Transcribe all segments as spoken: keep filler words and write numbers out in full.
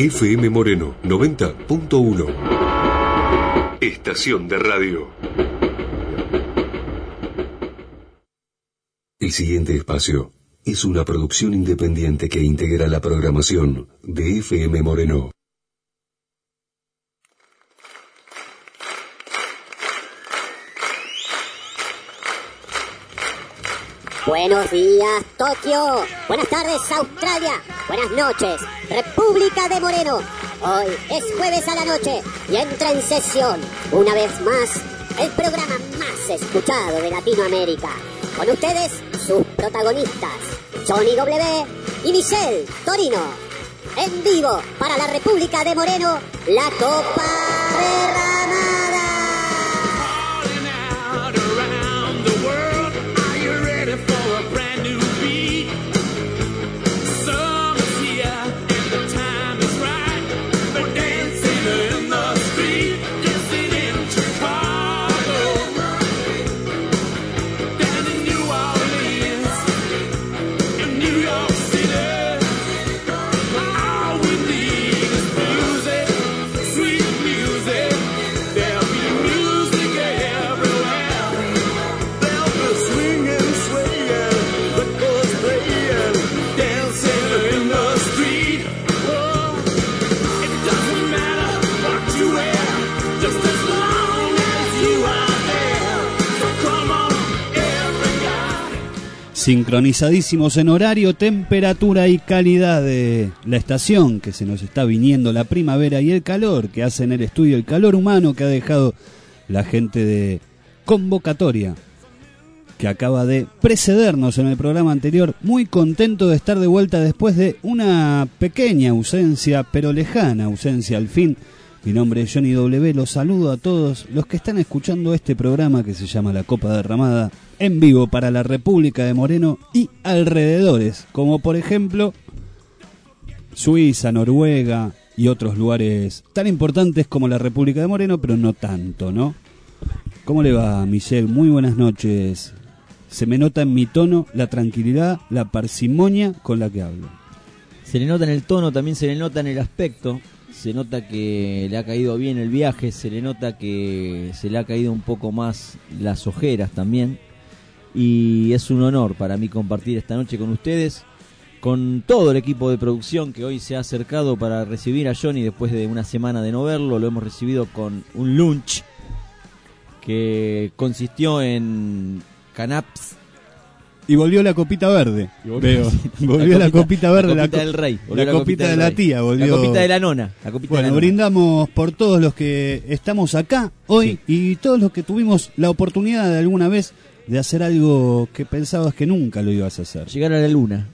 F M Moreno noventa punto uno. Estación de radio. El siguiente espacio es una producción independiente que integra la programación de F M Moreno. Buenos días, Tokio. Buenas tardes, Australia. Buenas noches, República de Moreno. Hoy es jueves a la noche y entra en sesión, una vez más, el programa más escuchado de Latinoamérica. Con ustedes, sus protagonistas, Johnny W. y Michelle Torino. En vivo, para la República de Moreno, la Copa Derramada. Sincronizadísimos en horario, temperatura y calidad de la estación, que se nos está viniendo la primavera y el calor que hace en el estudio, el calor humano que ha dejado la gente de Convocatoria, que acaba de precedernos en el programa anterior. Muy contento de estar de vuelta después de una pequeña ausencia, pero lejana ausencia al fin. Mi nombre es Johnny W, los saludo a todos los que están escuchando este programa que se llama La Copa Derramada, en vivo para la República de Moreno y alrededores, como por ejemplo Suiza, Noruega y otros lugares tan importantes como la República de Moreno, pero no tanto, ¿no? ¿Cómo le va, Michelle? Muy buenas noches. Se me nota en mi tono la tranquilidad, la parsimonia con la que hablo. Se le nota en el tono, también se le nota en el aspecto. Se nota que le ha caído bien el viaje, se le nota que se le ha caído un poco más las ojeras también. Y es un honor para mí compartir esta noche con ustedes, con todo el equipo de producción que hoy se ha acercado para recibir a Johnny después de una semana de no verlo. Lo hemos recibido con un lunch que consistió en canaps. Y volvió la copita verde. Volvió, Veo. volvió la, copita, la copita verde, la copita la, del rey, la, la copita de la tía, volvió. La copita de la nona. La copita bueno, de la nona. Brindamos por todos los que estamos acá hoy, sí, y todos los que tuvimos la oportunidad de alguna vez de hacer algo que pensabas que nunca lo ibas a hacer. Llegar a la luna.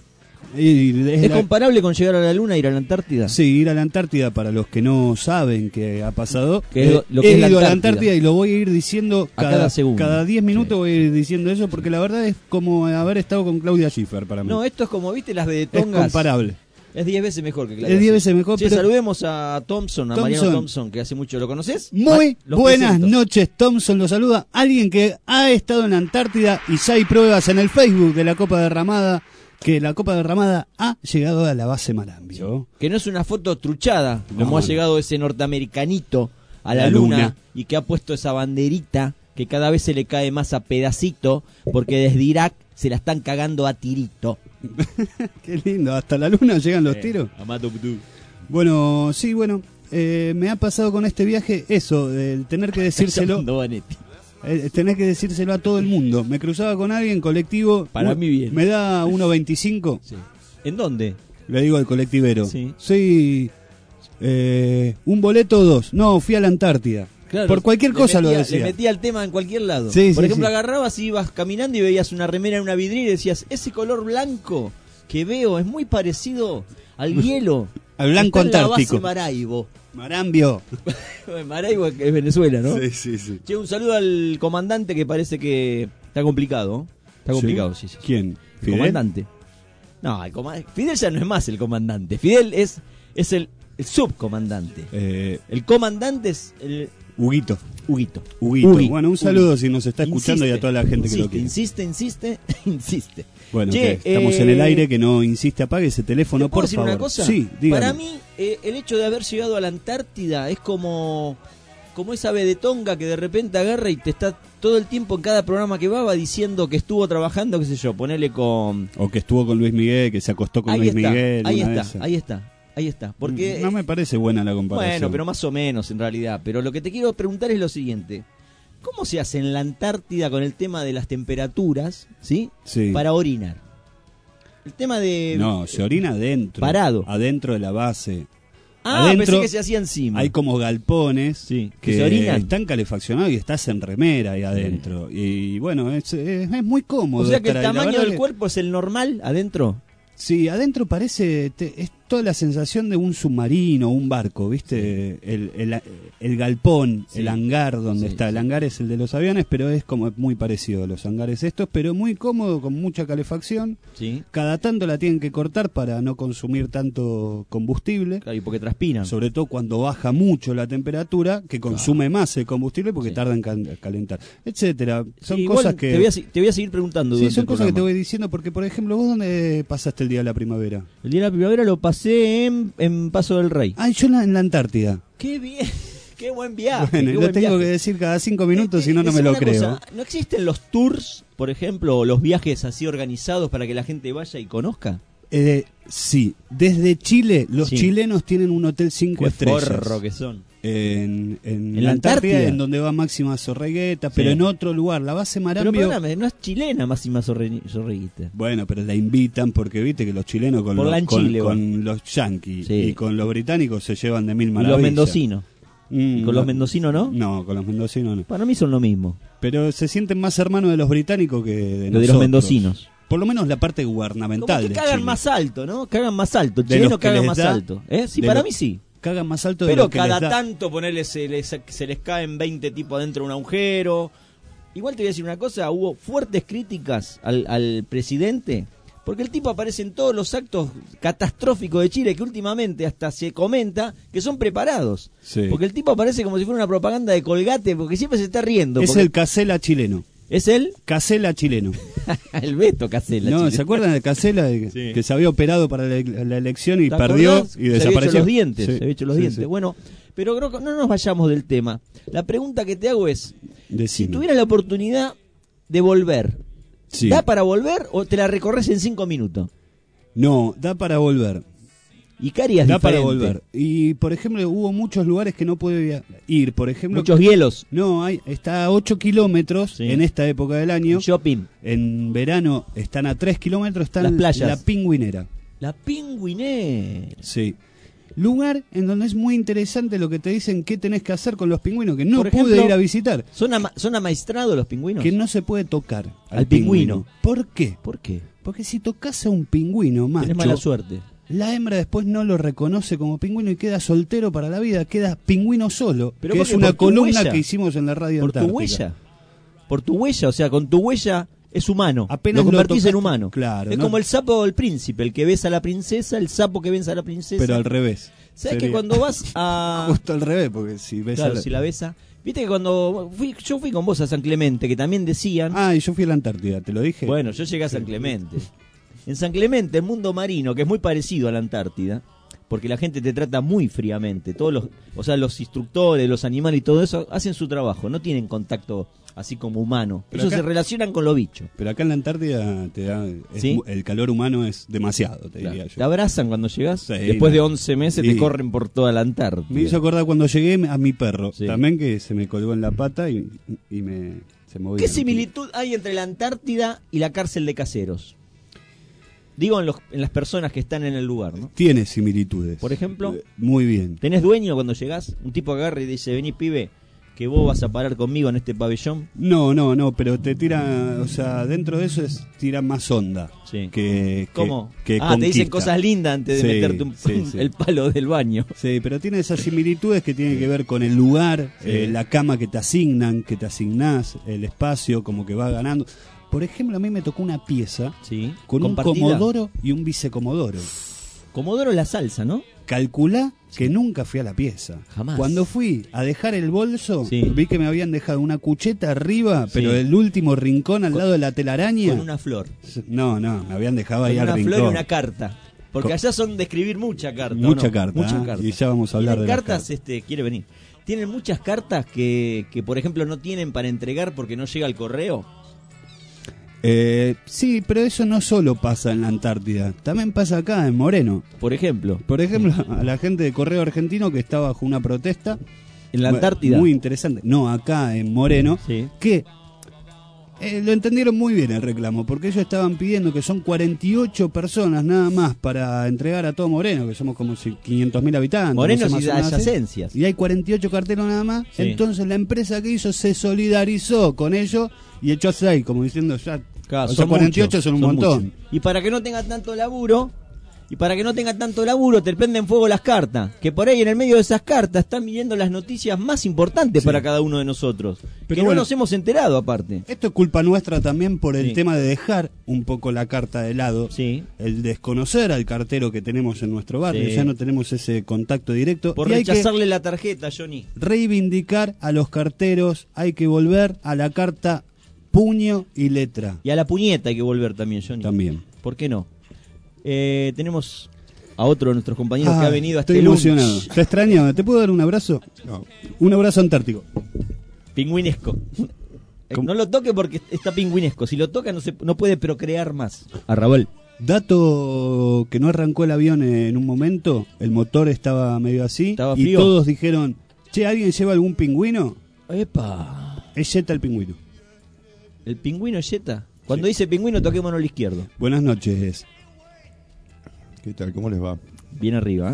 Y es ¿Es la... comparable con llegar a la luna e ir a la Antártida? Sí, ir a la Antártida, para los que no saben qué ha pasado. Que eh, lo que he es la ido Antártida. a la Antártida y lo voy a ir diciendo a cada, cada segundo. Cada diez minutos, sí, voy a ir diciendo eso, porque la verdad es como haber estado con Claudia Schiffer para mí. No, esto es como, viste, las de Tongas. Es comparable. Es diez veces mejor que Claudia. Es diez veces mejor. Che, pero... saludemos a Thompson, a Thompson. Mariano Thompson, que hace mucho lo conoces. Muy Los buenas presento. noches, Thompson. Lo saluda alguien que ha estado en la Antártida y ya hay pruebas en el Facebook de la Copa Derramada que la Copa Derramada ha llegado a la base Marambio. Que no es una foto truchada, como no, ha no. llegado ese norteamericanito a la, la luna, luna y que ha puesto esa banderita que cada vez se le cae más a pedacito, porque desde Irak se la están cagando a tirito. Qué lindo, hasta la luna llegan los eh, tiros. Amato Putú. Bueno, sí, bueno, eh, me ha pasado con este viaje eso, el tener que decírselo. Eh, tenés que decírselo a todo el mundo. Me cruzaba con alguien, colectivo. Para un, mí bien. Me da uno veinticinco. Sí. ¿En dónde? Le digo al colectivero. Sí. Soy eh, un boleto o dos. No, fui a la Antártida. Claro, por cualquier cosa metía, lo decía. Le metía el tema en cualquier lado. Sí, por sí, ejemplo, sí. agarrabas y ibas caminando y veías una remera en una vidriera y decías, ese color blanco que veo es muy parecido al hielo. Al blanco está en antártico. La base Maraibo. Marambio. Maraibo es Venezuela, ¿no? Sí, sí, sí. Che, un saludo al comandante, que parece que está complicado. Está complicado, sí, sí. sí. ¿Quién? El ¿Fidel? comandante. No, el comand... Fidel ya no es más el comandante. Fidel es, es el, el subcomandante. Eh, El comandante es el... Huguito. Huguito. Huguito. Ugui. Bueno, un saludo Ugui. si nos está escuchando Insiste, y a toda la gente insiste, que lo quiere. Insiste, insiste, insiste. Bueno, Che, que estamos eh, en el aire, que no insiste, apague ese teléfono, ¿te puedo por decir favor. una cosa? Sí, dígame. Para mí, eh, el hecho de haber llegado a la Antártida es como, como esa ave de Tonga que de repente agarra y te está todo el tiempo en cada programa que va, va diciendo que estuvo trabajando, qué sé yo, ponele con... O que estuvo con Luis Miguel, que se acostó con ahí Luis está, Miguel. Ahí una está, de ahí está, ahí está. Porque, no me parece buena la comparación. bueno, pero más o menos en realidad. Pero lo que te quiero preguntar es lo siguiente. ¿Cómo se hace en la Antártida con el tema de las temperaturas, ¿sí? Sí. Para orinar? El tema de... No, se orina adentro. Parado. Adentro de la base. Ah, adentro pensé que se hacía encima. Hay como galpones Sí, que que se orinan. están calefaccionados y estás en remera ahí adentro. Y bueno, es, es, es muy cómodo. O sea que el estar ahí. La tamaño verdad del que- cuerpo es el normal adentro. Sí, adentro parece, te- es toda la sensación de un submarino, un barco, ¿viste? El, el, el galpón, Sí. el hangar donde Sí, está. El sí. hangar es el de los aviones, pero es como muy parecido a los hangares estos, pero muy cómodo, con mucha calefacción. Sí. Cada tanto la tienen que cortar para no consumir tanto combustible. Claro, y porque transpiran. Sobre todo cuando baja mucho la temperatura, que consume más el combustible porque Sí. tarda en cal- calentar, etcétera. Son Sí, igual cosas que... Te voy, a, si- te voy a seguir preguntando Sí, durante son el cosas que te programa. voy diciendo porque, por ejemplo, ¿vos dónde pasaste el día de la primavera? El día de la primavera lo pasé en, en Paso del Rey. Ay, yo en la, en la Antártida. ¡Qué bien! ¡Qué buen viaje! Bueno, qué lo buen tengo viaje. que decir cada cinco minutos, Eh, si no, no me decime lo una creo. cosa, ¿no existen los tours, por ejemplo, o los viajes así organizados para que la gente vaya y conozca? Eh, sí, desde Chile, los Sí. chilenos tienen un hotel cinco ¡Qué estrellas. forro que son! En, en, ¿En la la Antártida, Antártida? en donde va Máxima Zorregueta, pero Sí. en otro lugar, la base Pero Marambio. perdóname, no es chilena Máxima Zorre- Zorriguita. Bueno, pero la invitan porque viste que los chilenos con, Por los, la en con, Chile, con los yanquis Sí. y con los británicos se llevan de mil Y maravillas. los mendocinos. Mm, ¿Y con los mendocinos no? No, con los mendocinos no. Para mí son lo mismo. Pero se sienten más hermanos de los británicos que de Lo de nosotros. los mendocinos. Por lo menos la parte Como gubernamental que de cagan Chile. más alto, ¿no? Cagan más alto. El De chileno los que caga les más da- alto. ¿Eh? Sí, de para lo- mí sí. Cagan más alto de Pero lo que cada les da. tanto ponerle se les, se les caen veinte tipos adentro de un agujero. Igual te voy a decir una cosa, hubo fuertes críticas al, al presidente, porque el tipo aparece en todos los actos catastróficos de Chile que últimamente hasta se comenta que son preparados. Sí. Porque el tipo aparece como si fuera una propaganda de Colgate, porque siempre se está riendo. Es porque- el Casela chileno. ¿Es él? Casela chileno. El Beto Casella. No, Chile. ¿se acuerdan de Casela? De- Sí. Que se había operado para la, la elección y ¿Te perdió acordás? y Se había desapareció. hecho los dientes, Sí, se había hecho los sí, dientes. sí. Bueno, pero creo que no nos vayamos del tema. La pregunta que te hago es, Decime. si tuvieras la oportunidad de volver, Sí. ¿da para volver o te la recorres en cinco minutos? No, da para volver. ¿Y qué harías Da para diferente? volver. Y, por ejemplo, hubo muchos lugares que no pude ir. Por ejemplo, Muchos hielos. no, hay, está a ocho kilómetros Sí. en esta época del año. Shopping. En verano están a tres kilómetros, están Las playas. la Pingüinera. La pingüinera. Sí. Lugar en donde es muy interesante lo que te dicen qué tenés que hacer con los pingüinos, que no Por pude ejemplo, ir a visitar. ¿Son, ama- ¿Son amaestrados los pingüinos? Que no se puede tocar al, Al pingüino. ¿Por qué? ¿Por qué? Porque si tocas a un pingüino macho, Tenés mala suerte. la hembra después no lo reconoce como pingüino y queda soltero para la vida, queda pingüino solo, Pero que ¿por es qué? una ¿Por tu columna huella? que hicimos en la radio ¿Por tu Antártica. huella? Por tu huella, o sea, con tu huella es humano. Apenas lo lo convertís en tocaste, humano. claro, Es ¿no? como el sapo del príncipe, el que besa a la princesa, el sapo que besa a la princesa. Pero al revés. ¿Sabes Sería que cuando vas a... justo al revés, porque si ves Claro, a la- si la besa... Viste que cuando fui, yo fui con vos a San Clemente, que también decían... Ah, y yo fui a la Antártida, te lo dije. Bueno, yo llegué a San Clemente. En San Clemente, el mundo marino, que es muy parecido a la Antártida, porque la gente te trata muy fríamente. Todos los, o sea, los instructores, los animales y todo eso hacen su trabajo, no tienen contacto así como humano. Pero Ellos acá- se relacionan con los bichos. Pero acá en la Antártida te da, es ¿Sí? mu- el calor humano es demasiado, te Claro. diría yo. Te abrazan cuando llegas. Sí, Después no. de once meses Sí. te corren por toda la Antártida. Me hizo acordar cuando llegué a mi perro, Sí. también que se me colgó en la pata y, y me se movía. ¿Qué similitud hay entre la Antártida y la cárcel de caseros? Digo en, los, en las personas que están en el lugar, ¿no? Tiene similitudes. Por ejemplo, Eh, muy bien. ¿tenés dueño cuando llegás? Un tipo agarra y dice, vení pibe, que vos vas a parar conmigo en este pabellón. No, no, no, pero te tira, o sea, dentro de eso es tira más onda. Sí. Que, que- ¿Cómo? que ah, te dicen conquista. cosas lindas antes de Sí, meterte un- sí, sí. el palo del baño. Sí, pero tiene esas similitudes que tienen que ver con el lugar, Sí. eh, la cama que te asignan, que te asignás, el espacio, como que va ganando. Por ejemplo, a mí me tocó una pieza Sí. con Compartida. un comodoro y un vicecomodoro. Comodoro la salsa, ¿no? Calculá que nunca fui a la pieza. Jamás. Cuando fui a dejar el bolso, Sí. vi que me habían dejado una cucheta arriba, Sí. pero el último rincón al Con- lado de la telaraña. Con una flor. No, no, me habían dejado ahí Con al una rincón. flor y una carta. Porque allá son de escribir mucha carta. Mucha ¿no? carta, Mucha ¿eh? carta. Y ya vamos a hablar ¿Tienen de las cartas, cartas. este, quiere venir. ¿Tienen muchas cartas que, que, por ejemplo, no tienen para entregar porque no llega el correo? Eh, sí, pero eso no solo pasa en la Antártida, también pasa acá en Moreno. Por ejemplo, Por ejemplo, a la gente de Correo Argentino que está bajo una protesta. en la Bueno, Antártida. Muy interesante. No, acá en Moreno. Sí. Que eh, lo entendieron muy bien el reclamo, porque ellos estaban pidiendo que son cuarenta y ocho personas nada más para entregar a todo Moreno, que somos como quinientos mil habitantes. Morenos no sé, y más o menos así. adyacencias. Y hay cuarenta y ocho carteros nada más. Sí. Entonces la empresa que hizo se solidarizó con ellos y echó a seis, como diciendo ya. Claro, o sea, son cuarenta y ocho muchos, son un son montón. muchos. Y para que no tenga tanto laburo, y para que no tenga tanto laburo, te prenden fuego las cartas. Que por ahí en el medio de esas cartas están viniendo las noticias más importantes Sí. para cada uno de nosotros. Pero que bueno, no nos hemos enterado aparte. Esto es culpa nuestra también por el Sí. tema de dejar un poco la carta de lado. Sí. El desconocer al cartero que tenemos en nuestro barrio. Sí. Ya no tenemos ese contacto directo. Por y hay que rechazarle la tarjeta, Johnny. reivindicar a los carteros. Hay que volver a la carta puño y letra. Y a la puñeta hay que volver también, Johnny. También. ¿Por qué no? Eh, tenemos a otro de nuestros compañeros que Ah, ha venido a estoy este lunch. emocionado. ¿Te extraño? ¿Te puedo dar un abrazo? No. Un abrazo antártico. Pingüinesco. Eh, ¿Cómo? No lo toque porque está pingüinesco. Si lo toca no se no puede procrear más. Arrabal. Dato que no arrancó el avión en un momento, el motor estaba medio así Estaba y frío. todos dijeron, che, ¿alguien lleva algún pingüino? Epa. Es Jetta el pingüino. ¿El pingüino Jetta? Cuando Sí. dice pingüino, toquémonos al izquierdo. Buenas noches. ¿Qué tal? ¿Cómo les va? Bien arriba,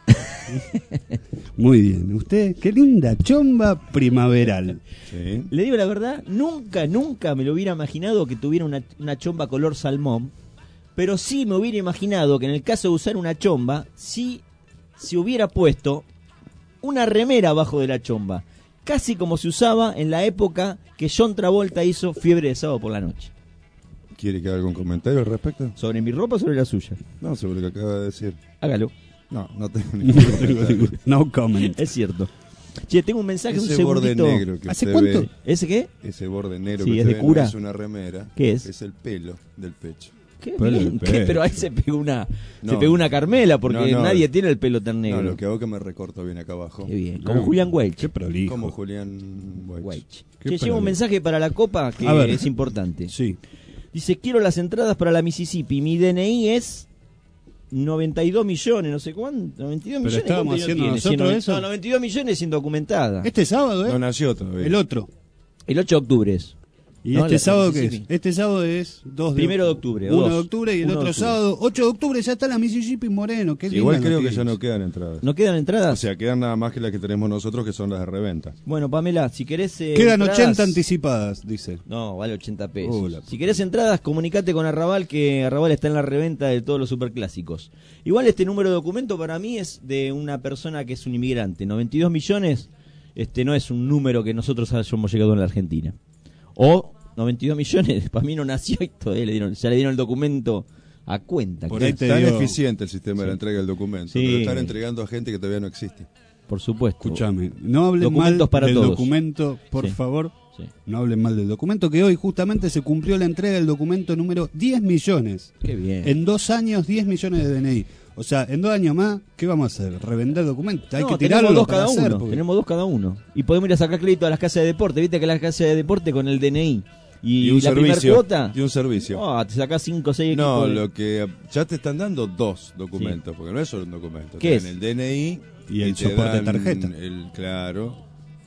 ¿eh? Muy bien. ¿Usted? Qué linda chomba primaveral. Sí. Le digo la verdad, nunca, nunca me lo hubiera imaginado que tuviera una, una chomba color salmón. Pero sí me hubiera imaginado que en el caso de usar una chomba, sí se hubiera puesto una remera abajo de la chomba. Casi como se usaba en la época que John Travolta hizo Fiebre de Sábado por la Noche. ¿Quiere que haga algún comentario al respecto? ¿Sobre mi ropa o sobre la suya? No, sobre lo que acaba de decir. Hágalo. No, no tengo ningún comentario. No comment. Es cierto. Che, tengo un mensaje, un Ese borde segundito. negro que ¿Hace usted cuánto? ve, ¿Ese qué? ese borde negro Sí, que es usted de ve, no cura. es una remera. ¿Qué es? Es el pelo del pecho. Qué Pero bien, el ¿qué? pecho. Pero ahí se pegó una se No. pegó una Carmela porque No, no. nadie tiene el pelo tan negro. No, lo que hago es que me recorto bien acá abajo. Qué bien, como No. Julián Welch. Qué prolijo. Como Julián Weich. Welch. Qué Che, lleva prolijo. un mensaje para la Copa que A ver. es importante. Sí. Dice, quiero las entradas para la Mississippi. Mi D N I es noventa y dos millones, no sé cuánto. noventa y dos Pero millones. estábamos ¿cuánto haciendo tiene? nosotros Cien- eso. No, noventa y dos millones indocumentada. Este sábado, ¿eh? No nació todavía. El otro. El ocho de octubre es. ¿Y No, este la sábado qué es? Mississippi. Este sábado es dos de Primero de octubre, o uno dos. de octubre y el Uno de otro octubre. sábado, ocho de octubre, ya está la Mississippi Moreno. Qué Igual linda creo que noticia. ya no quedan entradas. ¿No quedan entradas? O sea, quedan nada más que las que tenemos nosotros, que son las de reventa. Bueno, Pamela, si querés... eh, Quedan entradas- ochenta anticipadas, dice. No, vale ochenta pesos. Oh, la si querés entradas, comunicate con Arrabal, que Arrabal está en la reventa de todos los superclásicos. Igual este número de documento para mí es de una persona que es un inmigrante. noventa y dos millones este no es un número que nosotros hayamos llegado en la Argentina. O noventa y dos millones, para mí no nació y todavía le dieron, ya le dieron el documento a cuenta. Por que- ahí Es te tan digo- eficiente el sistema de Sí. la entrega del documento. Sí. Pero están entregando a gente que todavía no existe. Por supuesto. Escúchame, no hablen mal Documentos para del todos. documento, por Sí. favor. Sí. No hablen mal del documento, que hoy justamente se cumplió la entrega del documento número diez millones. Qué bien. En dos años, diez millones de D N I. O sea, en dos años más, ¿qué vamos a hacer? ¿Revender documentos? Hay No, que tenemos tirarlo dos para cada hacer, uno. porque- Tenemos dos cada uno. Y podemos ir a sacar crédito a las casas de deporte. Viste que las casas de deporte con el D N I y, Y un la primera servicio. cuota. Y un servicio. Ah, te sacás cinco o seis No, equipos. lo que ya te están dando dos documentos, porque no es solo un documento. ¿Qué te es? dan el D N I Y el te soporte de dan tarjeta. El, claro.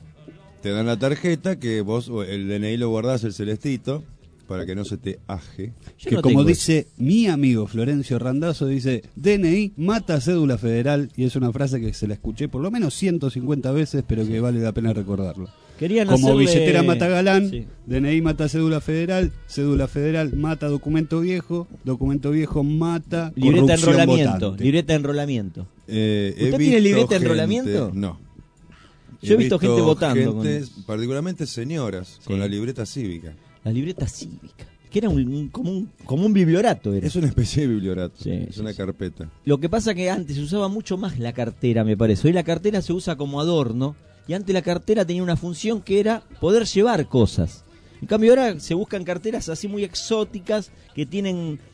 Te dan la tarjeta que vos, o el D N I lo guardás el celestito para que no se te aje. Yo que no como tengo dice mi amigo Florencio Randazzo, dice D N I mata cédula federal, y es una frase que se la escuché por lo menos ciento cincuenta veces, pero que vale la pena recordarlo. Querían Como hacerle- billetera mata galán, Sí. D N I mata cédula federal, cédula federal mata documento viejo, documento viejo mata Libreta de corrupción enrolamiento. votante. Libreta de enrolamiento. Eh, he ¿Usted tiene visto libreta de gente- enrolamiento? No. Yo he visto gente votando gente, particularmente señoras, con Sí. la libreta cívica. La libreta cívica. Que era un, un- como, un, como un bibliorato. Era. Es una especie de bibliorato, Sí, es sí, una sí. carpeta. Lo que pasa que antes se usaba mucho más la cartera, me parece. Hoy la cartera se usa como adorno. Y antes la cartera tenía una función que era poder llevar cosas. En cambio ahora se buscan carteras así muy exóticas que tienen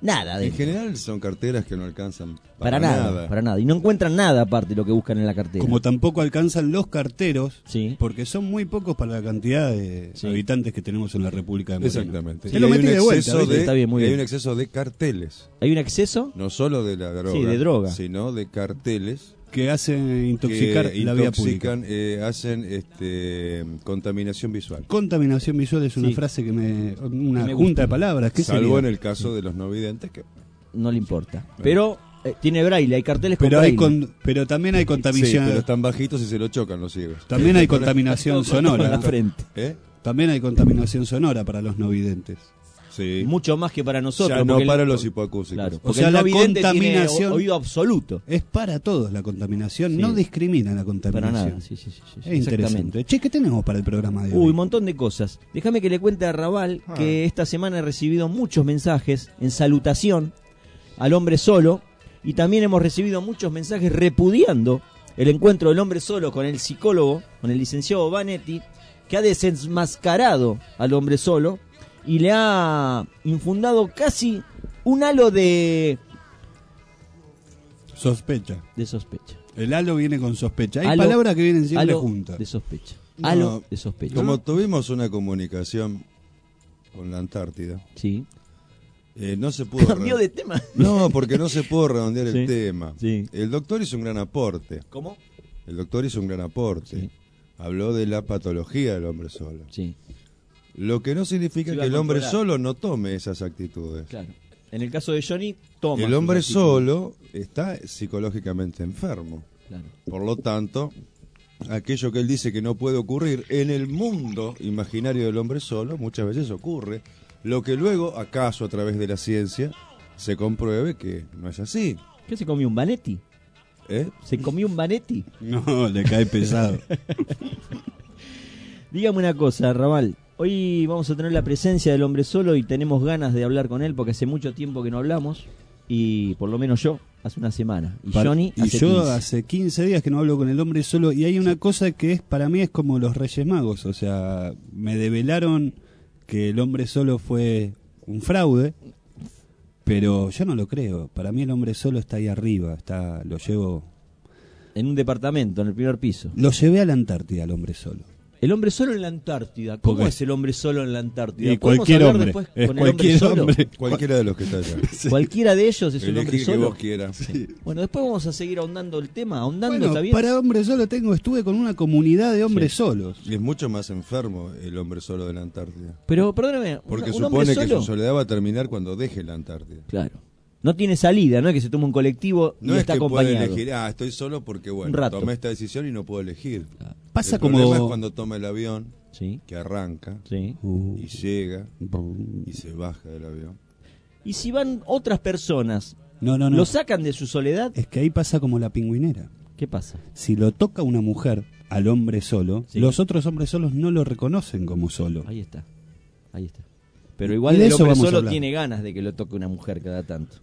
nada de En general son carteras que no alcanzan para, para, nada, nada. para nada. Y no encuentran nada aparte de lo que buscan en la cartera. Como tampoco alcanzan los carteros, Sí. porque son muy pocos para la cantidad de Sí. habitantes que tenemos en la República de Moreno. Exactamente. Te Y lo hay metí un de vuelta, exceso ¿viste? de, Está bien, muy y hay bien. un exceso de carteles. ¿Hay un exceso? No solo de la droga, Sí, de droga. sino de carteles Que hacen intoxicar que la vía pública. intoxican, eh, hacen este, contaminación visual. Contaminación visual es una Sí. frase que me... Una Me junta gusta. de palabras. ¿Qué Salvo sería? en el caso de los no videntes que No le importa. Pero eh, tiene braille, hay carteles con Pero, hay braille. con, pero también hay sí, contaminación... pero están bajitos y se lo chocan los ciegos. También hay contaminación Con la sonora. frente. ¿Eh? También hay contaminación sonora para los no videntes. Sí. Mucho más que para nosotros. Ya no porque el- para los hipoacúsicos. Claro, O porque sea, el la no vidente tiene contaminación- o- oído absoluto. Es para todos la contaminación, Sí. no discrimina la Para contaminación. nada. Sí, sí, sí, sí, Es interesante. exactamente. Che, ¿qué tenemos para el programa de Uy, hoy? un montón de cosas. Déjame que le cuente a Raval Ah. que esta semana he recibido muchos mensajes en salutación al hombre solo y también hemos recibido muchos mensajes repudiando el encuentro del hombre solo con el psicólogo, con el licenciado Vanetti, que ha desenmascarado al hombre solo y le ha infundado casi un halo de, Sospecha. de sospecha. El halo viene con sospecha. Hay Halo- palabras que vienen siempre halo juntas. de sospecha. No, Halo de sospecha. Como tuvimos una comunicación con la Antártida, Sí. eh, no se pudo... Cambió re- de tema. No, porque no se pudo redondear Sí, el tema. sí. El doctor hizo un gran aporte. ¿Cómo? El doctor hizo un gran aporte. Sí. Habló de la patología del hombre solo. Sí, Lo que no significa Se iba que a el hombre controlar. solo no tome esas actitudes. claro. En el caso de Johnny, toma. El hombre sus actitudes. solo está psicológicamente enfermo. Claro. Por lo tanto, aquello que él dice que no puede ocurrir en el mundo imaginario del hombre solo, muchas veces ocurre. Lo que luego, acaso a través de la ciencia, se compruebe que no es así. ¿Qué se comió un Vanetti? ¿Eh? ¿Se comió un Vanetti? No, le cae pesado. Dígame una cosa, Raval. Hoy vamos a tener la presencia del hombre solo y tenemos ganas de hablar con él porque hace mucho tiempo que no hablamos. Y por lo menos yo, hace una semana. Y Para- Johnny y hace yo quince. hace quince días que no hablo con el hombre solo. Y hay una cosa que es para mí es como los Reyes Magos. O sea, me develaron que el hombre solo fue un fraude. Pero yo no lo creo. Para mí el hombre solo está ahí arriba. Está, lo llevo. En un departamento, en el primer piso. Lo llevé a la Antártida al hombre solo. El hombre solo en la Antártida. ¿Cómo Porque- es el hombre solo en la Antártida? Y ¿Podemos cualquier hablar hombre. después Es con el hombre cualquier solo? hombre. Cualquiera de los que está allá. Cualquiera de ellos es un hombre Elegí que solo. vos quieras. Bueno, después vamos a seguir ahondando el tema. Ahondando, Bueno, ¿está bien? para hombre solo tengo, estuve con una comunidad de hombres Sí. solos. Y es mucho más enfermo el hombre solo de la Antártida. Pero, perdóname, Porque un, un hombre supone que solo... su soledad va a terminar cuando deje la Antártida. Claro. No tiene salida, no es que se tome un colectivo No y es está que puede acompañado. elegir, ah, estoy solo porque, Un bueno, rato. tomé esta decisión y no puedo elegir. Pasa el como... problema es cuando toma el avión, Sí, que arranca, sí. Uh, y llega, y se baja del avión. Y si van otras personas, No, no, no. ¿lo sacan de su soledad? Es que ahí pasa como la pingüinera. ¿Qué pasa? Si lo toca una mujer al hombre solo, Sí. los otros hombres solos no lo reconocen como solo. Ahí está, ahí está. Pero igual Y de el eso hombre vamos a solo hablar. tiene ganas de que lo toque una mujer cada tanto.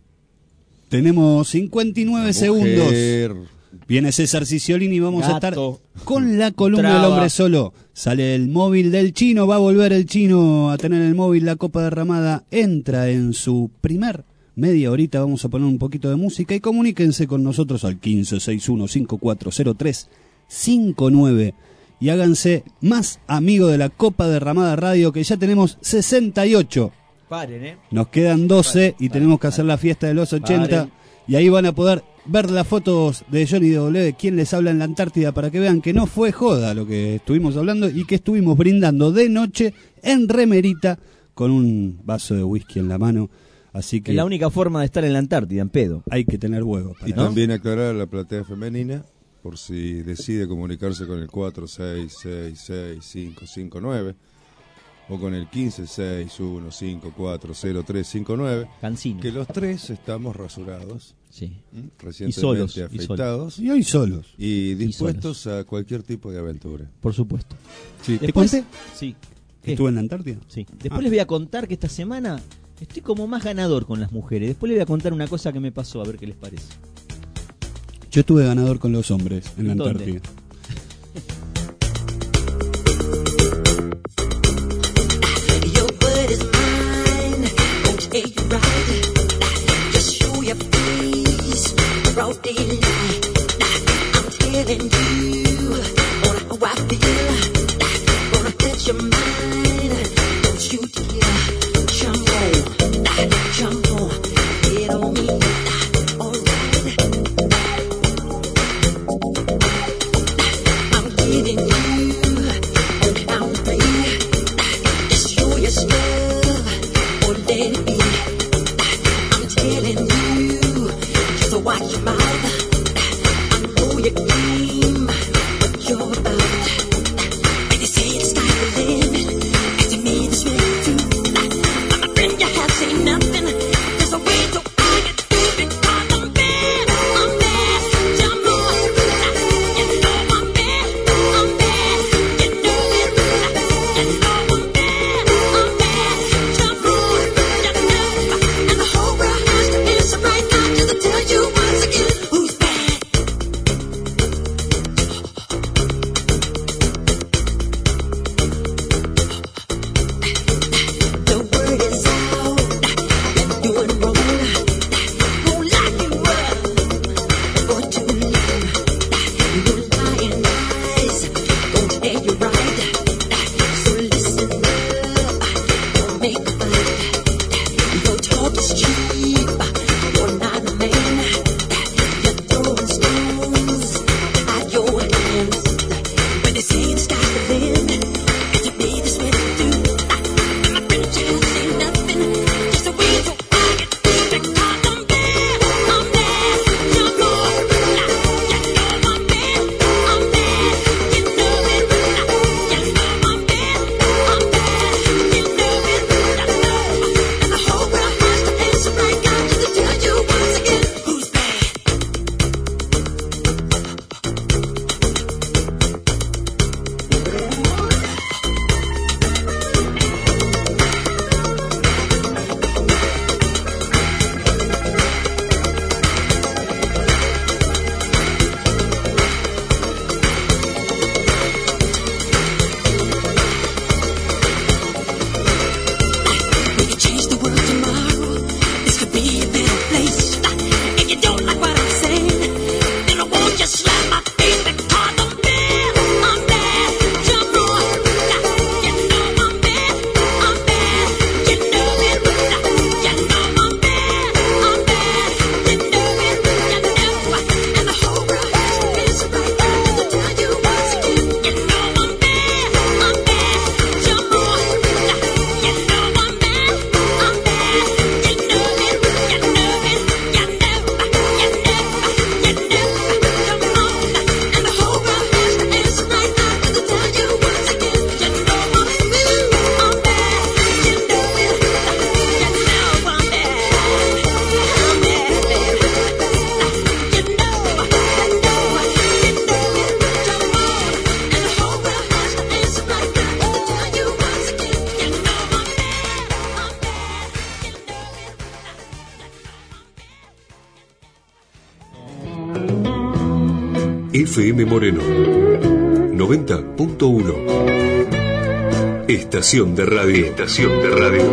Tenemos cincuenta y nueve segundos. Mujer. Viene César Ciciolini y vamos a Gato. estar con la columna Traba. del hombre solo. Sale el móvil del chino, va a volver el chino a tener el móvil, la copa derramada. Entra en su primer media horita, vamos a poner un poquito de música y comuníquense con nosotros al quince sesenta y uno cincuenta y cuatro cero tres cincuenta y nueve y háganse más amigos de la Copa Derramada Radio, que ya tenemos sesenta y ocho. Paren, ¿eh? Nos quedan doce y Paren, tenemos que paren. hacer la fiesta de los ochenta. Paren. Y ahí van a poder ver las fotos de Johnny W, quien les habla en la Antártida, para que vean que no fue joda lo que estuvimos hablando y que estuvimos brindando de noche en remerita con un vaso de whisky en la mano. Así que Es la única forma de estar en la Antártida, en pedo. hay que tener huevos. Y para- también aclarar a la platea femenina, por si decide comunicarse con el cuatro seis seis seis cinco cinco nueve o con el quince sesenta y uno cincuenta y cuatro cero tres cincuenta y nueve, Cansino. que los tres estamos rasurados, Sí. ¿m? Y recientemente solos, y afeitados Y hoy solos. y dispuestos a cualquier tipo de aventura. Por supuesto. Sí, ¿te Después- conté Sí. que ¿Qué? estuve en la Antártida? Sí. Después Ah. les voy a contar que esta semana estoy como más ganador con las mujeres. Después les voy a contar una cosa que me pasó, a ver qué les parece. Yo estuve ganador con los hombres en la ¿Dónde? Antártida. Your word is mine, won't take you right. getting you on how I feel. Gonna touch your mind. Don't you dare jump on, jump on, get on me. Alright. I'm getting you on how I feel. Just show your stuff or let it be. I'm telling you, just watch your mouth. I know your game, what you're about. When they say the sky's the limit, and to me this really too. I'm a friend, you have seen nothing. There's a way to argue through because I'm bad, I'm bad. Jump on, you know I'm bad, I'm bad. You know it, you know I'm bad, I'm bad. Jump on, you know, and the whole world has to answer right now just to tell you once again who's bad. The word is out, you're doing wrong. Won't like you up for too long. Your lying eyes won't tell you right. So listen up, don't make a fight. Your talk is cheap, you're not a man. You're throwing stones at your hands. When they say the sky's the limit, and to me this really do. I'm a friend, you say nothing. Just a way to argue through because I'm bad, I'm bad. Jump on, you know I'm bad, I'm bad. You know it, you know I'm bad, I'm bad. You know it, you know. And the whole world has to answer right now just to tell you once again who's bad. We could change the world tomorrow. This could be a better place. If you don't like what I'm saying, then I won't just slap my face because I'm bad, I'm bad. Jump on, you know I'm bad, I'm bad. You know it, you know I'm bad, I'm bad. You know it, you know. And the whole world has to answer right now just to tell you once again. You know I'm bad, I'm bad. Jump on, you know I'm bad, I'm bad. You know it, you know it, you know, you know, you know. Come on, and the whole world has to answer right now just to tell you once again. You know I'm bad, I'm bad. You know it, you know I'm bad, I'm bad, baby. You know, you know, you know it. Come on, and the whole world has to answer right now just to tell you once again. You know I'm bad, I'm bad. F M Moreno noventa punto uno. Estación de radio. Estación de radio.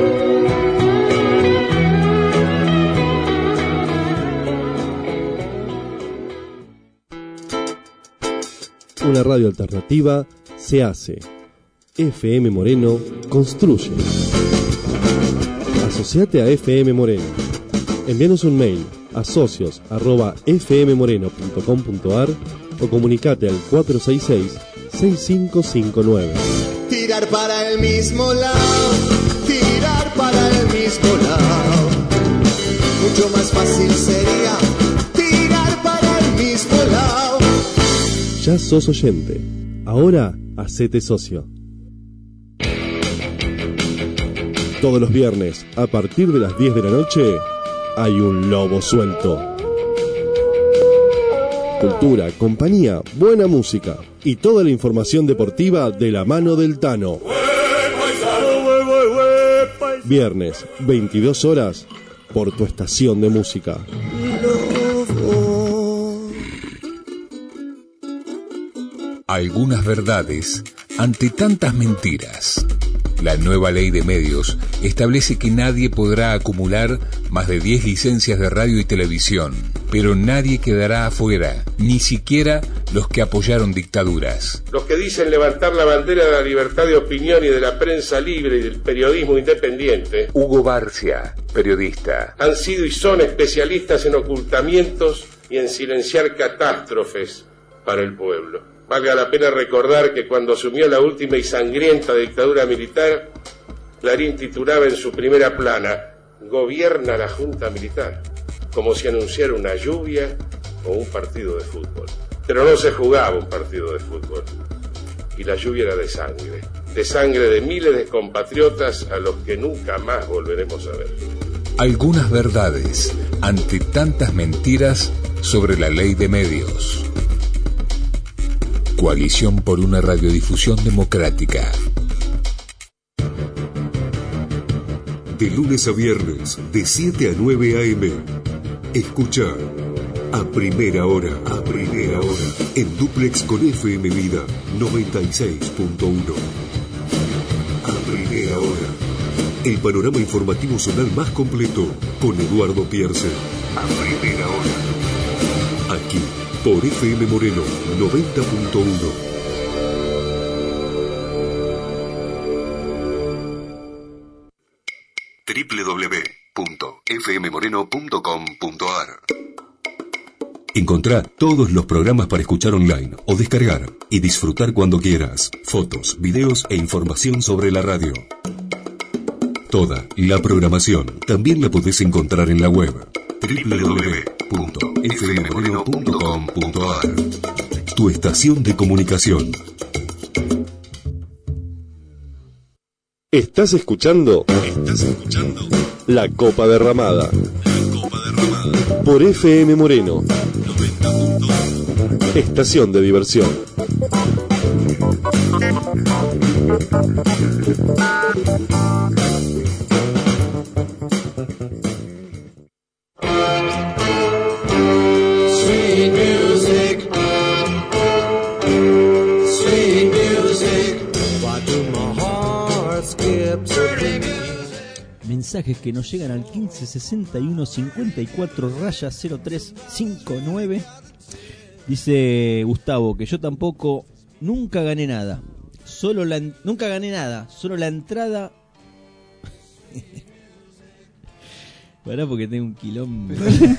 Una radio alternativa se hace. F M Moreno construye. Asociate a F M Moreno. Envíanos un mail a socios arroba f m moreno punto com punto a r o comunicate al cuatro seis seis, seis cinco cinco nueve. Tirar para el mismo lado, tirar para el mismo lado. Mucho más fácil sería tirar para el mismo lado. Ya sos oyente. Ahora hacete socio. Todos los viernes, a partir de las diez de la noche, hay un lobo suelto. Cultura, compañía, buena música y toda la información deportiva de la mano del Tano. Viernes, veintidós horas, por tu estación de música. Algunas verdades ante tantas mentiras. La nueva ley de medios establece que nadie podrá acumular más de diez licencias de radio y televisión. pero nadie quedará afuera, ni siquiera los que apoyaron dictaduras. Los que dicen levantar la bandera de la libertad de opinión y de la prensa libre y del periodismo independiente, Hugo Barcia, periodista. han sido y son especialistas en ocultamientos y en silenciar catástrofes para el pueblo. Valga la pena recordar que cuando asumió la última y sangrienta dictadura militar, Clarín titulaba en su primera plana: "Gobierna la Junta Militar", como si anunciara una lluvia o un partido de fútbol. Pero no se jugaba un partido de fútbol, y la lluvia era de sangre, de sangre de miles de compatriotas a los que nunca más volveremos a ver. Algunas verdades ante tantas mentiras sobre la ley de medios. Coalición por una radiodifusión democrática. De lunes a viernes, de siete a nueve a eme. Escucha a primera hora, a primera hora, en dúplex con F M Vida noventa y seis punto uno. A primera hora, el panorama informativo zonal más completo con Eduardo Pierce. A primera hora, aquí por F M Moreno noventa punto uno. doble u doble u doble u punto f m moreno punto com punto a r. Encontrá todos los programas para escuchar online o descargar y disfrutar cuando quieras. Fotos, videos e información sobre la radio. Toda la programación también la podés encontrar en la web doble u doble u doble u punto f m moreno punto com punto a r. Tu estación de comunicación. ¿Estás escuchando? Estás escuchando La Copa Derramada. La Copa Derramada Por F M Moreno. noventa punto uno. Estación de diversión. Sweet music, sweet music. Why do my heart skip so beat? Mensajes que nos llegan al quince sesenta y uno cincuenta y cuatro raya cero tres cinco nueve. Dice Gustavo que yo tampoco nunca gané nada. Solo la en- nunca gané nada, solo la entrada. Pará porque tengo un quilombo.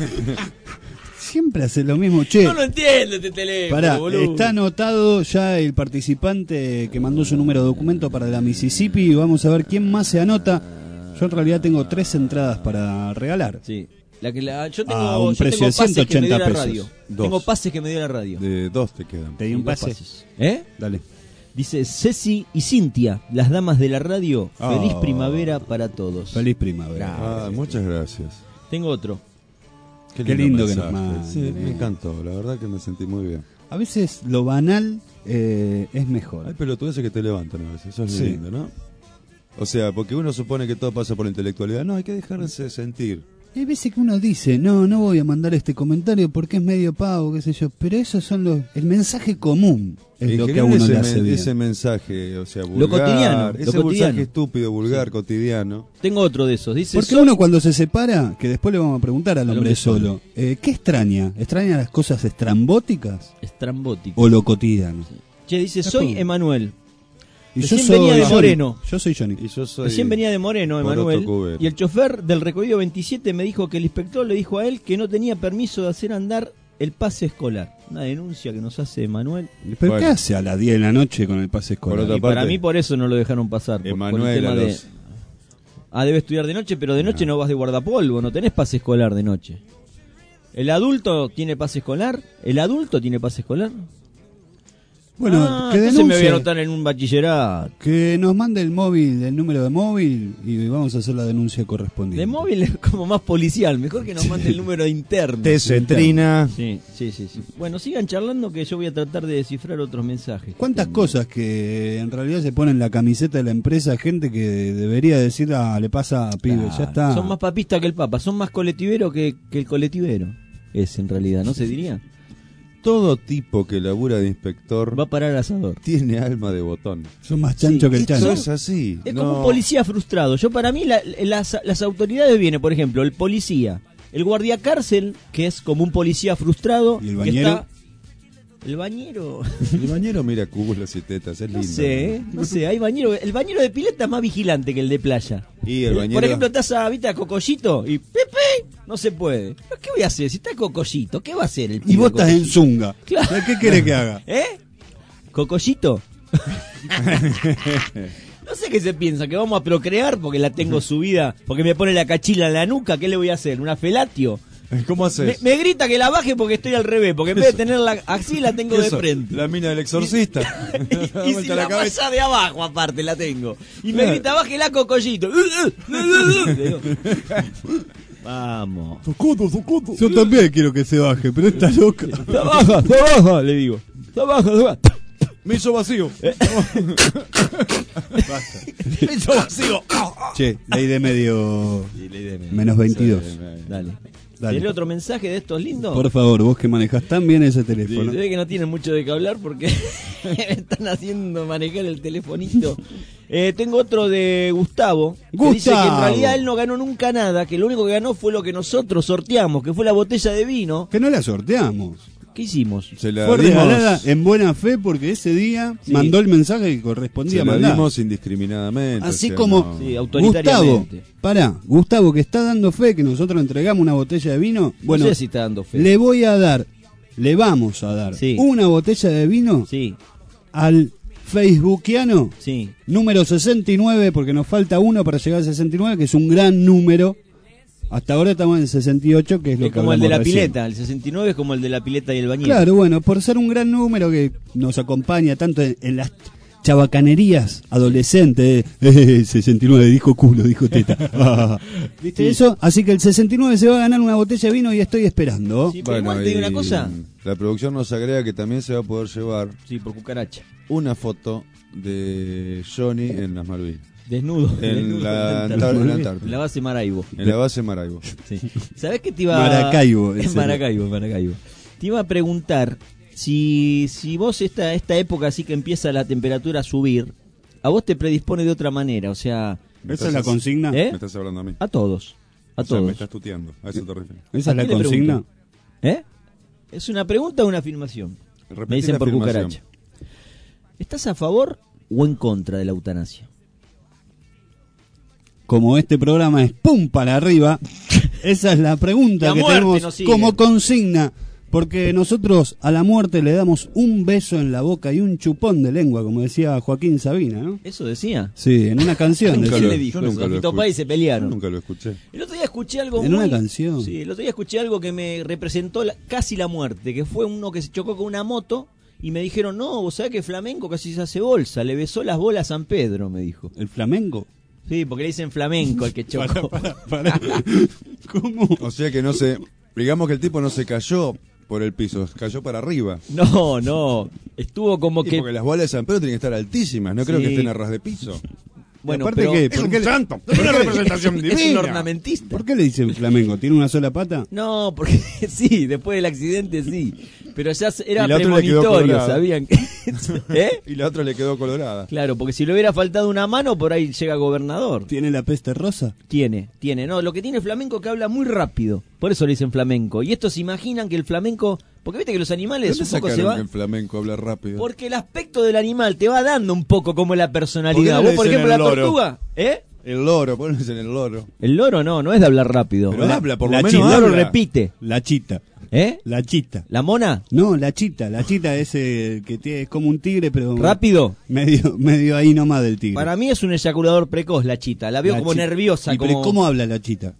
Siempre hace lo mismo, che. No lo entiendo este teléfono, Pará, boludo. está anotado ya el participante que mandó su número de documento para la Mississippi. Vamos a ver quién más se anota. Yo en realidad tengo tres entradas para regalar. Sí. La que la, yo tengo, A un yo precio tengo de pases ciento que me dio ochenta la pesos. radio. Dos. Tengo pases que me dio la radio. De dos te quedan. Te di un Dos pase. pases. ¿Eh? Dale. Dice Ceci y Cintia, las damas de la radio. Oh. Feliz primavera para todos. Feliz primavera. Ah, muchas gracias. Tengo otro. Qué lindo que nos mensaje. manden. Sí, me encantó. La verdad que me sentí muy bien. A veces lo banal eh, es mejor. Hay pelotudeces que te levantan a veces. Eso es Sí. lindo, ¿no? O sea, porque uno supone que todo pasa por la intelectualidad. No, hay que dejarse sentir. Hay veces que uno dice, no, no voy a mandar este comentario porque es medio pavo, qué sé yo. Pero esos son los... El mensaje común es En lo que a general uno ese le hace men- bien. Ese mensaje, o sea, vulgar. Lo cotidiano, lo Ese cotidiano. mensaje estúpido, vulgar, cotidiano. Tengo otro de esos. Dice Porque soy- uno cuando se separa, que después le vamos a preguntar al Al hombre hombre solo, eh, ¿qué extraña? ¿Extraña las cosas estrambóticas estrambótico. o lo cotidiano? Che, dice, Es soy como- Emanuel. Y Recién venía de Johnny. Moreno. Yo soy Johnny. Y yo soy Recién venía de Moreno, Poroto Emanuel. Cubero. Y el chofer del recorrido veintisiete me dijo que el inspector le dijo a él que no tenía permiso de hacer andar el pase escolar. Una denuncia que nos hace Emanuel. ¿Pero Bueno. qué hace a las diez de la noche con el pase escolar? Por otra Y para parte, mí por eso no lo dejaron pasar. por- por el Emanuel tema a de- los- Ah, debe estudiar de noche, pero de noche no vas de guardapolvo, no tenés pase escolar de noche. ¿El adulto tiene pase escolar? ¿El adulto tiene pase escolar? Bueno, ah, que entonces me voy a denuncie, anotar en un bachillerato. que nos mande el móvil, el número de móvil y vamos a hacer la denuncia correspondiente. De móvil es como más policial, mejor que nos mande el número interno. Tesetrina. Sí, sí, sí, sí. Bueno, sigan charlando que yo voy a tratar de descifrar otros mensajes. ¿Cuántas cosas que en realidad se ponen en la camiseta de la empresa? Gente que debería decir, ah, le pasa a pibe, ya está. Son más papistas que el Papa, son más colectiveros que, que el colectivero. Es en realidad, ¿no se diría? Todo tipo que labura de inspector Va a parar al asador. tiene alma de botón. Son más chancho Sí, que el Esto chancho. es así. Es no. como un policía frustrado. Yo para mí la- las, las autoridades vienen, por ejemplo, el policía El guardiacárcel, que es como un policía frustrado. ¿Y el que bañero? está- El bañero... El bañero mira cúbulas y tetas, es No lindo. sé, ¿eh? no sé, hay bañero. El bañero de pileta es más vigilante que el de playa. Y el Eh, bañero... Por ejemplo, estás a, ¿viste, a Cocollito y Pepe, no se puede. ¿Pero qué voy a hacer? Si está Cocollito, ¿qué va a hacer el Y pibe vos estás en Cocollito? zunga. Claro. ¿Qué querés que haga? ¿Eh? ¿Cocollito? No sé qué se piensa, que vamos a procrear porque la tengo subida, porque me pone la cachila en la nuca. ¿Qué le voy a hacer? ¿Una felatio? ¿Cómo Me, haces? me grita que la baje porque estoy al revés, porque en vez de tenerla así la tengo ¿Qué de sos? frente. La mina del exorcista. Y si la pasa de abajo, aparte, la tengo. Y me grita, bájela, Cocollito. Le digo, vamos. Yo también quiero que se baje, pero está loca. Está baja, está baja, le digo. Está baja, está baja. Me hizo vacío. Me hizo vacío. Che, ley de medio menos veintidós. Dale. Dale. ¿Tiene otro mensaje de estos lindos? Por favor, vos que manejás tan bien ese Se teléfono. ve que no tienen mucho de qué hablar porque me están haciendo manejar el telefonito. Eh, tengo otro de Gustavo, que dice que en Gustavo. realidad él no ganó nunca nada, que lo único que ganó fue lo que nosotros sorteamos, que fue la botella de vino. Que no la sorteamos. ¿Qué hicimos? Se la Fue dimos, regalada en buena fe porque ese día Sí. mandó el mensaje que correspondía se la mandar. dimos indiscriminadamente. Así o sea, como no- Sí, Gustavo, autoritariamente. pará, Gustavo que está dando fe que nosotros entregamos una botella de vino, bueno, no sé si está dando fe. le voy a dar, le vamos a dar Sí. una botella de vino Sí, al facebookiano sí. número sesenta y nueve, porque nos falta uno para llegar al sesenta y nueve, que es un gran número. Hasta ahora estamos en sesenta y ocho, que es lo Es que como el de la hablamos recién. pileta, el sesenta y nueve es como el de la pileta y el bañero. Claro, bueno, por ser un gran número que nos acompaña tanto en, en las chabacanerías adolescentes, eh, sesenta y nueve, dijo culo, dijo teta. Ah, ¿Viste eso? Así que el sesenta y nueve se va a ganar una botella de vino y estoy esperando. Sí, pero igual te digo una y cosa. La producción nos agrega que también se va a poder llevar Sí, por cucaracha. una foto de Johnny en las Malvinas. Desnudo. En desnudo la en Antar- en la En Antártida. la base Maraibo. En la base Maraibo. Sí. ¿Sabés qué te iba a... Maracaibo, En ese. Maracaibo, en Maracaibo. Te iba a preguntar si, si vos esta, esta época así que empieza la temperatura a subir, a vos te predispone de otra manera, o sea... Esa es la consigna. ¿Eh? Me estás hablando a mí. A todos, a O sea, todos. me estás tuteando. A eso te refieres. Esa ¿A es la quién le consigna. pregunto? ¿Eh? ¿Es una pregunta o una afirmación? Repetí Me dicen la por afirmación. cucaracha. ¿Estás a favor o en contra de la eutanasia? Como este programa es pum para arriba, esa es la pregunta La que muerte tenemos nos sigue. como consigna. Porque nosotros a la muerte le damos un beso en la boca y un chupón de lengua, como decía Joaquín Sabina, ¿no? ¿Eso decía? Sí, en una canción. ¿Quién decía. le dijo yo eso? nunca lo Fito escuché. Páez se pelearon. Yo nunca lo escuché. El otro día escuché algo En muy... una canción. Sí, el otro día escuché algo que me representó la- casi la muerte, que fue uno que se chocó con una moto y me dijeron, no, vos sabés que flamenco casi se hace bolsa, le besó las bolas a San Pedro, me dijo. ¿El flamenco? Sí, porque le dicen flamenco al que chocó. ¿Cómo? O sea que no se... Digamos que el tipo no se cayó por el piso, cayó para arriba. No, no, estuvo como Y que... porque las bolas de San Pedro tienen que estar altísimas, no creo Sí. que estén a ras de piso. Bueno, aparte pero que- Es ¿por un qué le- santo, ¿por es una qué le- representación es un divina. ornamentista. ¿Por qué le dicen flamenco? ¿Tiene una sola pata? No, porque sí, después del accidente sí. Pero ya era Y la otra le quedó premonitorio, colorada. ¿sabían? que- ¿Eh? Y la otra le quedó colorada. Claro, porque si le hubiera faltado una mano, por ahí llega gobernador. ¿Tiene la peste rosa? Tiene, tiene. No, lo que tiene flamenco es que habla muy rápido. Por eso le dicen flamenco. Y estos se imaginan que el flamenco... Porque viste que los animales ¿Dónde un poco se sacaron que van... el flamenco habla rápido? Porque el aspecto del animal te va dando un poco como la ¿Por personalidad. qué no le Vos, por dicen ejemplo, la el loro? tortuga... ¿Eh? El loro, ponles en el loro. El loro no, no es de hablar rápido. Pero La- habla, por lo la menos chita. El loro habla. repite. La chita. ¿Eh? La chita. ¿La mona? No, la chita. La chita es eh, que tiene, es como un tigre, pero... ¿Rápido? Medio, medio ahí nomás del tigre. Para mí es un eyaculador precoz la chita. La veo La como chita. nerviosa. ¿Y pero como... cómo habla la chita?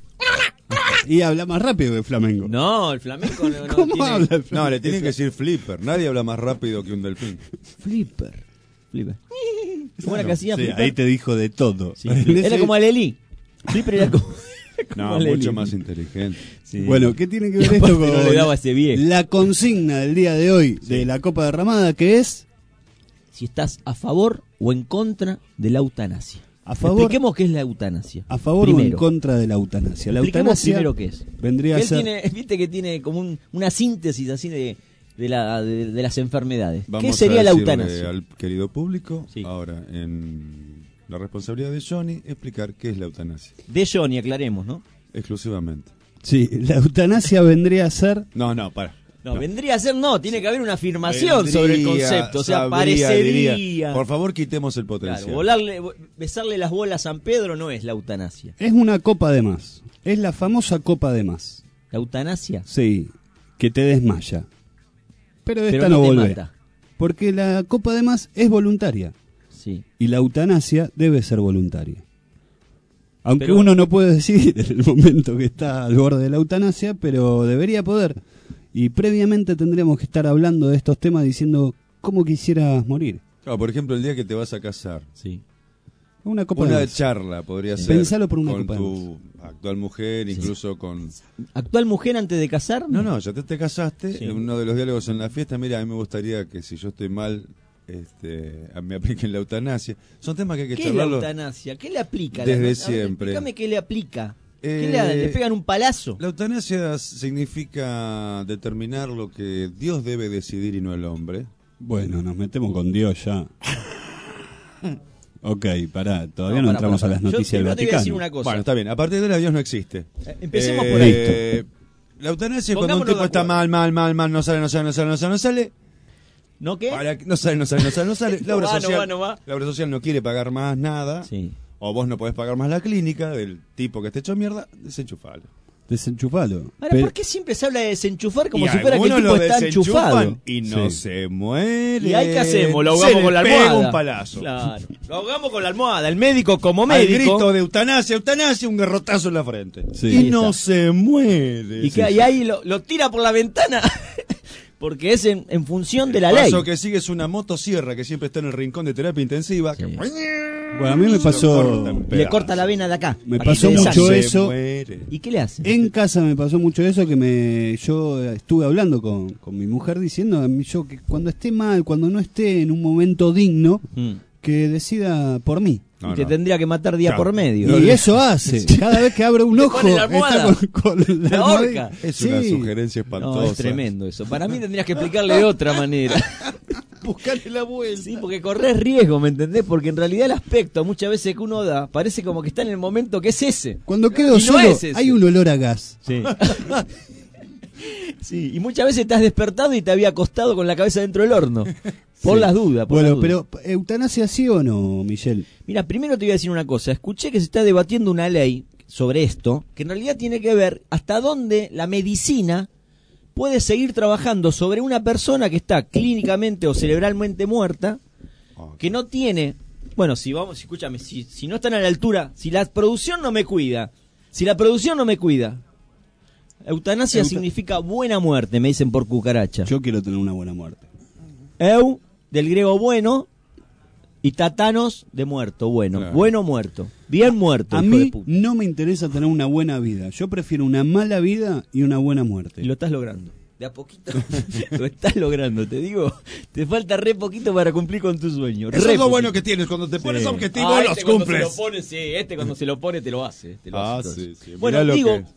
Y habla más rápido que el flamenco. No, el flamenco no, no ¿Cómo tiene... habla el flamenco? No, le tienen que decir flipper. Nadie habla más rápido que un delfín. Flipper. Flipper. ¿Cómo era que hacía Sí, Flipper? ahí te dijo de todo. Sí, era como Aleli. Flipper era como... como No, Aleli. mucho más inteligente. Sí. Bueno, ¿qué tiene que Y ver esto aparte con no le daba ese viejo. la consigna del día de hoy de la Copa Derramada, que es Si estás a favor o en contra de la eutanasia. a favor, Expliquemos qué es la eutanasia. a favor o en Primero. contra de la eutanasia? La Expliquemos eutanasia primero qué es. vendría Él a ser... tiene, viste que tiene como un- una síntesis así de, de, la, de, de las enfermedades. Vamos ¿Qué sería a la decirle eutanasia? al querido público, Sí. ahora en la responsabilidad de Johnny, explicar qué es la eutanasia. De Johnny, aclaremos, ¿no? Exclusivamente. Sí, la eutanasia vendría a ser... No, no, para. No, vendría a ser no, tiene que haber una afirmación Vendría, sobre el concepto, o sea, sabría, parecería. diría. Por favor, quitemos el potencial. Claro, volarle, besarle las bolas a San Pedro no es la eutanasia. Es una copa de más. Es la famosa copa de más. ¿La eutanasia? Sí, que te desmaya. Pero esta Pero no, no te volvé. mata. Porque la copa de más es voluntaria. Sí. Y la eutanasia debe ser voluntaria. Aunque Pero- uno no puede decidir en el momento que está al borde de la eutanasia, pero debería poder. Y previamente tendríamos que estar hablando de estos temas diciendo cómo quisieras morir. Claro, por ejemplo, el día que te vas a casar. Sí. Una copa Una de más. charla podría Sí. ser. Pensalo por una con copa de tu actual mujer, incluso con. ¿Actual mujer antes de casar? No, no, ya te, te casaste. Sí. En uno de los diálogos en la fiesta, mira, a mí me gustaría que si yo estoy mal, este, a- me apliquen la eutanasia. Son temas que hay que ¿Qué es la charlarlo. eutanasia? ¿Qué le aplica? Desde la, a ver, siempre. Explícame qué le aplica. Eh, ¿Qué le, hagan? ¿Le pegan un palazo? La eutanasia significa determinar lo que Dios debe decidir y no el hombre. Bueno, nos metemos con Dios ya. Ok, pará, todavía No, no, pará, entramos pará, a las pará. Yo noticias del primero te voy a decir Vaticano. una cosa. Bueno, está bien. A partir de ahora Dios no existe. Eh, empecemos Eh, por ahí. La eutanasia es cuando un Pongámonos tipo de está acuerdo. mal, mal, mal, mal, no sale, no sale, no sale, no sale, no sale. ¿No qué? Para que- no sale, no sale, no sale, no sale. La obra No va, no social, va, no va. la obra social no quiere pagar más nada. Sí. O vos no podés pagar más la clínica del tipo que esté hecho mierda, desenchufalo. Desenchufalo. Ahora, Pe- ¿por qué siempre se habla de desenchufar como Y si fuera que el algunos tipo lo está desenchufan enchufado? y no Sí. se muere. ¿Y ahí qué hacemos? Lo Se ahogamos le con la pega almohada. un palazo. Claro. Lo ahogamos con la almohada. El médico como Al médico. grito de eutanasia, eutanasia, un garrotazo en la frente. Sí. Y Ahí no está. se muere. Y, que, y ahí lo, lo tira por la ventana porque es en, en función de la El ley. paso que sigue es una motosierra que siempre está en el rincón de terapia intensiva. Sí. Que... Bueno, a mí me pasó... Y le corta la vena de acá. Me para que pasó se mucho desangre. eso. muere. ¿Y qué le hace? En casa me pasó mucho eso que me yo estuve hablando con, con mi mujer diciendo a mí yo que cuando esté mal, cuando no esté en un momento digno, Mm. que decida por mí. No, y te no. tendría que matar día Claro. por medio. Y eso hace. Cada vez que abro un Te ojo, pone la almohada. está con, con la, La almohadilla. horca. Es Sí. una sugerencia espantosa. No, es tremendo eso. Para mí tendrías que explicarle de otra manera. Buscarle la vuelta. Sí, porque corres riesgo, ¿me entendés? Porque en realidad el aspecto muchas veces que uno da parece como que está en el momento que es ese. Cuando Y quedo no solo, es ese. hay un olor a gas. Sí. Sí, y muchas veces te has despertado y te había acostado con la cabeza dentro del horno. Por Sí. las dudas. Por Bueno, las dudas. pero ¿eutanasia sí o no, Michelle? Mira, primero te voy a decir una cosa. Escuché que se está debatiendo una ley sobre esto, que en realidad tiene que ver hasta dónde la medicina puede seguir trabajando sobre una persona que está clínicamente o cerebralmente muerta, que no tiene... Bueno, si vamos, escúchame, si, si no están a la altura, si la producción no me cuida, si la producción no me cuida, eutanasia Euta- significa buena muerte, me dicen por cucaracha. Yo quiero tener una buena muerte. Eu, del griego bueno, y tatanos, de muerto, bueno. Claro. Bueno muerto. Bien muerto, A hijo de mí puta. no me interesa tener una buena vida. Yo prefiero una mala vida y una buena muerte. Y lo estás logrando. De a poquito lo estás logrando, te digo. Te falta re poquito para cumplir con tu sueño. Eso re es lo bueno poquito. que tienes. Cuando te pones Sí. objetivos, Ah, los este cuando cumples. se lo pone, sí, este cuando se lo pone te lo hace. Te lo Ah, hace todo sí, eso. sí. Bueno, Mirá lo digo, que-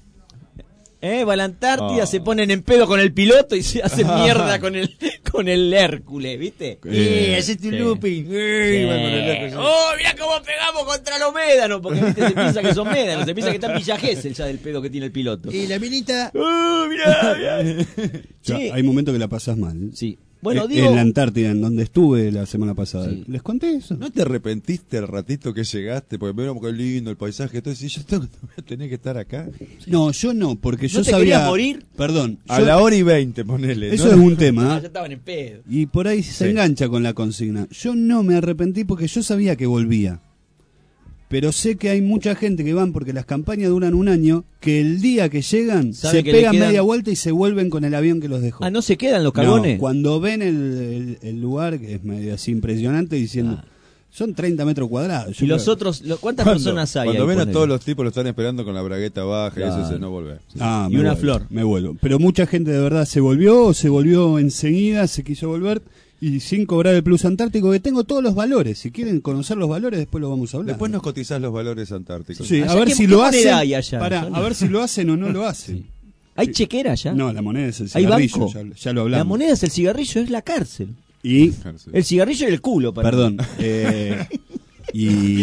eh, va a la Antártida, Ah. se ponen en pedo con el piloto y se hacen mierda con el con el Hércules, ¿viste? Eh, hacete un sí. looping. Sí. Eh, va con el Hércules. ¡Oh, mirá cómo pegamos contra los médanos! Porque ¿viste? Se piensa que son médanos, se piensa que está en Villa Gesell ya del pedo que tiene el piloto. Y la minita. ¡Oh, mirá, mirá! Ya, Sí. hay momentos que la pasas mal. Sí. Bueno, Eh, digo... En la Antártida, en donde estuve la semana pasada. Sí. ¿Les conté eso? ¿No te arrepentiste el ratito que llegaste? Porque vieron qué lindo el paisaje. Entonces, yo tengo, voy a tener que estar acá. No, yo no, porque yo ¿No te sabía... querías morir? Perdón. A yo- la hora y veinte, ponele. Eso ¿no? es un tema. Ah, ¿eh? ya estaban en pedo. Y por ahí se Sí. engancha con la consigna. Yo no me arrepentí porque yo sabía que volvía. Pero sé que hay mucha gente que van porque las campañas duran un año, que el día que llegan Sabe se que le pegan quedan- media vuelta y se vuelven con el avión que los dejó. Ah, ¿no se quedan los No, cagones? cuando ven el, el- el lugar, que es medio así impresionante, diciendo, Ah. son treinta metros cuadrados. Yo ¿Y los creo- otros? lo- ¿Cuántas Cuando- personas hay Cuando ahí, ven a ponele? todos los tipos lo están esperando con la bragueta baja y eso Claro. se no vuelve. Ah, Y me una vuelvo, flor. Me vuelvo. Pero mucha gente de verdad se volvió, o se volvió enseguida, se quiso volver, y sin cobrar el plus antártico, que tengo todos los valores. Si quieren conocer los valores, después lo vamos a hablar. Después nos cotizás los valores antárticos. Sí, a Allá, ver ¿qué- si qué lo moneda hacen. hay allá, Pará, Johnny? a ver si lo hacen o no lo hacen. ¿Hay chequera ya? No, la moneda es el ¿Hay cigarrillo, banco? ya, ya lo La hablamos. moneda es el cigarrillo, es la cárcel. Y, Sí. El cigarrillo y el culo, para perdón, eh, y ¿Cuánto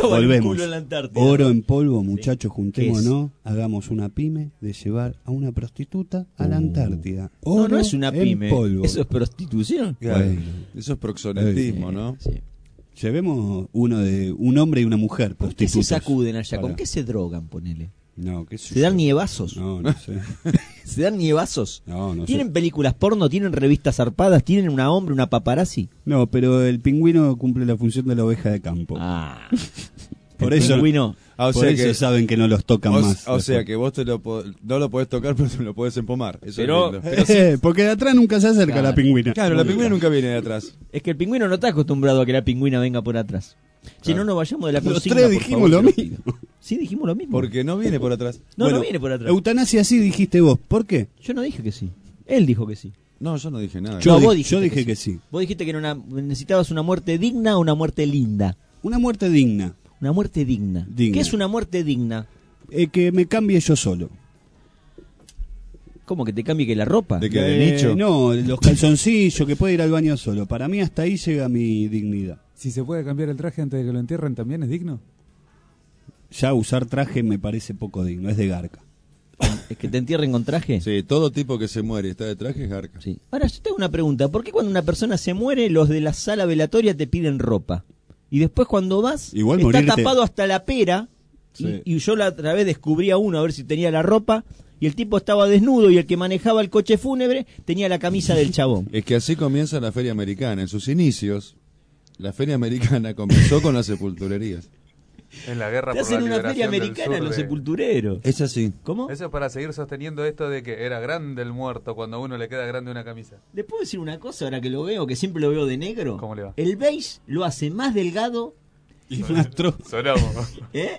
vale un Volvemos. culo en la Antártida. Oro en polvo, muchachos, ¿Qué juntémonos, hagamos una pyme de llevar a una prostituta a la Antártida. No, Oro no es una en pyme. polvo. Eso es prostitución. Claro, Bueno. eso es proxenetismo, ¿no? Sí. Llevemos uno de un hombre y una mujer ¿Con qué se prostitutas. sacuden allá? ¿Con Para- qué se drogan, ponele? No, qué sé ¿Se dan yo. nievazos? No, no sé. ¿Se dan nievazos? No, no ¿Tienen sé. películas porno? ¿Tienen revistas zarpadas? ¿Tienen una hombre, una paparazzi? No, pero el pingüino cumple la función de la oveja de campo. Ah. Por El eso, pingüino. Ah, o por sea eso que- saben que no los tocan O, más. o sea después. que vos te lo po- no lo podés tocar, pero te lo podés empomar. Eso Pero- es lindo. Eh, porque de atrás nunca se acerca Claro. la pingüina. Claro, la pingüina nunca viene de atrás. Es que el pingüino no está acostumbrado a que la pingüina venga por atrás. Che, no nos vayamos de la Los consigna, tres por dijimos favor, lo te lo mismo. pido. Sí, dijimos lo mismo. Porque no viene por atrás. No, Bueno, no viene por atrás. Eutanasia sí dijiste vos. ¿Por qué? Yo no dije que sí. Él dijo que sí. No, yo no dije nada. Yo, No, di- vos dijiste yo dije que que, sí. sí. Vos dijiste que era una, necesitabas una muerte digna o una muerte linda. Una muerte digna. Una muerte digna. Digna. ¿Qué es una muerte digna? Eh, que me cambie yo solo. ¿Cómo que te cambie que la ropa? ¿De qué? ¿De Eh, nicho? No, los calzoncillos, que puede ir al baño solo. Para mí hasta ahí llega mi dignidad. Si se puede cambiar el traje antes de que lo entierren, ¿también es digno? Ya usar traje me parece poco digno, es de garca. ¿Es que te entierren con traje? Sí, todo tipo que se muere y está de traje es garca. Sí. Ahora, yo tengo una pregunta. ¿Por qué cuando una persona se muere, los de la sala velatoria te piden ropa? Y después cuando vas, Igual está morirte- tapado hasta la pera. y- Sí. Y, yo la otra vez descubrí a uno a ver si tenía la ropa. Y el tipo estaba desnudo y el que manejaba el coche fúnebre tenía la camisa del chabón. Es que así comienza la feria americana. En sus inicios, la feria americana comenzó con las sepulturerías. En la guerra Te por la hacen una feria liberación del americana sur en los de- sepultureros. Es así. ¿Cómo? Eso es para seguir sosteniendo esto de que era grande el muerto cuando a uno le queda grande una camisa. ¿Le puedo decir una cosa ahora que lo veo, que siempre lo veo de negro? ¿Cómo le va? El beige lo hace más delgado. Y nuestro- Sonamos. ¿Eh?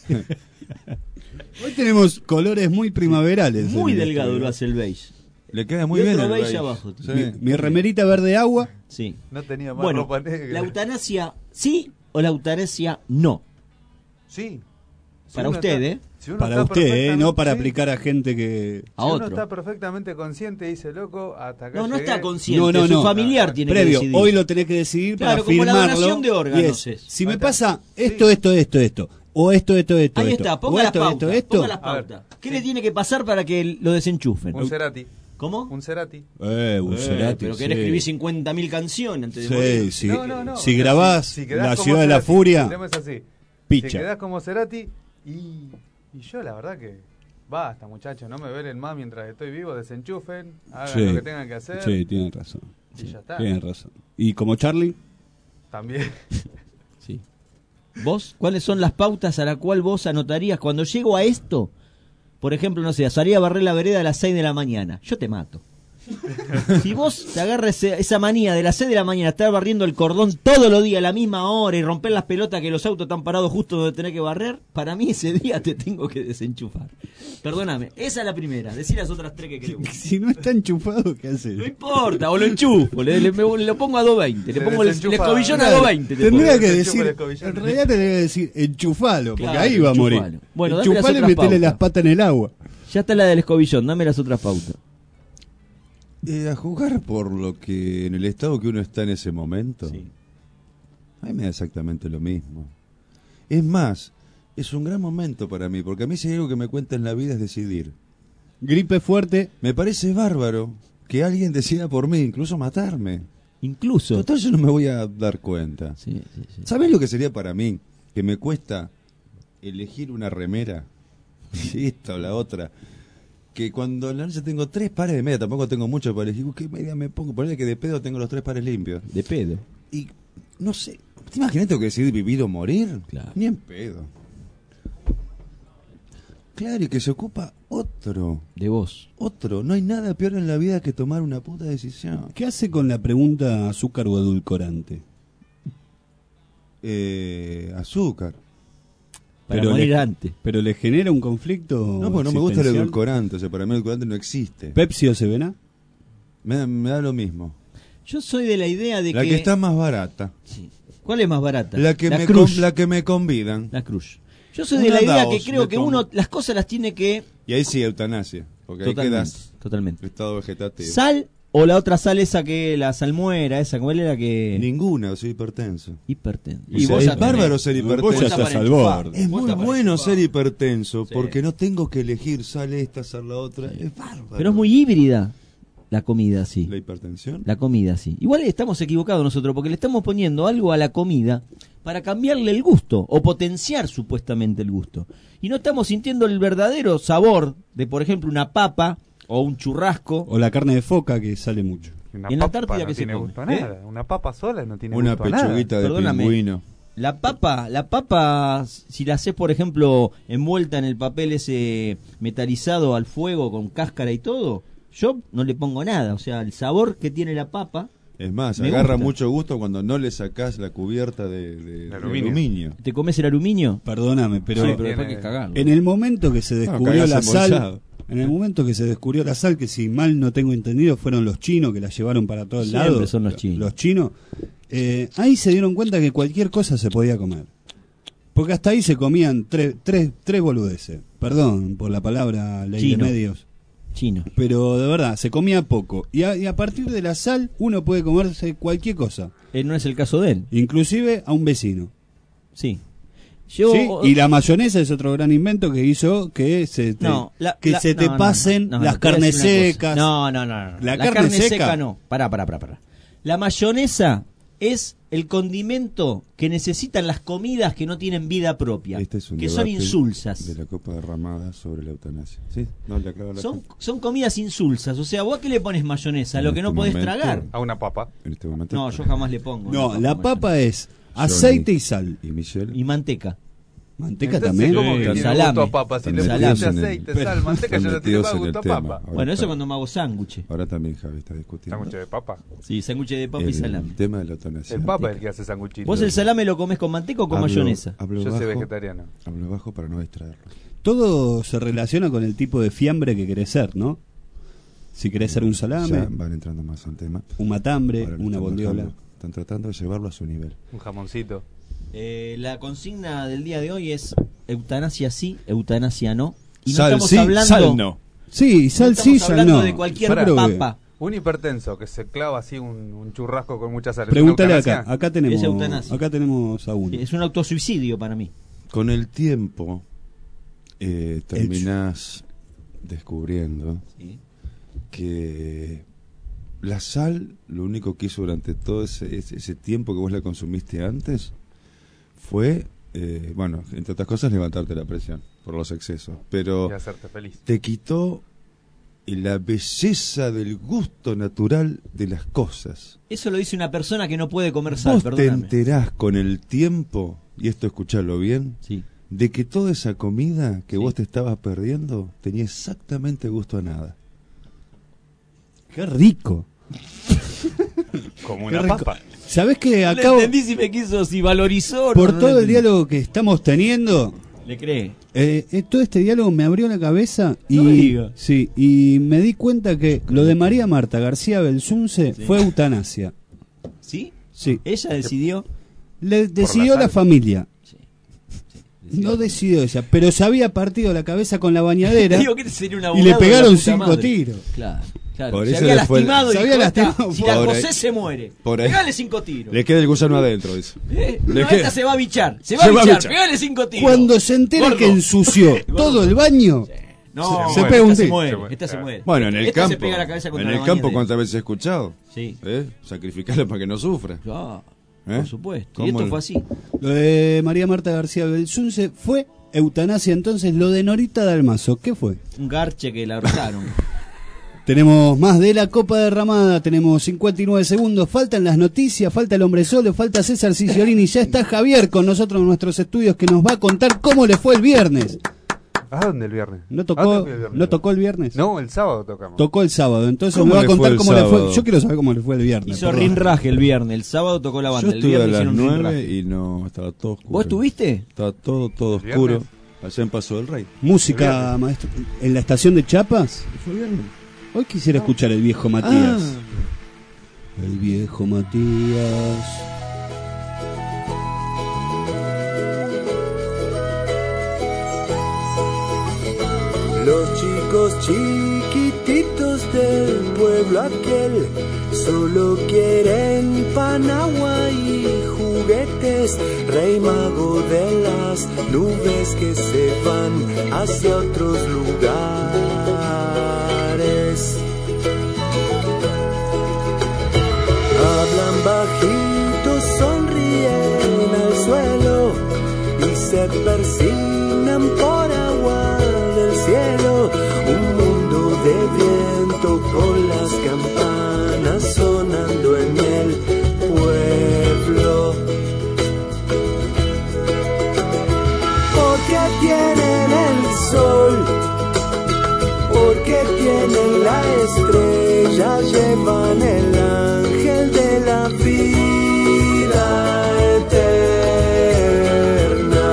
Hoy tenemos colores muy primaverales. Muy en el delgado estudio. lo hace el beige. Le queda muy Y bien otro el beige beige. abajo. Sí. Mi, mi remerita verde agua. Sí. No tenía más Bueno, ropa negra. la eutanasia sí o la eutanasia no. Sí. Si Para uno usted, está- ¿eh? si uno Para está usted, ¿eh? perfectamente- No para sí. aplicar a gente que... A Si uno otro. está perfectamente consciente y dice, loco, hasta acá No, no llegué. está consciente. No, no, Su no. familiar tiene Previo, que decidir. hoy lo tenés que decidir Claro, para como la firmarlo. donación de órganos y es, es. si Ahí me está. pasa esto, Sí. esto, esto, esto, o esto, esto, esto, Ahí esto, está, o ponga las esto, pautas. esto, esto, Ponga las A ver. pautas. ¿Qué le tiene que pasar para que lo desenchufen? Un Cerati. ¿Cómo? Un Cerati. Eh, un Eh, Cerati, pero sí. querés escribir cincuenta mil canciones antes de Sí, morir. sí. No, no, no. Si O sea, grabás si- si quedás La como Ciudad de la Cerati, Furia, el tema es así. picha. Si quedás como Cerati y, y yo la verdad que basta, muchachos, no me velen más mientras estoy vivo, desenchufen, hagan Sí. lo que tengan que hacer. Sí, tienen razón. Y ya está. Tienen razón. ¿Y como Charlie? También. Sí. ¿Vos? ¿Cuáles son las pautas a la cual vos anotarías cuando llego a esto? Por ejemplo, no sé, salí a barrer la vereda a las seis de la mañana. Yo te mato. Si vos te agarras ese- esa manía de las seis de la mañana, estar barriendo el cordón todos los días a la misma hora y romper las pelotas que los autos están parados justo donde tenés que barrer, para mí ese día te tengo que desenchufar. Perdóname, esa es la primera. Decí las otras tres que queremos. Si no está enchufado, ¿qué hace? No importa, o lo enchufo, le, le- me- lo pongo a dos veinte, le Se pongo el, el desenchufa. escobillón a dos veinte. te Tendría pongo. que Desenchufa decir, el escobillón. en realidad tendría que decir enchufalo, porque Claro, ahí va a morir. enchufalo. Bueno, dame las Enchufalo y otras metele pautas. las patas en el agua. Ya está la del escobillón, dame las otras pautas. Eh, a jugar por lo que en el estado que uno está en ese momento, Sí. a mí me da exactamente lo mismo. Es más, es un gran momento para mí, porque a mí si hay algo que me cuenta en la vida es decidir. Gripe fuerte. Me parece bárbaro que alguien decida por mí, incluso matarme. Incluso. Total, yo no me voy a dar cuenta. Sí, sí, sí. ¿Sabés lo que sería para mí? Que me cuesta elegir una remera, esta o la otra. Que cuando en la noche tengo tres pares de media, tampoco tengo mucho para elegir. ¿Qué media me pongo? Ponele que de pedo tengo los tres pares limpios. De pedo. Y no sé, ¿te imaginas tengo que decidir vivir o morir? Claro. Ni en pedo. Claro, y que se ocupa otro. De vos. Otro. No hay nada peor en la vida que tomar una puta decisión. ¿Qué hace con la pregunta azúcar o edulcorante? Eh, azúcar. Para Pero morir le- antes. ¿Pero le genera un conflicto? No, porque no me gusta el existencial? edulcorante. O sea, para mí el edulcorante no existe. ¿Pepsi o Sevena? Me da, me da lo mismo. Yo soy de la idea de La que... que está más barata. Sí. ¿Cuál es más barata? La que, la me, Cruz. con- la que me convidan. La Cruz. Yo soy de Una la idea Daos que creo me que tomo. uno las cosas las tiene que... Y ahí sí, eutanasia. Porque ahí Totalmente, quedas totalmente. estado vegetativo. Sal O la otra sal esa que la salmuera, esa, ¿cuál era que...? Ninguna, soy hipertenso. Hipertenso. Y vos es bárbaro ser Vos hipertenso. ya estás al borde. Es muy bueno ser hipertenso, Sí. porque no tengo que elegir sal esta, sal la otra. Es bárbaro. Pero es muy híbrida la comida, sí. ¿La hipertensión? La comida, sí. Igual estamos equivocados nosotros, porque le estamos poniendo algo a la comida para cambiarle el gusto, o potenciar supuestamente el gusto. Y no estamos sintiendo el verdadero sabor de, por ejemplo, una papa o un churrasco. O la carne de foca, que sale mucho. Una En la papa Antártida no que se tiene come. gusto a ¿Eh? nada. Una papa sola no tiene Una gusto a nada. pechuguita de Perdóname. pingüino. La papa, la papa, si la haces, por ejemplo, envuelta en el papel ese metalizado al fuego con cáscara y todo, yo no le pongo nada. O sea, el sabor que tiene la papa... Es más, Me agarra gusta. mucho gusto cuando no le sacás la cubierta de, de- de aluminio. aluminio. ¿Te comes el aluminio? Perdóname, pero, Sí, Sí, pero después hay tiene- que cagarlo. en el momento que se descubrió cagás la sal, embolsado. en el momento que se descubrió la sal, que si mal no tengo entendido fueron los chinos que la llevaron para todos Siempre lados, son los chinos. los chinos, eh, ahí se dieron cuenta que cualquier cosa se podía comer. Porque hasta ahí se comían tres, tres, tres boludeces. Perdón por la palabra ley Chino. de medios. Chino. Pero de verdad, se comía poco. Y a, y a partir de la sal uno puede comerse cualquier cosa. Eh, no es el caso de él. Inclusive a un vecino. Sí. Yo... ¿Sí? Y la mayonesa es otro gran invento que hizo que se te, No, la- que la- se te no, no, pasen no, no, las no, te voy a carnes decir una cosa. secas. No, no, no, no. La La, carne carne, seca. seca no. Pará, pará, pará, pará. La mayonesa es el condimento que necesitan las comidas que no tienen vida propia, Este es un que son debate insulsas. de la copa derramada sobre la eutanasia. ¿Sí? No, le aclaro la Son, cosa. son comidas insulsas. O sea, ¿vos a qué le pones mayonesa? Lo En que no este podés momento- tragar. A una papa. En este momento. No, yo jamás le pongo. No, una la papa papa es aceite y sal. Y Michelle. Y manteca. Manteca Entonces, también. ¿cómo que Sí. tiene Salame. gusto a papa? Si le Salame. pusiste En el- aceite, pero- sal, manteca, ya están no tiene metidos más en el gusto a tema. papa. Ahora Bueno, eso está- cuando me hago sándwiches. Ahora también Javi está discutiendo. Sándwich de papa. Sí, sándwiches de papa y el salame. tema de la eutanasia. El papa es el que hace sanguchito. ¿Vos el salame lo comés con manteca o con Hablo- mayonesa? Hablo Yo bajo, soy vegetariano. Hablo bajo para no distraerlo. Todo se relaciona con el tipo de fiambre que querés ser, ¿no? Si querés ser un Ya salame, van entrando más al tema. un matambre, Ahora lo una están bondiola. bajando. Están tratando de llevarlo a su nivel. Un jamoncito. Eh, la consigna del día de hoy es eutanasia sí, eutanasia no. Y no Sal estamos sí, hablando, sal no. Sí, sal no sí, estamos sal hablando no. de cualquier Yo creo que- papa. Un hipertenso que se clava así un, un churrasco con mucha sal. Pregúntale ¿Una acá, eutanasia? acá Es tenemos, eutanasia. acá tenemos a uno. Es un autosuicidio para mí. Con el tiempo eh, terminás descubriendo Sí. que la sal lo único que hizo durante todo ese, ese, ese tiempo que vos la consumiste antes fue, eh, bueno, entre otras cosas, levantarte la presión por los excesos. Pero Y hacerte feliz. te quitó la belleza del gusto natural de las cosas. Eso lo dice una persona que no puede comer sal, Vos te perdóname. enterás con el tiempo, y esto escucharlo bien, Sí. de que toda esa comida que vos te estabas perdiendo tenía exactamente gusto a nada. Qué rico. Como Qué una rico. papa. ¿Sabés que No le acabo, entendí si me quiso, si valorizó o no, por no todo lo el entendí. diálogo que estamos teniendo, Le cree. eh, eh, todo este diálogo me abrió la cabeza y, No me diga. sí, y me di cuenta que lo de María Marta García Belsunce Sí. fue eutanasia. ¿Sí? Sí. Ella decidió. Le decidió la la, sal. familia. Sí. No decidió ella, pero se había partido la cabeza con la bañadera Digo que este sería un y abogado le de pegaron la puta cinco madre. tiros. Claro, claro. Por se eso había le fue- lastimado se y había dijo, esta, lastimado si por la ahí. José se muere. Por ahí. Pegale cinco tiros. Le queda el gusano adentro, dice. Eh, le no, queda- esta se va a bichar. Se va Se a va a bichar. bichar. Pegale cinco tiros. Cuando se entera Gordo. que ensució Gordo. todo el baño, No, se esta pega un se tiro. muere. Se muere. Esta se muere. Bueno, en el Esta campo, se pega la cabeza en contra el la campo, bañadera. ¿cuántas veces he escuchado? Sí. ¿Eh? Sacrificarla para que no sufra. Ah, ¿Eh? por supuesto. ¿Cómo Y esto el- fue así. lo de María Marta García Belsunce fue eutanasia. Entonces, lo de Norita Dalmazo, ¿qué fue? Un garche que la ahorcaron. Tenemos más de la Copa Derramada, tenemos cincuenta y nueve segundos, faltan las noticias, falta el hombre solo, falta César Cicciolini, ya está Javier con nosotros en nuestros estudios que nos va a contar cómo le fue el viernes. ¿A dónde el viernes? ¿No ¿A tocó, dónde fue el viernes? ¿no tocó el viernes? No, el sábado tocamos. Tocó el sábado, entonces ¿Cómo me va a le fue contar el cómo le sábado? fue. Yo quiero saber cómo le fue el viernes. Hizo perdón. rinraje el viernes. El sábado tocó la banda. Yo el estuve a viernes las hicieron nueve rinraje. y no, estaba todo oscuro. ¿Vos estuviste? Estaba todo, todo ¿El oscuro. viernes? Allá en Paso del Rey. Música, El maestro. ¿En la estación de Chiapas? ¿Fue el viernes? Hoy quisiera escuchar el viejo Matías. El viejo Matías. Los chicos chiquititos del pueblo pueblo aquel solo quieren pan, agua y juguetes, rey mago de las nubes que se van hacia otros lugares. Hablan bajito, sonríen al suelo y se persignan por agua del cielo. Un mundo de viento con las campanas sonando en el pueblo. Porque tienen el sol, porque tienen la estrella, llevan el ángel de la vida eterna.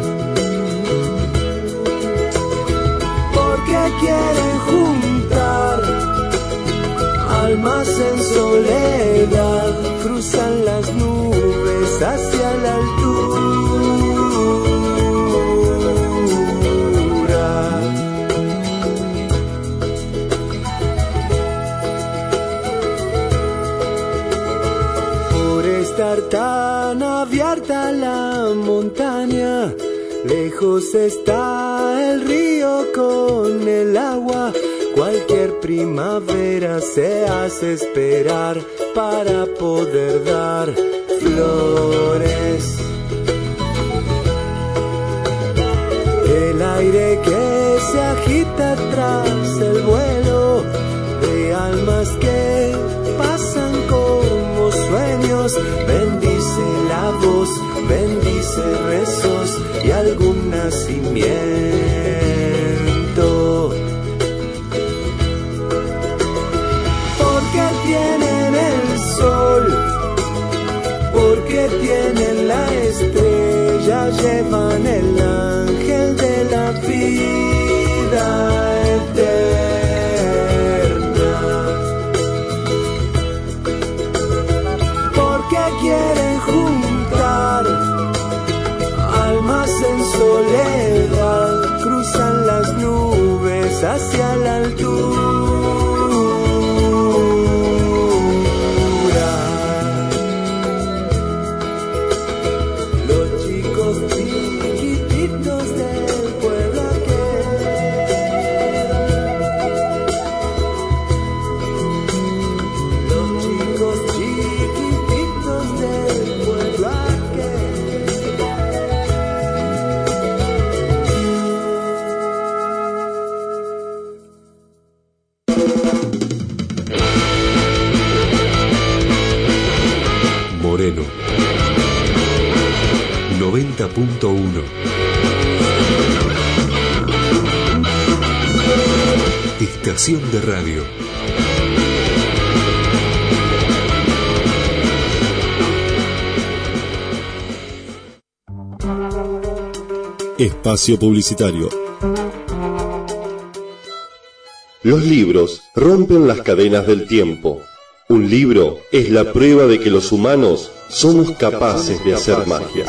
Porque quieren juntar almas en soledad, cruzan las nubes hacia la altura. Estar tan abierta la montaña, lejos está el río con el agua. Cualquier primavera se hace esperar para poder dar flores. El aire que se agita tras el vuelo de almas que pasan como sueños, bendice la voz, bendice rezos y algún nacimiento. Porque tienen el sol, porque tienen la estrella, llevan el ángel de la vida eterna. Porque quieren juntar almas en soledad, cruzan las nubes hacia la altura. Los chicos chiquititos del pueblo aquel, los chicos chiquititos del pueblo aquel. Moreno noventa punto uno. Estación de radio. Espacio publicitario. Los libros rompen las cadenas del tiempo. Un libro es la prueba de que los humanos somos capaces de hacer magia.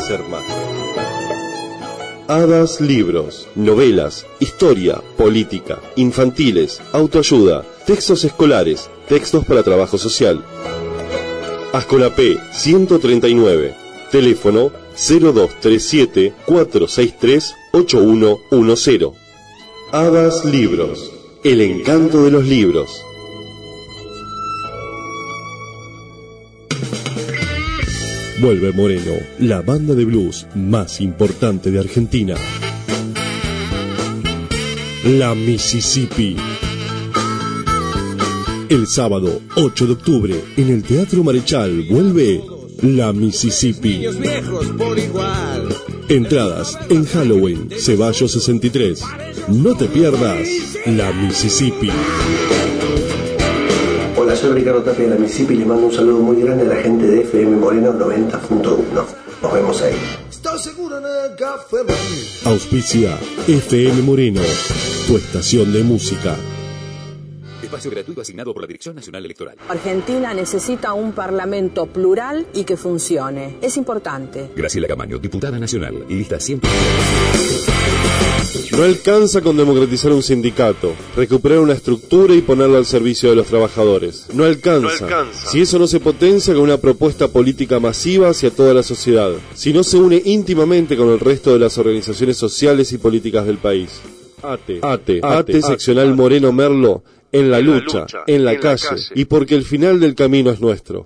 Hadas Libros, novelas, historia, política, infantiles, autoayuda, textos escolares, textos para trabajo social. Ascolapé ciento treinta y nueve, teléfono cero dos tres siete, cuatro seis tres, ocho uno uno cero. Hadas Libros, el encanto de los libros. Vuelve Moreno, la banda de blues más importante de Argentina. La Mississippi. El sábado ocho de octubre, en el Teatro Marechal, vuelve La Mississippi. Entradas en Halloween, Ceballos sesenta y tres. No te pierdas La Mississippi. Hola, soy Ricardo Tapia de la Mississippi y les mando un saludo muy grande a la gente de F M Moreno noventa punto uno. Nos vemos ahí. Auspicia F M Moreno, tu estación de música. espacio gratuito asignado por la Dirección Nacional Electoral. Argentina necesita un parlamento plural y que funcione. Es importante. Graciela Camaño, diputada nacional y lista siempre. No alcanza con democratizar un sindicato, recuperar una estructura y ponerla al servicio de los trabajadores. No alcanza, No alcanza. si eso no se potencia con una propuesta política masiva hacia toda la sociedad, si no se une íntimamente con el resto de las organizaciones sociales y políticas del país. ATE, ATE, ATE, ATE seccional ATE. Moreno Merlo, en la En la lucha, lucha, en la en la calle, calle. y porque el final del camino es nuestro.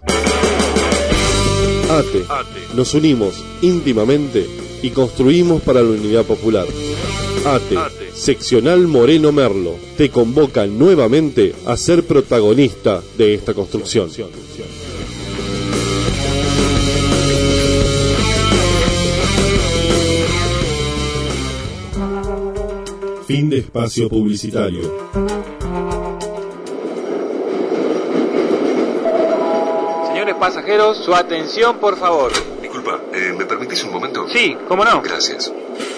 ATE, ATE. nos unimos íntimamente y construimos para la unidad popular. ATE, ATE. seccional Moreno Merlo, te convoca nuevamente a ser protagonista de esta construcción. Fin de espacio publicitario. Señores pasajeros, su atención, por favor. Disculpa, eh, ¿me permitís un momento? Sí, cómo no. Gracias.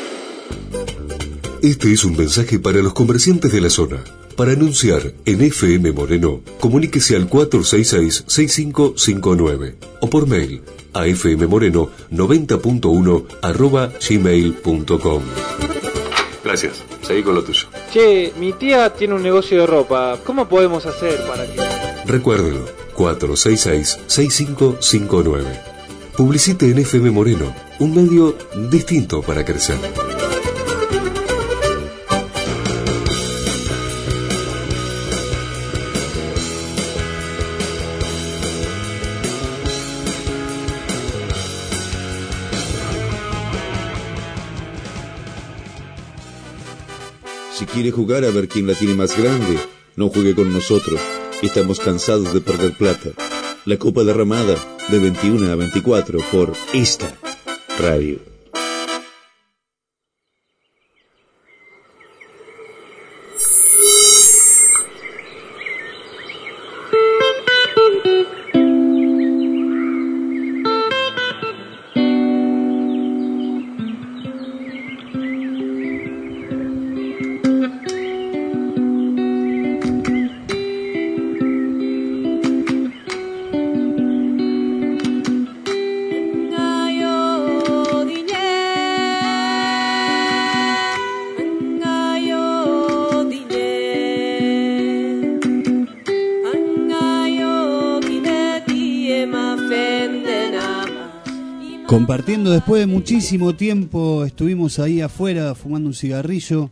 Este es un mensaje para los comerciantes de la zona. Para anunciar en F M Moreno, comuníquese al cuatro seis seis, seis cinco cinco nueve o por mail a fmmoreno noventa punto uno arroba gmail punto com. Gracias. Seguí con lo tuyo. Che, mi tía tiene un negocio de ropa. ¿Cómo podemos hacer para que...? Recuérdelo, cuatro seis seis, seis cinco cinco nueve. Publicite en F M Moreno, un medio distinto para crecer. Si quiere jugar a ver quién la tiene más grande, no juegue con nosotros. Estamos cansados de perder plata. La Copa Derramada, de veintiuno a veinticuatro, por esta radio. Compartiendo después de muchísimo tiempo, estuvimos ahí afuera fumando un cigarrillo,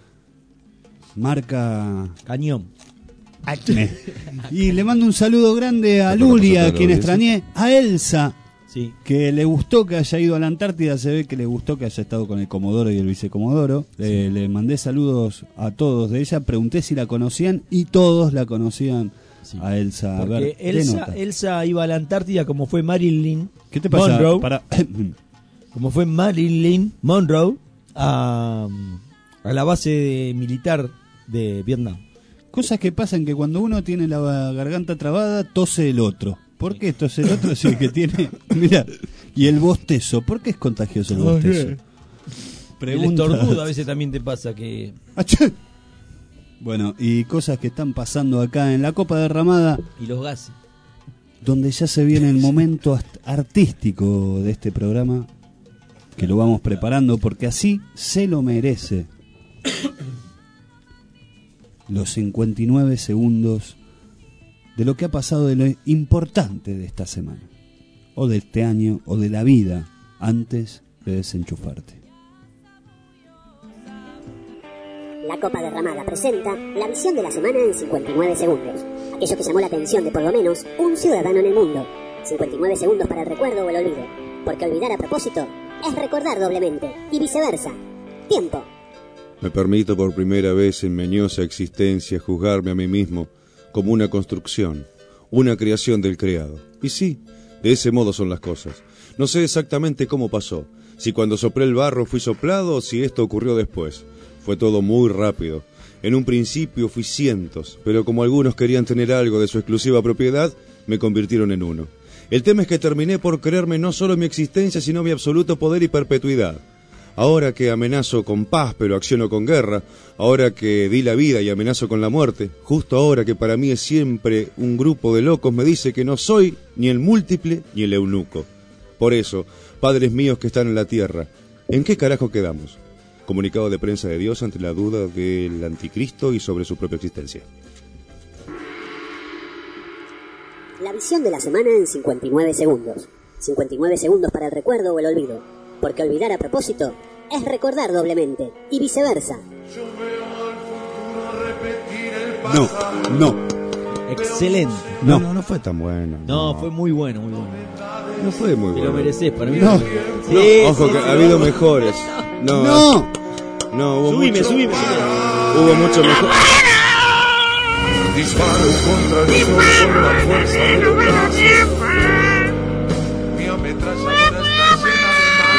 marca Cañón. Acme. Y le mando un saludo grande a Lulia, a quien extrañé, a Elsa, sí, que le gustó que haya ido a la Antártida, se ve que le gustó que haya estado con el Comodoro y el Vicecomodoro. Sí. Le, le mandé saludos a todos de ella, pregunté si la conocían y todos la conocían. Sí. A Elsa, a ver, Elsa, Elsa iba a la Antártida como fue Marilyn. ¿Qué te pasa? Monroe, Para... como fue Marilyn Monroe a, a la base militar de Vietnam. Cosas que pasan que cuando uno tiene la garganta trabada, tose el otro. ¿Por qué tose el otro? Si el que tiene... Mira, y el bostezo. ¿Por qué es contagioso el bostezo? Okay. El estornudo a veces también te pasa que... Bueno, y cosas que están pasando acá en la Copa Derramada. Y los gases. Donde ya se viene el momento artístico de este programa, que lo vamos preparando porque así se lo merece. Los cincuenta y nueve segundos de lo que ha pasado, de lo importante de esta semana, o de este año, o de la vida, antes de desenchufarte. La Copa Derramada presenta la visión de la semana en cincuenta y nueve segundos. Aquello que llamó la atención de por lo menos un ciudadano en el mundo. cincuenta y nueve segundos para el recuerdo o el olvido. Porque olvidar a propósito es recordar doblemente. Y viceversa. Tiempo. Me permito por primera vez en mi añosa existencia juzgarme a mí mismo como una construcción, una creación del creado. Y sí, de ese modo son las cosas. No sé exactamente cómo pasó, si cuando soplé el barro fui soplado o si esto ocurrió después. Fue todo muy rápido. En un principio fui cientos, pero como algunos querían tener algo de su exclusiva propiedad, me convirtieron en uno. El tema es que terminé por creerme no solo mi existencia, sino mi absoluto poder y perpetuidad. ahora que amenazo con paz pero acciono con guerra, ahora que di la vida y amenazo con la muerte, justo ahora que para mí es siempre un grupo de locos, me dice que no soy ni el múltiple ni el eunuco. Por eso, padres míos que están en la tierra, ¿en qué carajo quedamos? Comunicado de prensa de Dios ante la duda del anticristo y sobre su propia existencia. La visión de la semana en cincuenta y nueve segundos. cincuenta y nueve segundos para el recuerdo o el olvido. Porque olvidar a propósito es recordar doblemente. Y viceversa. No, no. Excelente. No, no, no fue tan bueno. No, fue muy bueno, muy bueno. No fue muy Te bueno. lo mereces, para mí. No, Sí, no, sí, ojo que sí, ha habido no. mejores. No, No. no hubo Subime, mucho. subime. Hubo mucho mejor. Disparo contra el sol con la fuerza del brazo. Mi ametralladora está llena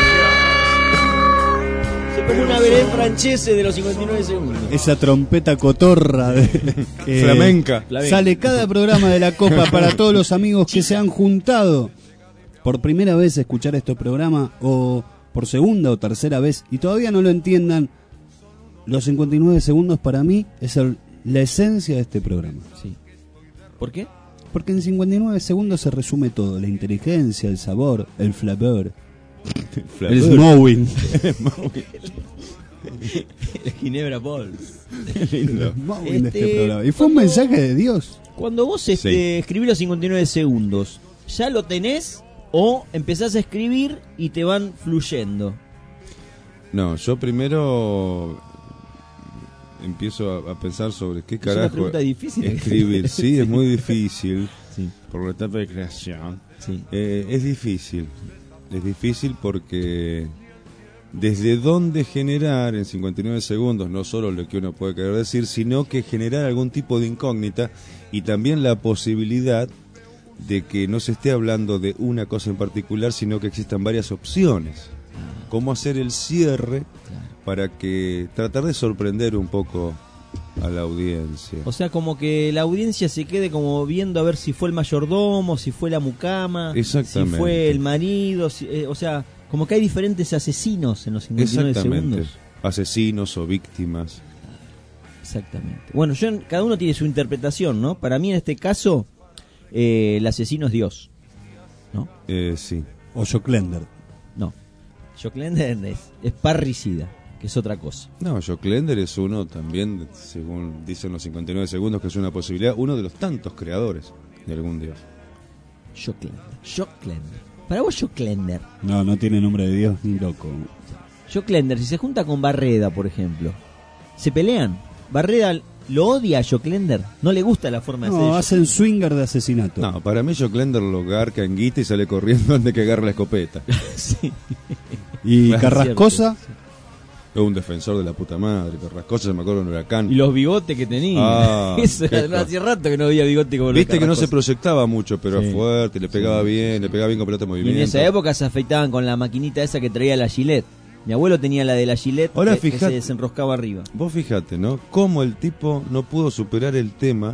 de Se pone una vereda francese de los cincuenta y nueve segundos. Esa trompeta cotorra de, que Flamenca. sale cada programa de la Copa para todos los amigos que se han juntado por primera vez a escuchar este programa o por segunda o tercera vez y todavía no lo entiendan. Los cincuenta y nueve segundos para mí es el, la esencia de este programa. Sí. ¿Por qué? Porque en cincuenta y nueve segundos se resume todo: la inteligencia, el sabor, el flavor, el smowing. El Ginebra Balls. El smowing de este Este, programa. Y fue un mensaje de Dios. Cuando vos este, Sí. escribís los cincuenta y nueve segundos, ¿ya lo tenés o empezás a escribir y te van fluyendo? No, yo primero empiezo a, a pensar sobre qué Es una carajo pregunta difícil. escribir. Sí, es muy difícil. Sí. Por la etapa de creación. Sí. Eh, es difícil. Es difícil porque desde dónde generar en cincuenta y nueve segundos no solo lo que uno puede querer decir, sino que generar algún tipo de incógnita y también la posibilidad de que no se esté hablando de una cosa en particular, sino que existan varias opciones. Cómo hacer el cierre para que tratar de sorprender un poco a la audiencia. O sea, como que la audiencia se quede como viendo a ver si fue el mayordomo, si fue la mucama, si Exactamente. fue el marido, si- eh, o sea, como que hay diferentes asesinos en los cincuenta y nueve Exactamente. segundos. Asesinos o víctimas. Exactamente. Bueno, yo en- cada uno tiene su interpretación, ¿no? Para mí en este caso, eh, el asesino es Dios, ¿no? Eh, sí. O Joclender. No. Joclender es, es parricida, que es otra cosa. No, Joclender es uno también, según dicen los cincuenta y nueve segundos, que es una posibilidad, uno de los tantos creadores de algún dios. Joclender. Joclender. Para vos, Joclender. No, no tiene nombre de Dios ni loco. Joclender, si se junta con Barreda, por ejemplo, ¿se pelean? ¿Barreda lo odia a Joclender? ¿No le gusta la forma de No, ser? hacen swinger de asesinato. No, para mí Joclender lo garca en guita y sale corriendo antes que agarre la escopeta. Sí. ¿Y Es Carrascosa? Es un defensor de la puta madre. Carrascosa, me acuerdo, en Huracán. Y los bigotes que tenía. Ah, Eso, qué no, cosa. hacía rato que no había bigote como los Viste que no se Carrascosa. proyectaba mucho, pero Sí. fuerte, le pegaba bien, le pegaba bien con pelota de Y en movimiento. esa época se afeitaban con la maquinita esa que traía la Gillette. Mi abuelo tenía la de la Gillette Ahora que, que fijate- se desenroscaba arriba. Vos fijate, ¿no? Cómo el tipo no pudo superar el tema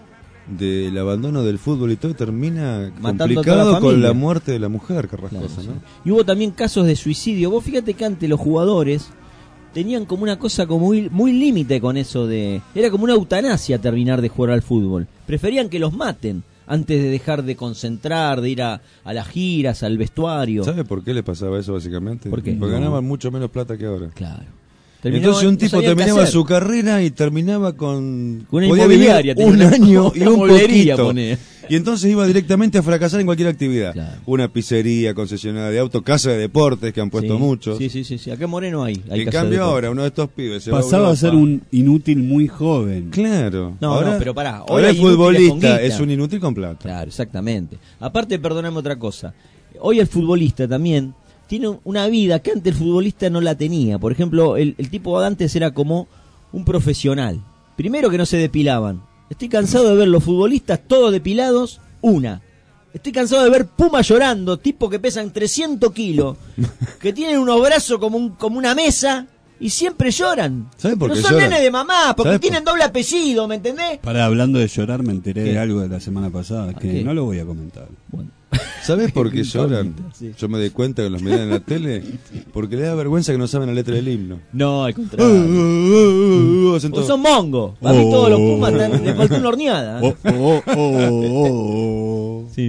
del abandono del fútbol y todo, termina Matando a toda la complicado con familia. la muerte de la mujer, Carrascosa, Claro, sí. ¿no? Y hubo también casos de suicidio. Vos fíjate que antes los jugadores tenían como una cosa como muy, muy límite con eso de... Era como una eutanasia terminar de jugar al fútbol. Preferían que los maten antes de dejar de concentrar, de ir a, a las giras, al vestuario. ¿Sabe por qué le pasaba eso básicamente? ¿Por qué? Porque No. ganaban mucho menos plata que ahora. Claro. Entonces un no tipo sabían qué terminaba hacer. su carrera y terminaba con... Con una podía inmobiliaria, vivir un tenía una- año y una un mueblería, poquito. ponía. Y entonces iba directamente a fracasar en cualquier actividad. Una pizzería, concesionaria de autos, casa de deportes que han puesto Sí, muchos. Sí, sí, sí, sí. Acá en Moreno hay. hay En casa de cambio deporte. ahora uno de estos pibes se va Pasaba a, a ser Europa. un inútil muy joven. Claro. No, ahora, no, pero pará. Hoy Ahora hay el inútiles con futbolista guita. es un inútil con plata. Claro, exactamente. Aparte, perdóname otra cosa. Hoy el futbolista también tiene una vida que antes el futbolista no la tenía. Por ejemplo, el, el tipo de antes era como un profesional. Primero que no se depilaban. Estoy cansado de ver los futbolistas todos depilados, una. Estoy cansado de ver Pumas llorando, tipos que pesan trescientos kilos, que tienen unos brazos como, un, como una mesa y siempre lloran. ¿Sabe por no qué son lloran? nenes de mamá, porque ¿Sabe por- tienen doble apellido, ¿me entendés? Para hablando de llorar, me enteré ¿Qué? de algo de la semana pasada que ¿Qué? no lo voy a comentar. Bueno. ¿Sabés por qué lloran? Sí. Yo me di cuenta que los miran en la tele porque le da vergüenza que no saben la letra del himno. No, al contrario. Hacen O todo. son mongos. A mí todos los Pumas están- le faltó una horneada. Oh, oh, oh, oh. Sí.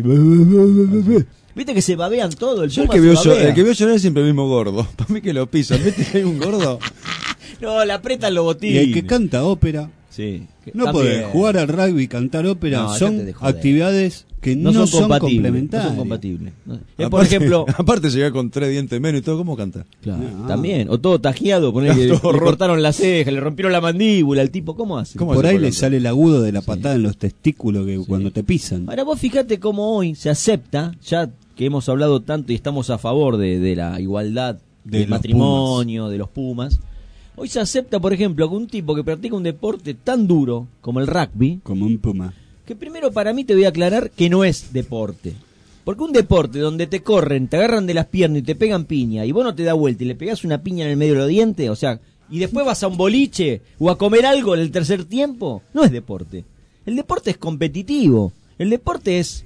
Viste que se babean todo. El Yo el Puma que, se veo yo- babea. el que veo llorar es siempre el mismo gordo. Para mí que lo pisan. ¿Viste que hay un gordo? No, le apretan los botines. Y el que canta ópera. Sí. que No también. podés jugar al rugby y cantar ópera. No, son déjate de joder. actividades que no, No son son compatibles, complementarias. no son compatibles. No. Eh, Aparte- por ejemplo, Aparte llegar con tres dientes menos y todo, ¿cómo canta? claro, No. también, o todo tajeado, con él, le, Todo le roto. cortaron la ceja, le rompieron la mandíbula, el tipo, ¿cómo hace? ¿Cómo Por hace ahí por le cantar? sale el agudo de la patada en los testículos que cuando te pisan. Ahora vos fíjate cómo hoy se acepta, ya que hemos hablado tanto y estamos a favor de, de la igualdad De del los matrimonio, de los Pumas, hoy se acepta, por ejemplo, que un tipo que practica un deporte tan duro como el rugby, Como un puma. que primero para mí te voy a aclarar que no es deporte. Porque un deporte donde te corren, te agarran de las piernas y te pegan piña, y vos no te das vuelta y le pegás una piña en el medio de los dientes, o sea, y después vas a un boliche o a comer algo en el tercer tiempo, no es deporte. El deporte es competitivo. El deporte es,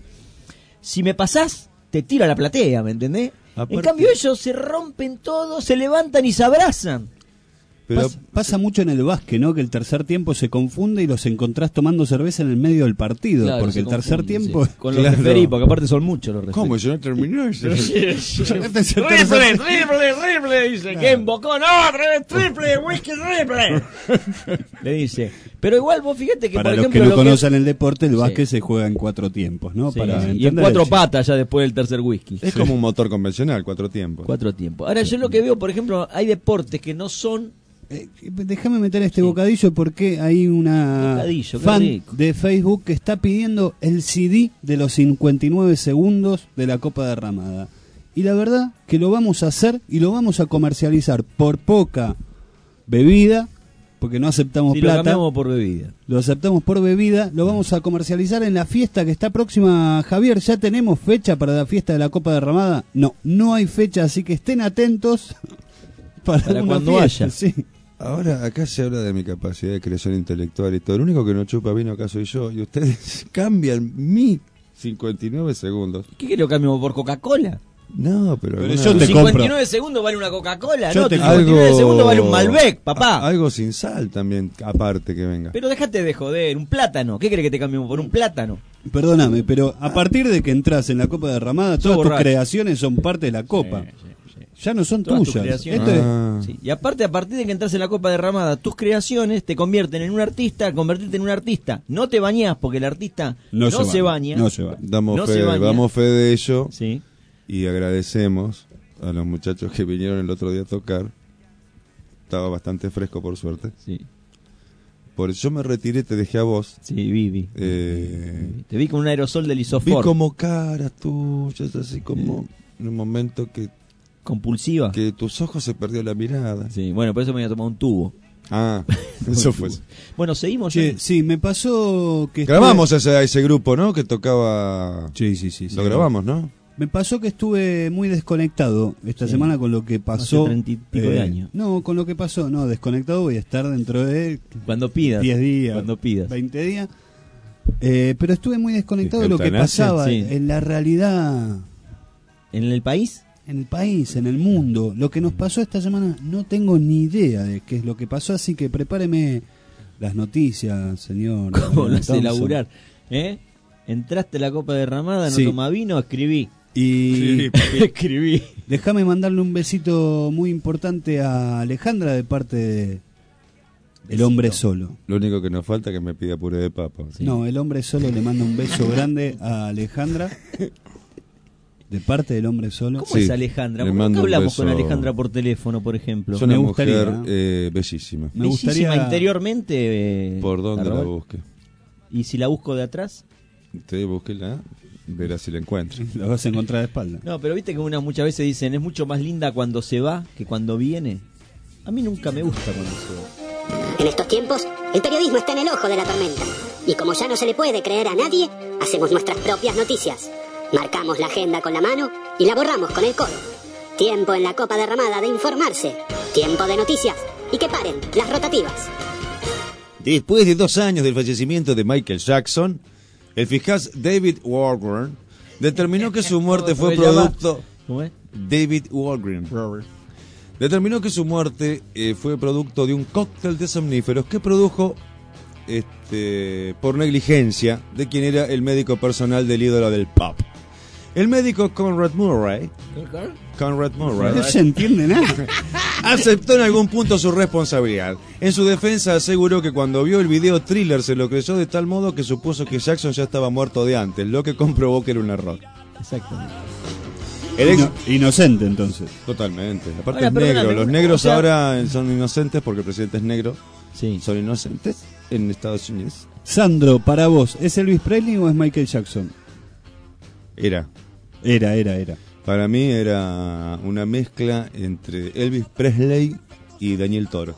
si me pasás, te tiro a la platea, ¿me entendés? Aparte- En cambio ellos se rompen todos, se levantan y se abrazan. Pero Pas- pasa mucho en el básquet, ¿no? Que el tercer tiempo se confunde y los encontrás tomando cerveza en el medio del partido. Claro, porque se el tercer confunden, tiempo. sí. Con los Claro. referí, porque aparte son muchos los referí. ¿cómo? Yo no terminó ese. Triple, triple, triple, dice. ¿Qué embocó? No, triple, triple, whisky triple. Le dice. Pero igual vos fíjate que, Para por los ejemplo, que no lo conocen el deporte, el Sí. básquet se juega en cuatro tiempos, ¿no? Sí, Para sí, y en entender cuatro el- patas ya después del tercer whisky. Es como un motor convencional, cuatro tiempos. Cuatro tiempos. Ahora yo lo que veo, por ejemplo, hay deportes que no son... Eh, déjame meter este bocadillo porque hay una Bocadillo, qué fan rico. de Facebook que está pidiendo el C D de los cincuenta y nueve segundos de la Copa Derramada. Y la verdad que lo vamos a hacer y lo vamos a comercializar por poca bebida, porque no aceptamos Si lo plata. cambiamos por bebida. Lo aceptamos por bebida, lo vamos a comercializar en la fiesta que está próxima, Javier. ¿Ya tenemos fecha para la fiesta de la Copa Derramada? No, no hay fecha, así que estén atentos para, Para una cuando fiesta, haya. sí. Ahora, acá se habla de mi capacidad de creación intelectual y todo. El único que no chupa vino acá soy yo. Y ustedes cambian mi cincuenta y nueve segundos. ¿Qué que lo cambiamos por Coca-Cola? No, pero... Pero alguna- yo te cincuenta y compro. nueve segundos vale una Coca-Cola, Yo no, te- cincuenta y nueve segundos vale un Malbec, papá. a- algo sin sal también, aparte que venga. Pero déjate de joder, un plátano. ¿Qué crees que te cambiemos por un plátano? Perdóname, pero a partir de que entras en la Copa Derramada, Sos todas tus borracho. creaciones son parte de la Copa. Ya no son Todas tus tuyas. creaciones. Esto es- Ah. Sí, y aparte, a partir de que entras en la Copa Derramada, tus creaciones te convierten en un artista. Al convertirte en un artista, no te bañás porque el artista no, No se, se baña. baña, no se baña. Damos No fe, se baña. damos fe de ello Sí. y agradecemos a los muchachos que vinieron el otro día a tocar. Estaba bastante fresco, por suerte. Sí, Por eso yo me retiré, te dejé a vos. sí, vi, vi. Eh, Te vi con un aerosol del vi isofor. como caras tuyas, así como en un momento que, Compulsiva. que tus ojos se perdió la mirada. Sí, bueno, por eso me voy a tomar un tubo. Ah, eso fue. Bueno, seguimos. Che, ya? sí, me pasó que... Grabamos ese, a ese grupo, ¿no? Que tocaba... Sí, sí, sí. sí. Lo grabamos, ¿no? Me pasó que estuve muy desconectado esta semana con lo que pasó. Hace treinta y pico de años. No, con lo que pasó, no, desconectado voy a estar dentro de Cuando pidas. diez días, Cuando pidas. veinte días. Eh, pero estuve muy desconectado de lo que Eutanasia, pasaba sí. en la realidad, ¿En el país? en el país, en el mundo. Lo que nos pasó esta semana, no tengo ni idea de qué es lo que pasó, así que prepáreme las noticias, señor. ¿Cómo lo hace Thompson. laburar? ¿Eh? Entraste a la Copa Derramada, no Sí. toma vino, escribí. Y escribí. déjame mandarle un besito muy importante a Alejandra de parte de El Hombre Solo. Lo único que nos falta es que me pida puré de papa. No, El Hombre Solo le manda un beso grande a Alejandra de parte del Hombre Solo. ¿Cómo es Alejandra? le ¿Por qué mando un hablamos con beso. Alejandra por teléfono, por ejemplo? Es una Me mujer gustaría, eh, bellísima. Me Bellísima gustaría- interiormente. eh, ¿Por dónde la Arrabal. busque? ¿Y si la busco de atrás? Usted búsquela, verá si la encuentra. La vas a encontrar de espalda. No, pero viste que unas muchas veces dicen, es mucho más linda cuando se va que cuando viene. A mí nunca me gusta cuando se va. En estos tiempos, el periodismo está en el ojo de la tormenta. Y como ya no se le puede creer a nadie, hacemos nuestras propias noticias. Marcamos la agenda con la mano y la borramos con el codo. Tiempo en la Copa Derramada de informarse. Tiempo de noticias. Y que paren las rotativas. Después de dos años del fallecimiento de Michael Jackson, el fiscal David Warburton determinó que su muerte fue ¿Cómo se llama? producto... ¿Cómo es? David Walgreen. Determinó que su muerte eh, fue producto de un cóctel de somníferos que produjo este, por negligencia de quien era el médico personal del ídolo del pop. El médico Conrad Murray, Conrad Murray, No se entiende nada. aceptó en algún punto su responsabilidad. En su defensa aseguró que cuando vio el video Thriller se lo creyó de tal modo que supuso que Jackson ya estaba muerto de antes, lo que comprobó que era un error. Exactamente. El ex- Ino- inocente, entonces. Totalmente. Aparte Ahora, es perdóname, negro. Los negros o sea- ahora son inocentes porque el presidente es negro. Sí. Son inocentes en Estados Unidos. Sandro, para vos, ¿es Elvis Presley o es Michael Jackson? Era. Era, era, era. Para mí era una mezcla entre Elvis Presley y Daniel Toro.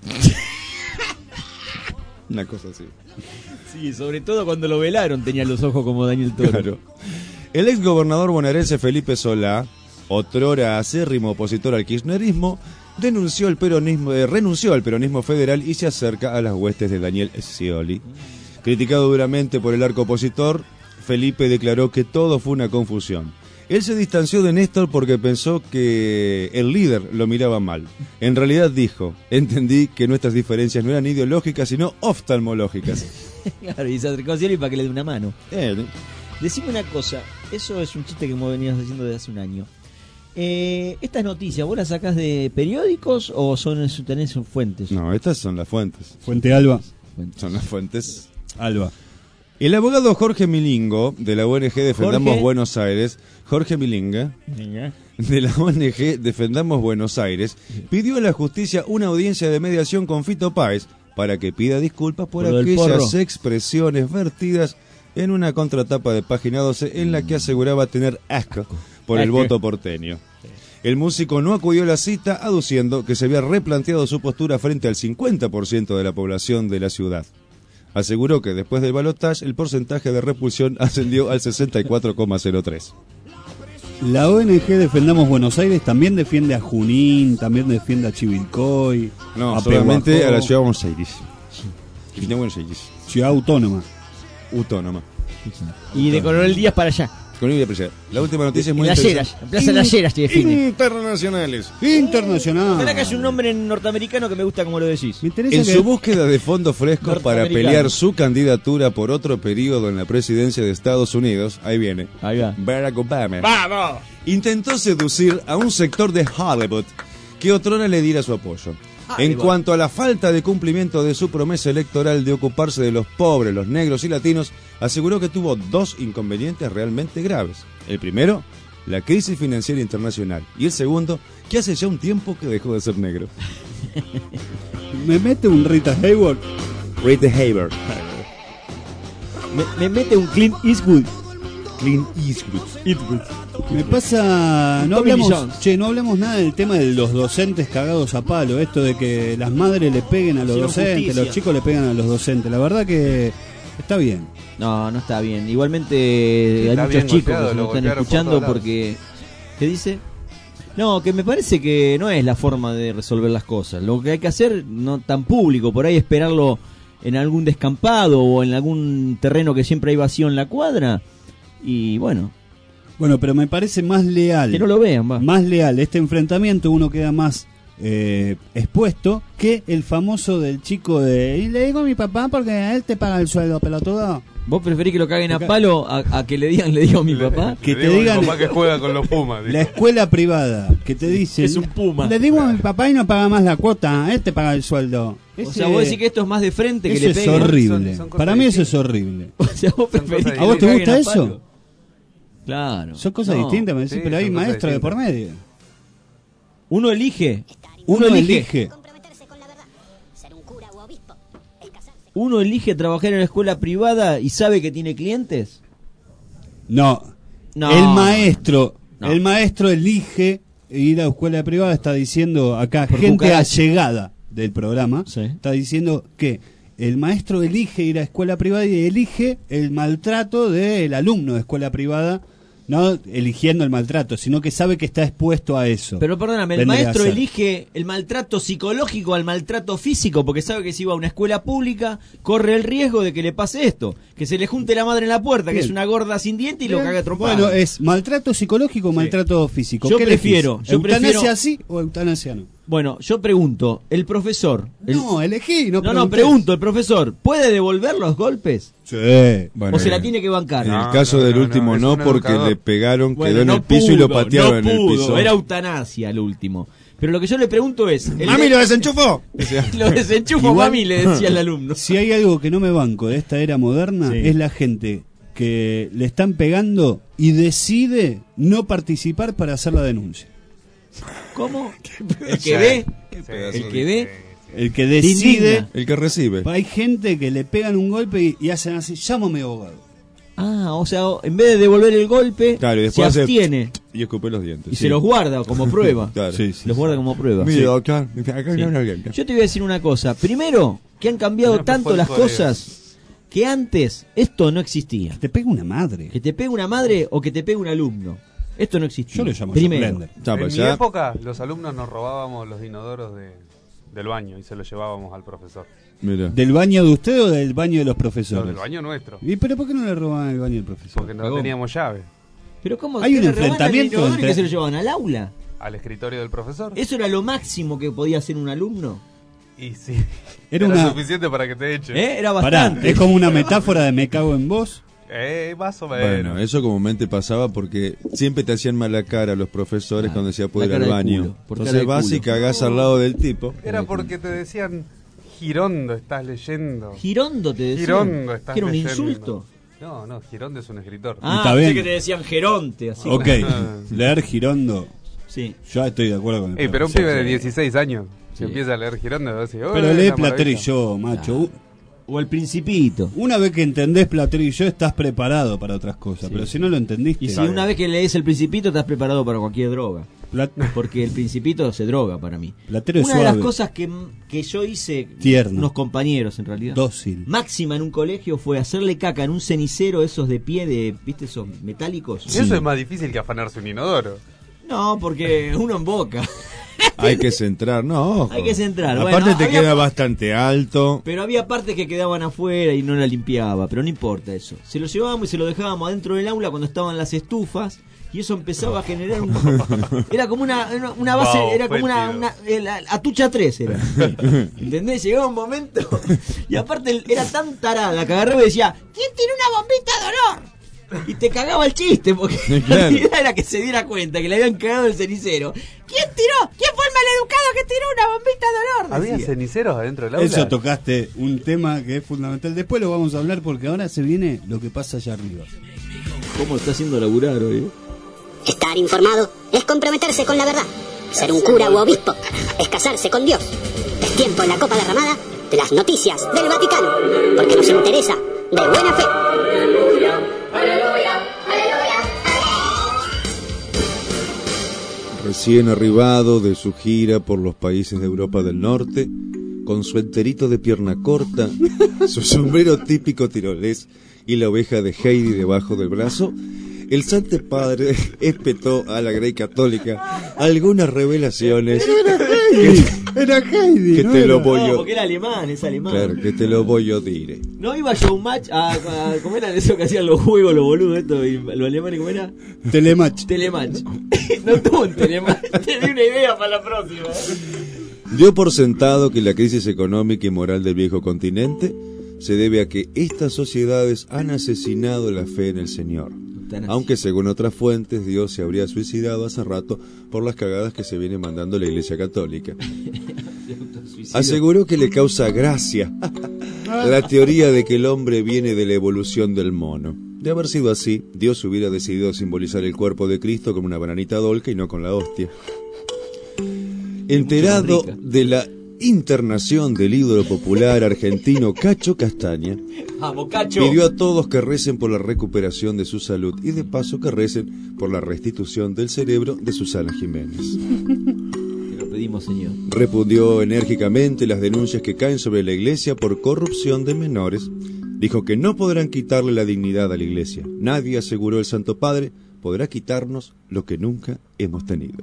Una cosa así. Sí, sobre todo cuando lo velaron tenía los ojos como Daniel Toro. Claro. El ex gobernador bonaerense Felipe Solá, otrora acérrimo opositor al kirchnerismo, denunció el peronismo, eh, renunció al peronismo federal y se acerca a las huestes de Daniel Scioli. Criticado duramente por el arco opositor, Felipe declaró que todo fue una confusión. Él se distanció de Néstor porque pensó que el líder lo miraba mal. En realidad dijo, entendí que nuestras diferencias no eran ideológicas sino oftalmológicas. Claro, y se acercó a Scioli para que le dé una mano. Eh, Decime una cosa, eso es un chiste que me venías haciendo desde hace un año. Eh, ¿Estas noticias vos las sacás de periódicos o son tenés fuentes? No, estas son las fuentes. Fuente Alba. Son las fuentes. Alba. El abogado Jorge Milingo, de la O N G Defendamos Jorge. Buenos Aires, Jorge Milinga, de la O N G Defendamos Buenos Aires, pidió a la justicia una audiencia de mediación con Fito Páez para que pida disculpas por, Por lo del aquellas porro. expresiones vertidas en una contratapa de Página doce en la que aseguraba tener asco por el Asco. voto porteño. El músico no acudió a la cita aduciendo que se había replanteado su postura frente al cincuenta por ciento de la población de la ciudad. Aseguró que después del balotaje el porcentaje de repulsión ascendió al sesenta y cuatro coma cero tres. La O N G Defendamos Buenos Aires también defiende a Junín, también defiende a Chivilcoy. No, a solamente Pehuajó. a la ciudad de Buenos Aires. Ciudad de Buenos Aires. Ciudad autónoma. Autónoma. Y de Coronel Díaz para allá. Con Emilia Preciada. La última noticia es muy En Las interesante. Heras, en Plaza Las Heras te define. Internacionales. Internacional. Ojalá que haya un nombre en norteamericano que me gusta como lo decís. Me interesa En que- su búsqueda de fondos frescos para Norteamericano. pelear su candidatura por otro periodo en la presidencia de Estados Unidos, ahí viene, Ahí va. Barack Obama, ¡Vamos! intentó seducir a un sector de Hollywood que otrora le diera su apoyo. En Hollywood. cuanto a la falta de cumplimiento de su promesa electoral de ocuparse de los pobres, los negros y latinos, aseguró que tuvo dos inconvenientes realmente graves. El primero, la crisis financiera internacional. Y el segundo, que hace ya un tiempo que dejó de ser negro. Me mete un Rita Hayward. Rita Hayworth. Me, me mete un Clint Eastwood. Clint Eastwood. Me pasa, no Tommy Lee hablamos, Jones. che, no hablamos nada del tema de los docentes cagados a palo, esto de que las madres le peguen a los Hicieron docentes, justicia. los chicos le pegan a los docentes. La verdad que está bien. No, no está bien. Igualmente Sí, hay está muchos bien chicos golpeado, que lo nos están golpearon por escuchando todos lados. porque... ¿Qué dice? No, que me parece que no es la forma de resolver las cosas. Lo que hay que hacer, no tan público, por ahí esperarlo en algún descampado o en algún terreno que siempre hay vacío en la cuadra. Y bueno, Bueno, pero me parece más leal. que no lo vean, va. Más leal este enfrentamiento, uno queda más eh, expuesto que el famoso del chico de... Y le digo a mi papá porque a él te paga el sueldo, pelotudo. ¿Vos preferís que lo caguen a palo a, a que le digan, le digo a mi papá? Que Le te digo a mi digan... papá que juega con los Pumas. La escuela privada, que te dice... Es un puma. Le digo a mi papá y no paga más la cuota, él te paga el sueldo. O Ese- sea, vos decís que esto es más de frente que eso le es peguen. horrible. Son- son cosas Para mí eso es distintas. horrible. O sea, vos preferís cosas que ¿A vos le te caguen gusta a eso? palo. Claro. Son cosas No. distintas, me decís, Sí, pero hay son cosas maestro de distintas. por medio. Uno elige. Uno elige. Comprometerse con la verdad. Ser un cura u obispo es casarse. Uno elige trabajar en la escuela privada y sabe que tiene clientes. No. No. El maestro, No. el maestro elige ir a la escuela privada, está diciendo acá, Por gente cucaracha. allegada del programa, Sí. está diciendo que el maestro elige ir a escuela privada y elige el maltrato del alumno de escuela privada no eligiendo el maltrato, sino que sabe que está expuesto a eso. Pero perdóname, el Vendría maestro a ser. elige el maltrato psicológico al maltrato físico porque sabe que si va a una escuela pública corre el riesgo de que le pase esto, que se le junte la madre en la puerta, que Bien. es una gorda sin diente y lo Bien. caga trompada. Bueno, es maltrato psicológico o maltrato físico. Yo ¿Qué prefiero, elegís? yo ¿Eutanasia prefiero- sí o eutanasia no? Bueno, yo pregunto, el profesor... el- No, elegí, no No, no, preguntés. pregunto, el profesor, ¿puede devolver los golpes? Sí. Bueno, ¿O se la eh, tiene que bancar? En el No, caso no, del no, último no, no, es un porque educador. le pegaron, Bueno, quedó en no el piso y lo pudo, patearon no en el pudo, piso. Era eutanasia el último. Pero lo que yo le pregunto es... el ¡Mami, de- lo desenchufó! Lo desenchufo, Igual- mami, le decía el alumno. Si hay algo que no me banco de esta era moderna, Sí. es la gente que le están pegando y decide no participar para hacer la denuncia. ¿Cómo? El que ve, pedazo el que ve, El que Te decide... indigna. El que recibe. Hay gente que le pegan un golpe y, y hacen así, llámame abogado. Ah, o sea, en vez de devolver el golpe, Claro, y se después hace- abstiene Y escupé los dientes. y sí. se los guarda como prueba. Claro. Sí, sí. Los guarda como prueba. Mire, Sí. doctor, acá Sí. no habla bien. Yo te voy a decir una cosa. Primero, que han cambiado No me fue tanto el las colega. cosas que antes esto no existía. Te pega una madre. Que te pegue una madre o que te pegue un alumno. Esto no existía. Yo lo llamo Primero. sorprender. Ya, En pues mi ya- época, los alumnos nos robábamos los inodoros de, del baño y se los llevábamos al profesor. Mira. ¿Del baño de usted o del baño de los Los profesores? del baño nuestro, ¿Y pero por qué no le roban el baño del profesor? porque no Cagó. teníamos llave. Pero ¿cómo? Hay ¿Qué un le roban al enfrentamiento inodoro y entre- que se lo llevaban al aula? Al escritorio del profesor. ¿Eso era lo máximo que podía hacer un alumno? Y sí, Era era, una- suficiente para que te echen. ¿Eh? Era Pará, bastante. es como una metáfora de me cago en vos. Eh, más o menos. Bueno, eso comúnmente pasaba porque siempre te hacían mala cara los profesores Ah, cuando decía la puedo ir cara al de baño. culo, por cara Entonces de vas culo. y cagás al lado del tipo. Era porque te decían Girondo, estás leyendo. Girondo te decían. Girondo, estás ¿Que era un leyendo. insulto? No, no, Girondo es un escritor. Ah, Está pensé bien. que te decían Geronte. Así. Ok, leer Girondo, Sí. yo estoy de acuerdo con el Ey, pero un profesor. pibe de dieciséis años Sí. que empieza a leer Girondo, va a decir, "Oh, Pero es lee una Platero y maravilla". yo, macho. U- O el Principito. Una vez que entendés Platero y yo, estás preparado para otras cosas. Sí. Pero si no lo entendiste... Y si una vez que lees el Principito estás preparado para cualquier droga. Plat- Porque el Principito se droga para mí. Platero es Una de las suave. cosas que, que yo hice, Tierno. unos compañeros en realidad, Dócil. máxima en un colegio fue hacerle caca en un cenicero esos de pie, de ¿viste esos metálicos? Y eso es más difícil que afanarse un inodoro. No, porque uno en boca. Hay que centrar, no, ojo. Hay que centrar. Aparte Bueno, te había- queda bastante alto. Pero había partes que quedaban afuera y no la limpiaba, pero no importa eso. Se lo llevábamos y se lo dejábamos adentro del aula cuando estaban las estufas y eso empezaba a generar un... Era como una, una- una base, Wow, era como fue una, chido. una el- atucha tres era. ¿Entendés? Llegaba un momento y aparte era tan tarada que agarraba y decía, ¿quién tiene una bombita de olor? Y te cagaba el chiste, porque la Claro. realidad era que se diera cuenta que le habían cagado el cenicero. ¿Quién tiró? ¿Quién fue el maleducado que tiró una bombita de olor? ¿Había Decía. ceniceros adentro del aula? Eso tocaste un tema que es fundamental. Después lo vamos a hablar porque ahora se viene lo que pasa allá arriba. ¿Cómo está haciendo laburar hoy? Estar informado es comprometerse con la verdad. Ser un cura u obispo es casarse con Dios. Es tiempo en la copa derramada de las noticias del Vaticano, porque nos interesa de buena fe. Recién arribado de su gira por los países de Europa del Norte, con su enterito de pierna corta, su sombrero típico tirolés y la oveja de Heidi debajo del brazo, el Santo Padre espetó a la Grey Católica algunas revelaciones Era Heidi. que ¿no te era? lo voy No, yo, porque era alemán, es alemán. claro, que te lo voy yo dire. No iba Showmatch a, a ¿cómo eran eso que hacían los juegos, los boludos estos, y los alemanes, ¿cómo era? Telematch. Telematch. No tuvo un Telematch. Te di una idea para la próxima. Dio por sentado que la crisis económica y moral del viejo continente se debe a que estas sociedades han asesinado la fe en el Señor. Aunque según otras fuentes Dios se habría suicidado hace rato por las cagadas que se viene mandando la Iglesia Católica. Aseguró que le causa gracia la teoría de que el hombre viene de la evolución del mono. De haber sido así, Dios hubiera decidido simbolizar el cuerpo de Cristo con una bananita dolca y no con la hostia. Enterado de la internación del ídolo popular argentino Cacho Castaña, Vamos, Cacho. pidió a todos que recen por la recuperación de su salud y de paso que recen por la restitución del cerebro de Susana Jiménez. Te lo pedimos, señor. Repudió enérgicamente las denuncias que caen sobre la Iglesia por corrupción de menores. Dijo que no podrán quitarle la dignidad a la Iglesia. Nadie, aseguró el Santo Padre, podrá quitarnos lo que nunca hemos tenido.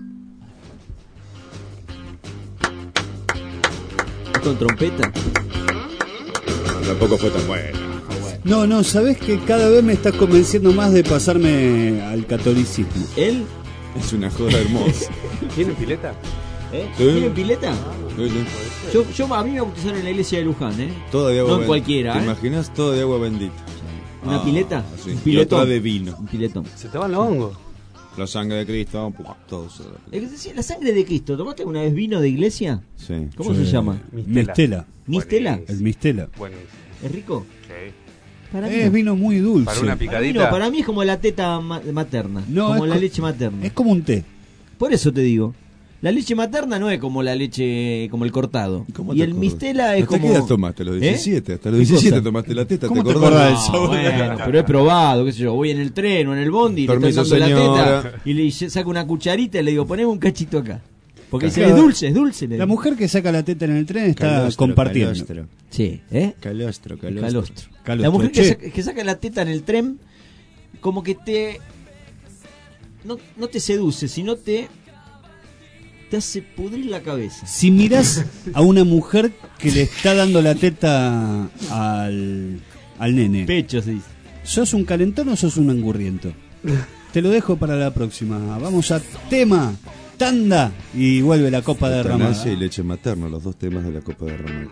¿Con trompeta? No, tampoco fue tan buena. No, no, sabés que cada vez me estás convenciendo más de pasarme al catolicismo. ¿Él? Es una joda hermosa. ¿Tienen pileta? ¿Eh? Sí. ¿Tienen pileta? Sí, sí. Yo, yo a mí me bautizaron en la iglesia de Luján, ¿eh? Toda de agua no en bendita. cualquiera, ¿Te ¿eh? imaginas? Todo de agua bendita. ¿Una Ah, pileta? sí. Un Y piletón. otra de vino. Un piletón. Se te van los hongos. La sangre de Cristo, todo eso. Es decir, la sangre de Cristo. ¿Tomaste alguna vez vino de iglesia? Sí. ¿Cómo Sí. se llama? Mistela. ¿Mistela? El Mistela. Buenísimo. ¿Es rico? Sí. Para mí Es no. vino muy dulce. Para una Para mí, picadita. no, para mí es como la teta ma- materna. No, como es la co- leche materna. Es como un té. Por eso te digo. La leche materna no es como la leche, como el cortado. ¿Cómo Y te el acordás? Mistela es ¿Hasta como... qué edad tomaste? ¿A los ¿Eh? diecisiete? Hasta los ¿Qué diecisiete cosa? tomaste la teta. ¿Cómo te acordás? acordás del No, sabor? bueno, pero he probado, qué sé yo, voy en el tren o en el bondi y le Permiso, estoy dando señora. la teta y le saco una cucharita y le digo, poneme un cachito acá. Porque dice, Claro. es dulce, es dulce. le La digo. mujer que saca la teta en el tren está Calostro, compartiendo. calostro. Sí, ¿eh? Calostro, calostro. Calostro. Calostro. La mujer que Che. saca, que saca la teta en el tren, como que te... No, no te seduce, sino te... Te hace pudrir la cabeza. Si mirás a una mujer que le está dando la teta al, al nene, Pecho, se dice. ¿sos un calentón o sos un angurriento? Te lo dejo para la próxima. Vamos a tema, tanda y vuelve la copa de Eutanasia derramada. y leche materna, los dos temas de la copa de Ramón.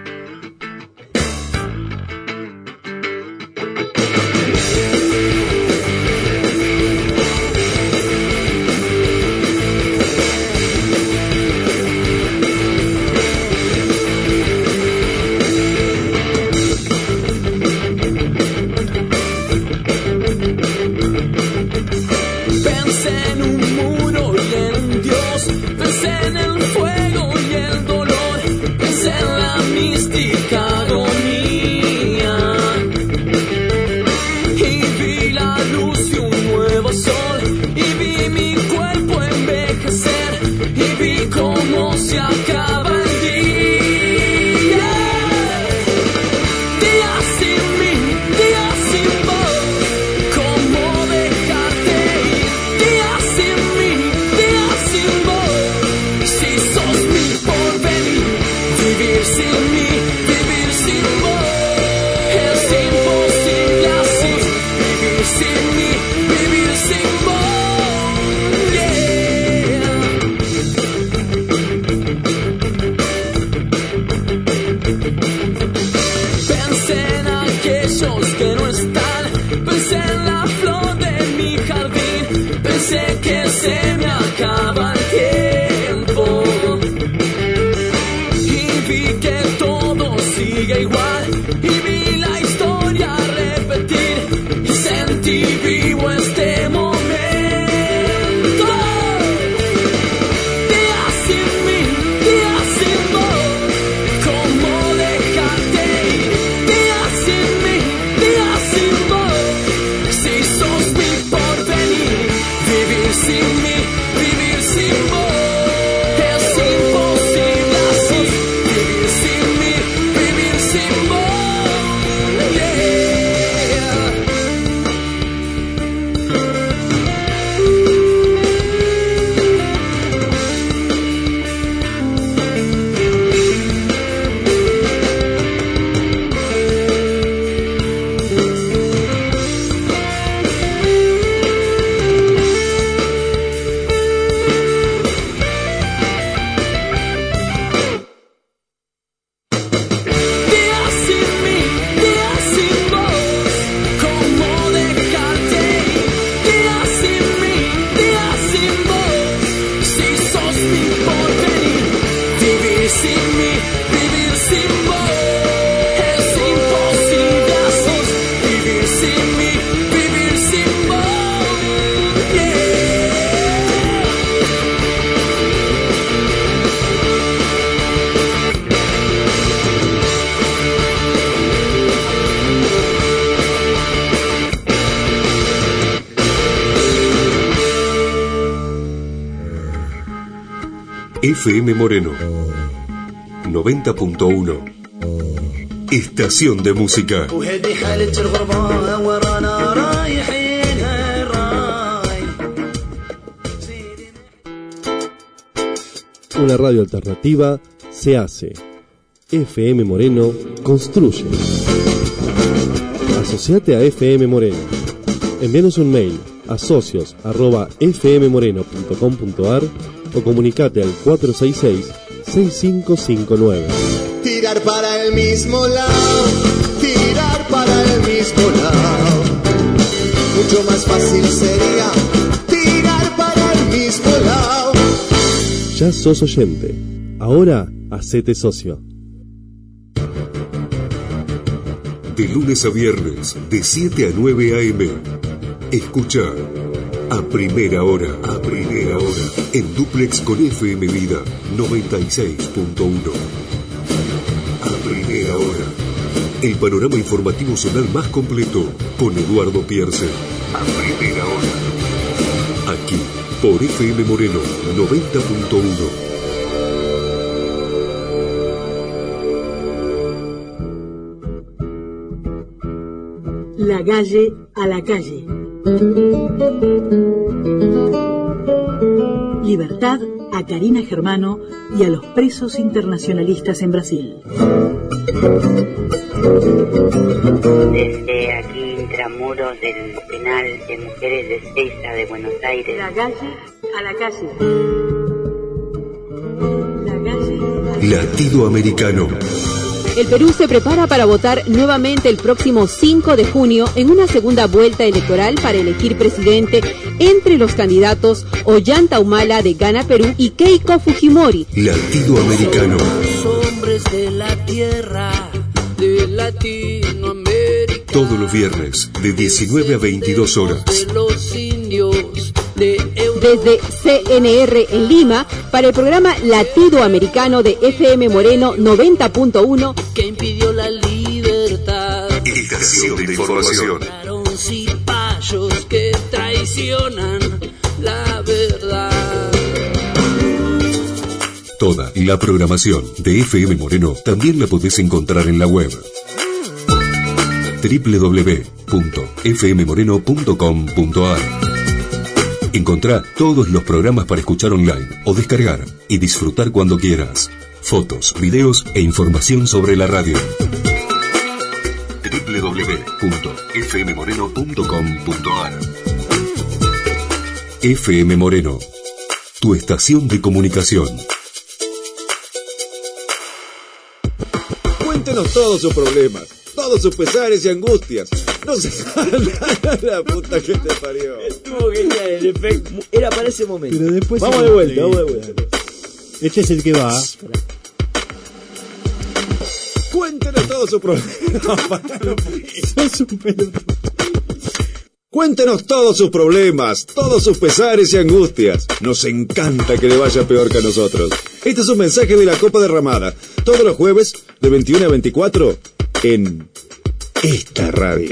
Pensé en un muro y en un Dios, pensé en el fuego y el dolor, pensé en la mística agonía. Y vi la luz de un nuevo sol, y vi mi cuerpo envejecer, y vi cómo se acaba el día. Días sin mí, días sin vos, cómo dejarte ir. Días sin mí, días sin vos, si sos mi porvenir. Vivir sin mí, vivir sin vos, es imposible así. Vivir sin mí, vivir sin vos, yeah. Pensé en aquellos que no están, pensé en la flor de mi jardín, pensé que se me acaba el tiempo. Y vi que todo sigue igual, y vi la historia repetir, y sentí vivo este momento. Días sin mí, días sin vos, cómo dejarte ir. Días sin mí, días sin vos, si sos mi porvenir. Vivir sin mí, vivir sin vos, es imposible así. Vivir sin mí, vivir sin vos, yeah. Días sin mí, días sin vos, cómo dejarte ir. Días sin mí, días sin vos, si sos mi porvenir. Vivir sin mí, vivir sin vos, es imposible así. Vivir sin mí, vivir sin vos, yeah. F M Moreno noventa punto uno. Estación de música. وهذه حالة الغربة ورانا رايحين هاي راي Una radio alternativa se hace. F M Moreno construye. Asociate a F M Moreno. Envíanos un mail a socios arroba f m moreno punto com punto a r o comunicate al cuatro seis seis, seis cinco cinco nueve. Tirar para el mismo lado, tirar para el mismo lado. Mucho más fácil sería tirar para el mismo lado. Ya sos oyente. Ahora hacete socio. De lunes a viernes, de siete a nueve a eme. Escucha a primera hora, a primera hora, en Duplex con F M Vida noventa y seis punto uno. A primera hora, el panorama informativo zonal más completo con Eduardo Pierce. A primera hora, aquí por F M Moreno noventa punto uno. La calle a la calle. Libertad a Karina Germano y a los presos internacionalistas en Brasil. Desde aquí, intramuros del penal de mujeres de Ezeiza de Buenos Aires. La calle a la calle. La calle. Latido Americano. El Perú se prepara para votar nuevamente el próximo cinco de junio en una segunda vuelta electoral para elegir presidente entre los candidatos Ollanta Humala de Gana Perú y Keiko Fujimori. Latido Americano. Hombres de la tierra de Latinoamérica. Todos los viernes, de diecinueve a veintidós horas. De los indios de Desde C N R en Lima, para el programa Latido Americano de F M Moreno noventa punto uno. Que impidió la libertad. Estación de información. Cipayos que traicionan la verdad. Toda la programación de F M Moreno también la podés encontrar en la web doble u doble u doble u punto f m moreno punto com punto a r. Encontrá todos los programas para escuchar online o descargar y disfrutar cuando quieras. Fotos, videos e información sobre la radio. doble u doble u doble u punto f m moreno punto com punto a r. F M Moreno, tu estación de comunicación. Cuéntenos todos sus problemas, todos sus pesares y angustias. No se la puta que te parió. Estuvo genial el efecto. Era para ese momento. Pero después vamos se de lo vuelta, leí. vamos de vuelta. Este es el que va. Cuéntenos todos sus problemas. Cuéntenos todos sus problemas, todos sus pesares y angustias. Nos encanta que le vaya peor que a nosotros. Este es un mensaje de la Copa Derramada. Todos los jueves, de veintiuno a veinticuatro, en esta radio.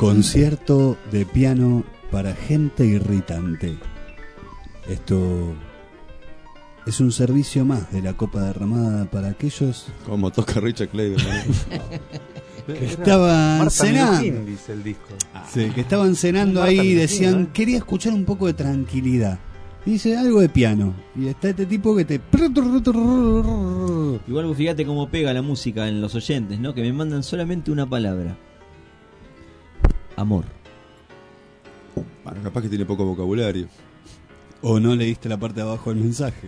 Concierto de piano para gente irritante. Esto es un servicio más de la copa derramada para aquellos como toca Richard Clayton. que estaban Marta cenando. Minujín, dice el disco. Sí, que estaban cenando Marta ahí y Minujín, decían, ¿eh? quería escuchar un poco de tranquilidad. Y dice algo de piano. Y está este tipo que te... Igual vos fíjate cómo pega la música en los oyentes, ¿no? Que me mandan solamente una palabra. Amor. Bueno, capaz que tiene poco vocabulario. O no leíste la parte de abajo del mensaje.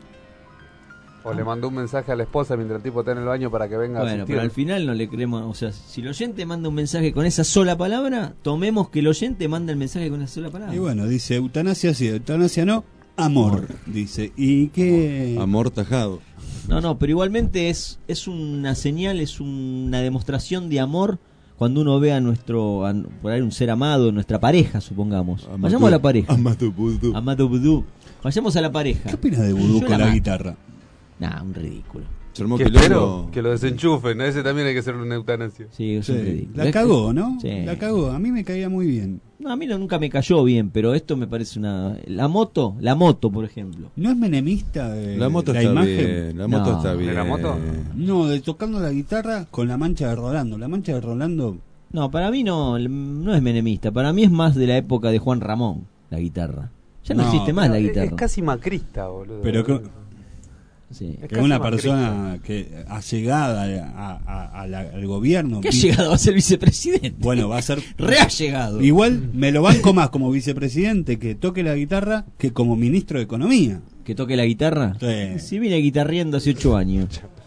O le mandó un mensaje a la esposa mientras el tipo está en el baño para que venga a Bueno, asistir. pero al final no le creemos. O sea, si el oyente manda un mensaje con esa sola palabra, tomemos que el oyente manda el mensaje con esa sola palabra. Y bueno, dice eutanasia sí, eutanasia no, amor, dice. ¿Y qué? Amor tajado. No, no, pero igualmente es, es una señal, es una demostración de amor cuando uno ve a nuestro, a, por ahí un ser amado, nuestra pareja, supongamos. Amado- Vayamos a la pareja. Amado vudú. Amado vudú. Vayamos a la pareja. ¿Qué opinas de vudú Yo con la mato. guitarra? Nah, un ridículo. Se armó Que quilombo. espero que lo desenchufen. A ese también hay que hacer una eutanasia. Sí, es Sí, un ridículo. la Es- cagó, ¿no? Sí. La cagó, a mí me caía muy bien. No, a mí no, nunca me cayó bien, pero esto me parece una... La moto, la moto, por ejemplo. ¿No es menemista eh, La moto la está imagen? bien. La moto No. está bien. ¿De la moto? No, de tocando la guitarra con la mancha de Rolando. La mancha de Rolando... No, para mí no, no es menemista. Para mí es más de la época de Juan Ramón, la guitarra. Ya no, No, existe más la Es- guitarra. Es casi macrista, boludo. Pero que, Sí. Es que casi una macrista. persona que allegada a, a- a la- al gobierno... ¿Qué ha vi- llegado a ser vicepresidente? Bueno, va a ser... Re ha llegado. Igual me lo banco más como vicepresidente que toque la guitarra que como ministro de Economía. ¿Que toque la guitarra? Sí. Sí, viene guitarreando hace ocho años.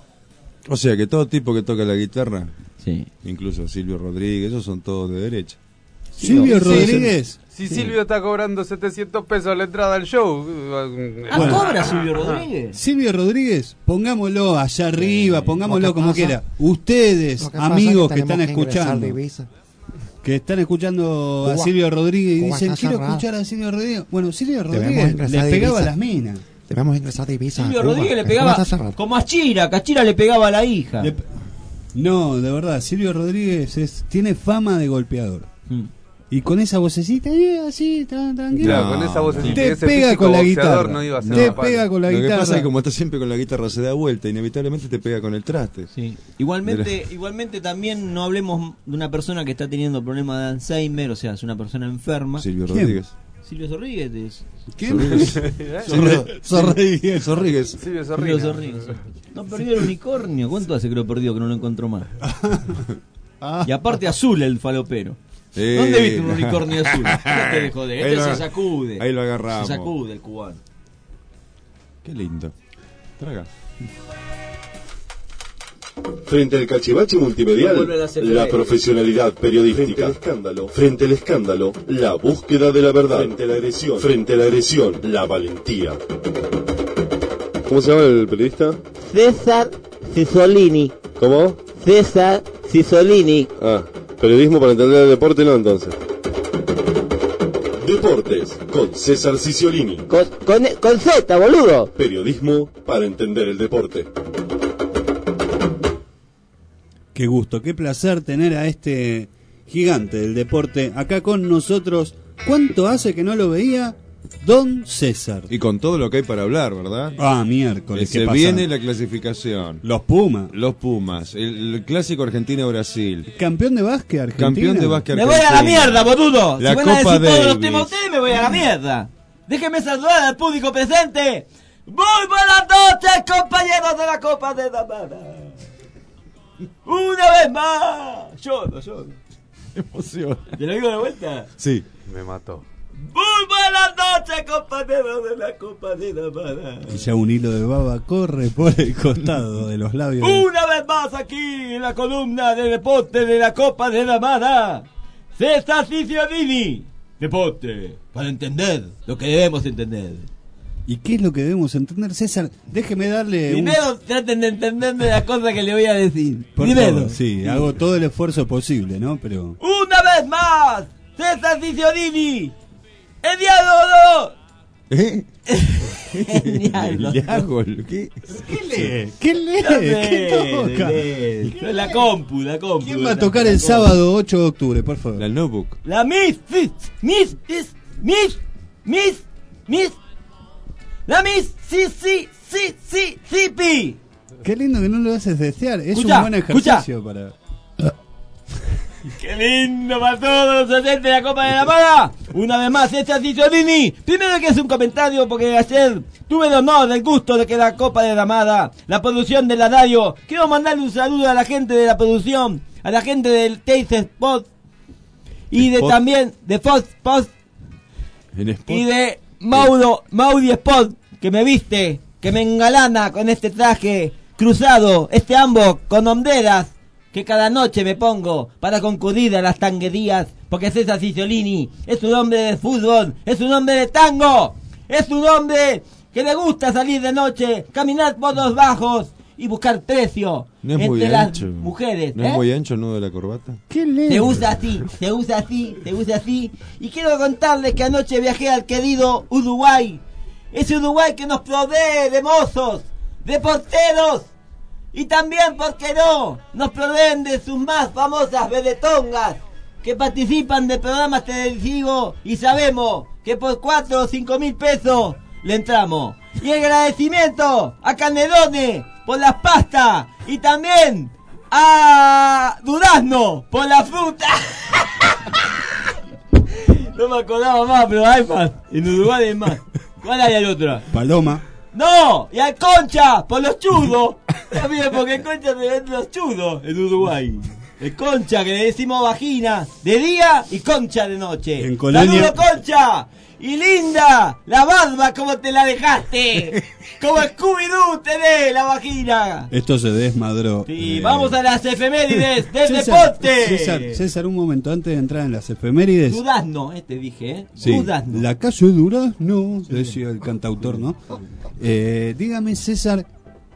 O sea que todo tipo que toca la guitarra, Sí. incluso Silvio Rodríguez, esos son todos de derecha. Silvio Sí, Rodríguez... Si Sí. Silvio está cobrando setecientos pesos a la entrada al show. Ah, Bueno. ¿cobra Silvio Rodríguez? Silvio Rodríguez, pongámoslo allá arriba, pongámoslo Lo que como pasa- quiera. Ustedes, Lo que pasa amigos es que están tenemos que ingresar escuchando, de Ibiza. que están escuchando a Cuba- Silvio Rodríguez y Cuba dicen, está quiero cerrado. escuchar a Silvio Rodríguez. Bueno, Silvio Debemos Rodríguez ingresar le de pegaba a Ibiza. las minas. Debemos ingresar de Ibiza. a Silvio Cuba. Rodríguez le Cuba pegaba está cerrado. como a Chira, que a Chira le pegaba a la hija. Le- No, de verdad, Silvio Rodríguez es, tiene fama de golpeador. Mm. Y con esa vocecita, eh, así, tan tranquilo. Claro, con esa vocecita y te ese pega físico con la boxeador guitarra. no iba a ser te capaz. pega con la Lo que guitarra. pasa es que como está siempre con la guitarra se da vuelta, inevitablemente te pega con el traste. Sí. Igualmente, igualmente también no hablemos de una persona que está teniendo problemas de Alzheimer, o sea, es una persona enferma. Silvio ¿Quién? Rodríguez. Silvio Zorriguez es. ¿Quién? Silvio Zorríguez. Zorríguez. Silvio Silvio Zorrilla. Zorriguez. No perdió el unicornio. ¿Cuánto hace que lo perdió que no lo encontró más? Ah. Y aparte azul el falopero. Sí. ¿Dónde viste un unicornio azul? No te dejo de. Ahí Este lo- se sacude. ahí lo agarramos. Se sacude el cubano. Qué lindo. Traga. Frente al cachivache multimedial, Vuelve a hacer la fe. profesionalidad periodística. Frente al escándalo, frente al escándalo, la búsqueda de la verdad. Frente a la agresión, frente a la agresión, la valentía. ¿Cómo se llama el periodista? César Cisolini. ¿Cómo? César Cisolini. Ah, periodismo para entender el deporte, no entonces. Deportes, con César Ciciolini. Con, con, con Z, boludo. Periodismo para entender el deporte. Qué gusto, qué placer tener a este gigante del deporte acá con nosotros. ¿Cuánto hace que no lo veía? Don César. Y con todo lo que hay para hablar, ¿verdad? Ah, miércoles, Se ¿qué pasa? viene la clasificación. Los Pumas. Los Pumas. El, el clásico Argentina-Brasil. Campeón de básquet Argentina. Campeón de básquet ¡Me Argentina. voy a la mierda, boludo! La si van a Copa decir todos los Davis. temas ustedes, me voy a la mierda. Déjenme saludar al público presente. Muy buenas noches, compañeros de la Copa de Damada. Una vez más. Lloro, lloro. Emoción. ¿Te lo digo de vuelta? Sí. Me mató. Muy buenas noches, compañeros de la Copa de Damada. Y ya un hilo de baba corre por el costado de los labios. Una vez más aquí en la columna de deporte de la Copa de Damada. César Ciciolini. Deporte. Para entender lo que debemos entender. ¿Y qué es lo que debemos entender, César? Déjeme darle un... Primero traten de entenderme las cosas que le voy a decir. Por Primero. favor, sí, hago todo el esfuerzo posible, ¿no? Pero... Una vez más. César Ciciolini. El día de hoy. ¿Eh? Genial. Le hago el- ¿qué? ¿Qué lee? ¿Qué lee? No sé, ¿Qué toca? lee. La compu, la compu. ¿Quién va a tocar el sábado ocho de octubre, por favor? La notebook. La Miss, Miss, Miss, Miss, Miss, Miss, Miss, la Miss, sí, sí, sí, sí, sí, pi. Qué lindo que no lo haces desear. Es Escuchá, un buen ejercicio para... ¡Qué lindo para todos los oyentes de la Copa de la Mala! Una vez más, César Cisolini. Primero que es un comentario, porque ayer tuve el honor, el gusto de que la Copa de la Mala, la producción de la radio, quiero mandarle un saludo a la gente de la producción, a la gente del Taste Spot, y de Spot. también de Fox Post, En Spot. y de Mauro, Maudi Spot, que me viste, que me engalana con este traje cruzado, este ambos con hombreras, que cada noche me pongo para concurrir a las tanguerías, porque César Cisolini es un hombre de fútbol, es un hombre de tango, es un hombre que le gusta salir de noche, caminar por los bajos y buscar precio No es muy entre las ancho. mujeres. ¿No ¿eh? es muy ancho el nudo de la corbata? ¿Qué lee? Se usa así, se usa así, se usa así. Y quiero contarles que anoche viajé al querido Uruguay. Ese Uruguay que nos provee de mozos, de porteros. Y también, ¿por qué no? Nos proveen de sus más famosas vedetongas que participan de programas televisivos y sabemos que por cuatro o cinco mil pesos le entramos. Y el agradecimiento a Canelones por las pastas y también a Durazno por la fruta. No me acordaba más, pero hay más. En Uruguay hay más. ¿Cuál hay el otro? Paloma. ¡No! ¡Y al Concha! ¡Por los chudos! También porque el Concha se vende los chudos en Uruguay. El Concha, que le decimos vagina de día y Concha de noche. En Colonia- ¡Saludo, Concha! Y linda, la barba como te la dejaste. Como Scooby-Doo tenés la vagina. Esto se desmadró. Sí, Eh, vamos a las efemérides del César, deporte. César, César, un momento antes de entrar en las efemérides. Durazno, este dije, ¿eh? Sí, Durazno. la calle Durazno, decía el cantautor, ¿no? Eh, dígame, César,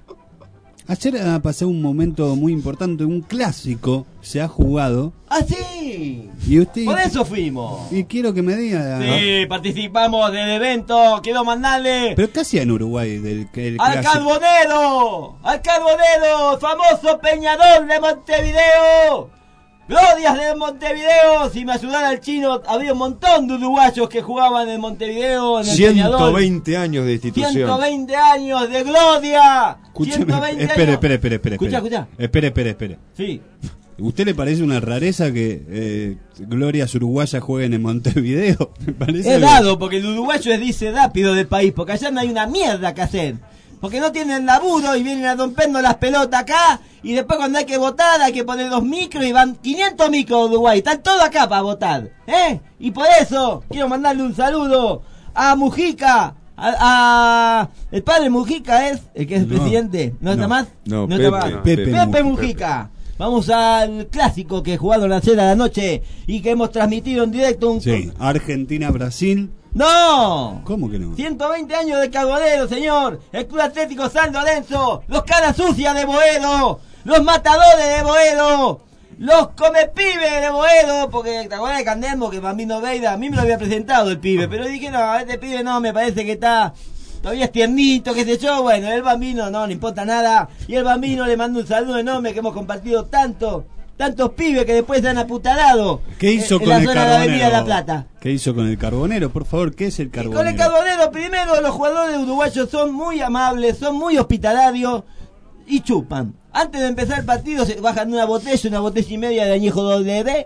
ayer ha pasado un momento muy importante, un clásico se ha jugado. ¡Ah, sí! Y usted, Por eso fuimos. y quiero que me diga, Sí, participamos del evento. Quiero mandarle pero ¿qué hacía en Uruguay del que el al clásico? Carbonero, al Carbonero, famoso Peñarol de Montevideo. Glorias de Montevideo. Si me ayudara el chino, había un montón de uruguayos que jugaban en Montevideo, en el ciento Peñarol. veinte años de institución. ciento veinte años de gloria. Escúcheme, ciento veinte espere, años. espere, espere, espere. Escucha, espere. escucha. Espere, espere, espere. Sí. ¿Usted le parece una rareza que eh, glorias uruguayas jueguen en Montevideo? Me parece Es dado, porque el uruguayo es dice rápido del país, porque allá no hay una mierda que hacer. Porque no tienen laburo y vienen a rompernos las pelotas acá, y después cuando hay que votar hay que poner los micros y van quinientos micros de Uruguay, están todos acá para votar, ¿eh? Y por eso quiero mandarle un saludo a Mujica, a, a- el padre Mujica es el que es el No, presidente, ¿no, está no, más? no, está Pepe, más. Pepe Pepe, Mujica. Mujica. Vamos al clásico que jugaron a la noche y que hemos transmitido en directo un... Sí, Argentina-Brasil. ¡No! ¿Cómo que no? ciento veinte años de Carbonero, señor. El Club Atlético San Lorenzo. Los caras sucias de Boedo. Los matadores de Boedo. Los comepibes de Boedo. Porque te acuerdas de Candemo, que Bambino Veida, a mí me lo había presentado el pibe. Pero dije, no, este pibe no, me parece que está... Todavía es tiernito, qué sé yo. Bueno, el Bambino no le importa nada. Y el Bambino le mando un saludo enorme que hemos compartido tanto. Tantos pibes que después se han aputalado. ¿Qué hizo en, con en la el zona de la Avenida Carbonero? La Plata. ¿Qué hizo con el Carbonero? Por favor, ¿qué es el Carbonero? Con el Carbonero, primero, los jugadores uruguayos son muy amables, son muy hospitalarios y chupan. Antes de empezar el partido se bajan una botella, una botella y media de añejo doble D.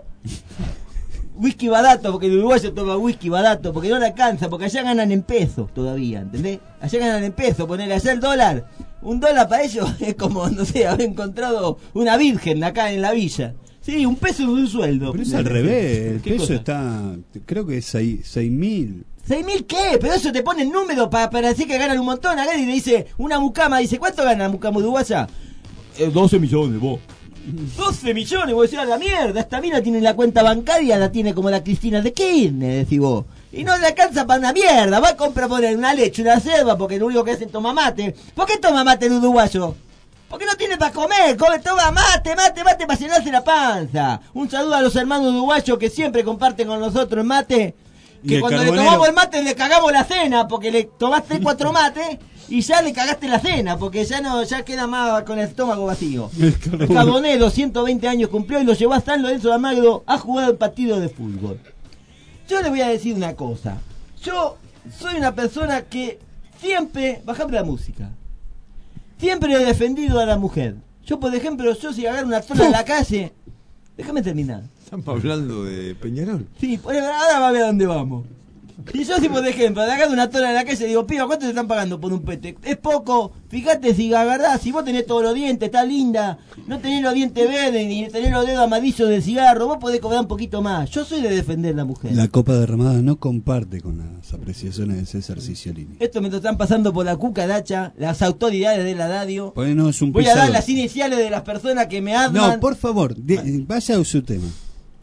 Whisky barato, porque el uruguayo toma whisky barato, porque no le alcanza, porque allá ganan en pesos todavía, ¿entendés? Allá ganan en pesos, ponerle allá el dólar. Un dólar para ellos es como, no sé, haber encontrado una virgen acá en la villa. Sí, un peso es un sueldo. Pero es al revés, el ¿Qué peso cosa? está, creo que es seis mil. ¿Seis mil qué? Pero eso te pone el número para, para decir que ganan un montón. Acá y le dice, una mucama, dice, ¿cuánto gana la mucama uruguaya? Eh, doce millones, vos. doce millones, vos decís, a la mierda, esta mina tiene la cuenta bancaria, la tiene como la Cristina de Kirchner, decís vos. Y no le alcanza para una mierda, va a comprar poner una leche, una selva, porque lo único que hacen toma mate. ¿Por qué toma mate el uruguayo? Porque no tiene para comer, come, toma mate, mate, mate para llenarse la panza. Un saludo a los hermanos uruguayos que siempre comparten con nosotros el mate. ¿Y que el cuando le carbonero? tomamos el mate le cagamos la cena, porque le tomaste cuatro mates y ya le cagaste la cena, porque ya no ya queda más con el estómago vacío. El El Carbonero, ciento veinte años cumplió y lo llevó a San Lorenzo de Almagro a jugar el partido de fútbol. Yo le voy a decir una cosa. Yo soy una persona que siempre, bajame la música, siempre he defendido a la mujer. Yo, por ejemplo, yo si agarro una zona en la calle, déjame terminar. Estamos hablando de Peñarol. Sí, por ejemplo, ahora va a ver a dónde vamos. Y yo si, por ejemplo, le agarro una tona en la calle y digo, piba, ¿cuánto te están pagando por un pete? Es poco. Fíjate si agarrás, si vos tenés todos los dientes, está linda, no tenés los dientes verdes ni tenés los dedos amarillos del cigarro, vos podés cobrar un poquito más. Yo soy de defender a la mujer. La Copa Derramada no comparte con las apreciaciones de César Ciciolini. Esto me lo están pasando por la cucaracha, las autoridades de la radio. Bueno, es un Voy a pesado. dar las iniciales de las personas que me hablan. No, por favor, de- vaya a su tema.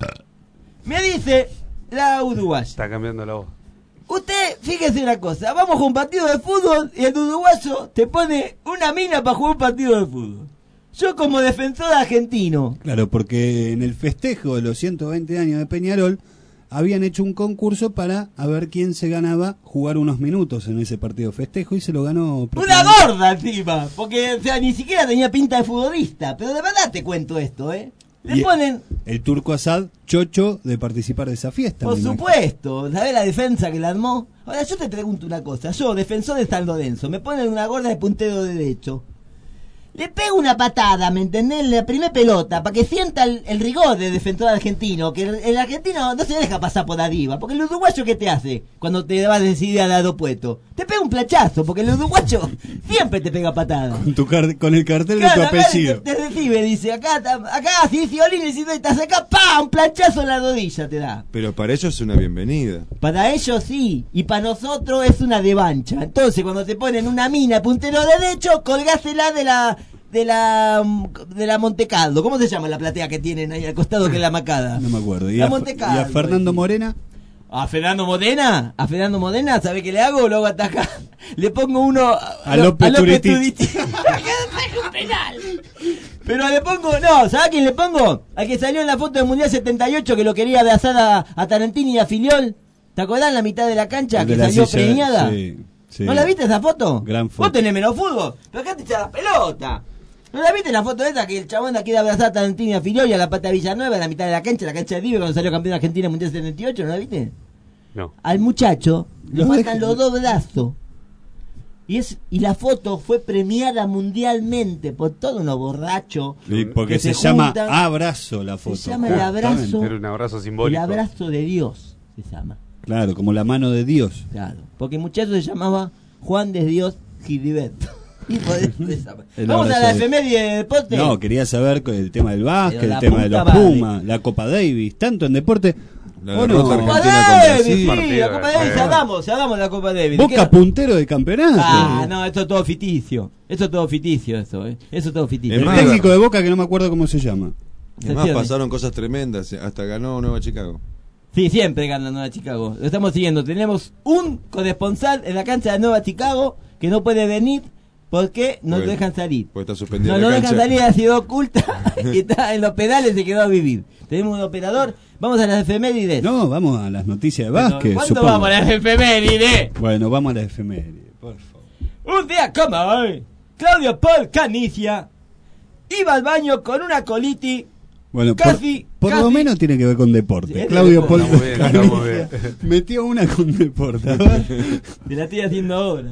Me dice la uruguaya. Está cambiando la voz. Usted, fíjese una cosa, vamos a un partido de fútbol y el uruguayo te pone una mina para jugar un partido de fútbol. Yo como defensor argentino, Claro, porque en el festejo de los ciento veinte años de Peñarol habían hecho un concurso para a ver quién se ganaba jugar unos minutos en ese partido festejo y se lo ganó. una propiamente- gorda encima, porque o sea, ni siquiera tenía pinta de futbolista, pero de verdad te cuento esto, ¿eh? Le Y ponen, el turco Asad chocho de participar de esa fiesta. por me imagino. supuesto, ¿sabés la defensa que la armó? Ahora yo te pregunto una cosa, yo, defensor de San Lorenzo, me ponen una gorda de puntero derecho. Le pego una patada, ¿me entendés? En la primer pelota, para que sienta el, el rigor del defensor argentino, que el, el argentino no se deja pasar por arriba, porque el uruguayo, ¿qué te hace cuando te vas a decidir al aeropuerto? Te pega un plachazo, porque el uruguayo siempre te pega patada. Con, tu car- con el cartel Claro, de tu acá apellido. te, te recibe, dice, acá, acá, si Ciolini, si estás acá, ¡pa! Un planchazo en la rodilla te da. Pero para ellos es una bienvenida. Para ellos sí, y para nosotros es una devancha. Entonces, cuando te ponen una mina puntero derecho, colgásela de la de la de la Montecarlo. ¿Cómo se llama la platea que tienen ahí al costado que es la Macada? No me acuerdo. ¿Y La a, Montecarlo, y a Fernando Morena? ¿A Fernando Modena? ¿A Fernando Modena? ¿Sabe qué le hago? Lo hago atacar. Le pongo uno A López Turitich. Turitich. Pero le pongo, no, ¿sabes a quién le pongo? Al que salió en la foto del Mundial setenta y ocho que lo quería abrazar a, a Tarantini y a Filiol. ¿Te acordás en la mitad de la cancha El que de la salió silla, preñada? sí, sí. ¿No la viste esa foto? Gran foto. Vos tenés menos fútbol, pero acá te echas la pelota. ¿No la viste la foto esa que el chabón quiere abrazar a Tarantini y a Filiol y a la pata de Villanueva en la mitad de la cancha, la cancha de River cuando salió campeón de Argentina en el Mundial setenta y ocho? ¿No la viste? No. Al muchacho le No, faltan deja- los dos brazos. Y es y la foto fue premiada mundialmente por todo uno borracho. Sí, porque que se, se llama juntan. Abrazo la foto. Se llama el abrazo. Era un abrazo El simbólico. abrazo de Dios se llama. Claro, como la mano de Dios. Claro. Porque el muchacho se llamaba Juan de Dios Gilberto. Y por eso se llama. El Vamos a abrazo la de- efeméride de deporte. No, quería saber el tema del básquet, Pero el la tema de los puta madre. Pumas, la Copa Davis, tanto en deporte. La ¿O derrota no? Copa Argentina con Davis, Brasil. sí, Partido, la Copa Davis, eh. se hagamos, se hagamos la Copa Davis. Boca ¿Qué- puntero de campeonato. Ah, no, esto es todo ficticio. Esto es todo ficticio, eso, ¿eh? Eso es todo ficticio. El Es más, técnico de Boca que no me acuerdo cómo se llama. Además pasaron cosas tremendas, hasta ganó Nueva Chicago. Sí, siempre gana Nueva Chicago. Lo estamos siguiendo. Tenemos un corresponsal en la cancha de Nueva Chicago que no puede venir porque no lo Bueno, dejan salir. Pues está suspendida No la lo cancha. dejan salir, ha sido oculta y está en los pedales, se quedó a vivir. Tenemos un operador. Vamos a las efemérides. No, vamos a las noticias de básquet. ¿Cuándo supongo. vamos a las efemérides? Bueno, vamos a las efemérides, por favor. Un día como hoy, Claudio Paul Canicia iba al baño con una colitis. Bueno, Casi, por, por casi. lo menos tiene que ver con deporte. Sí, es de Claudio deporte. Paul Está muy bien, está muy bien. metió una con deporte. A ver. Te la estoy haciendo ahora.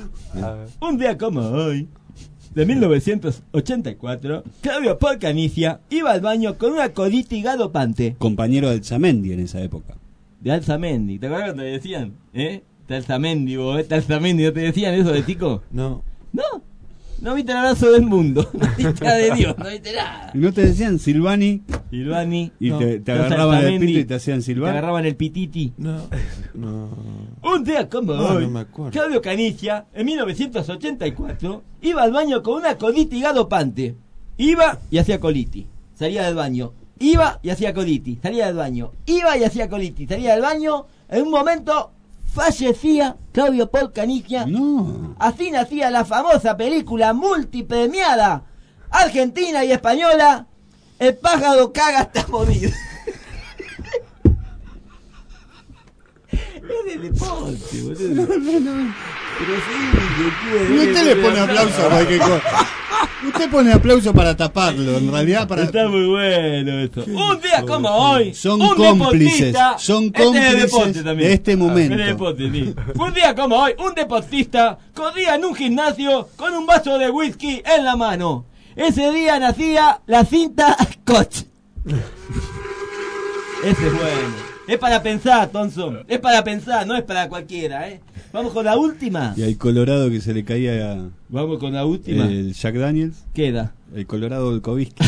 A ver. Un día como hoy, de mil novecientos ochenta y cuatro, Claudio Paul Canicia iba al baño con una colitis galopante. Compañero del Zamendi en esa época. De Alzamendi. ¿Te acuerdas cuando te decían? ¿Eh? Está Alzamendi, vos, está Alzamendi. ¿No te decían eso de chico? No. No. No viste el abrazo del mundo. No viste nada de Dios. No viste nada. ¿Y no te decían Silvani? Silvani. Y No. te, te Los agarraban el Alzamendi. pito y te hacían Te silbar. agarraban el pititi. No. No. Un día como No, hoy, no me acuerdo. Claudio Canicia, en mil novecientos ochenta y cuatro, iba al baño con una colitis galopante. Iba y hacía colitis. Salía del baño. Iba y hacía colitis. Salía del baño. Iba y hacía colitis. Salía del baño. En un momento fallecía Claudio Paul Canicia. No. Así nacía la famosa película multipremiada argentina y española El pájaro caga hasta morir. Es de deporte, boludo. No, no, no. Pero sí, Y usted le pone aplauso a cualquier cosa. Usted pone aplauso para taparlo, en realidad para... Está muy bueno esto. Un día como hoy, Son un cómplices, deportista, son este es de cómplices deporte también. de este momento. Ah, es de deporte, sí. Un día como hoy, un deportista corría en un gimnasio con un vaso de whisky en la mano. Ese día nacía la cinta Koch. Ese es bueno. Es para pensar, Thompson. Es para pensar, no es para cualquiera, ¿eh? Vamos con la última. Y al Colorado que se le caía... Vamos con la última. El Jack Daniels. Queda. El Colorado del Koviski.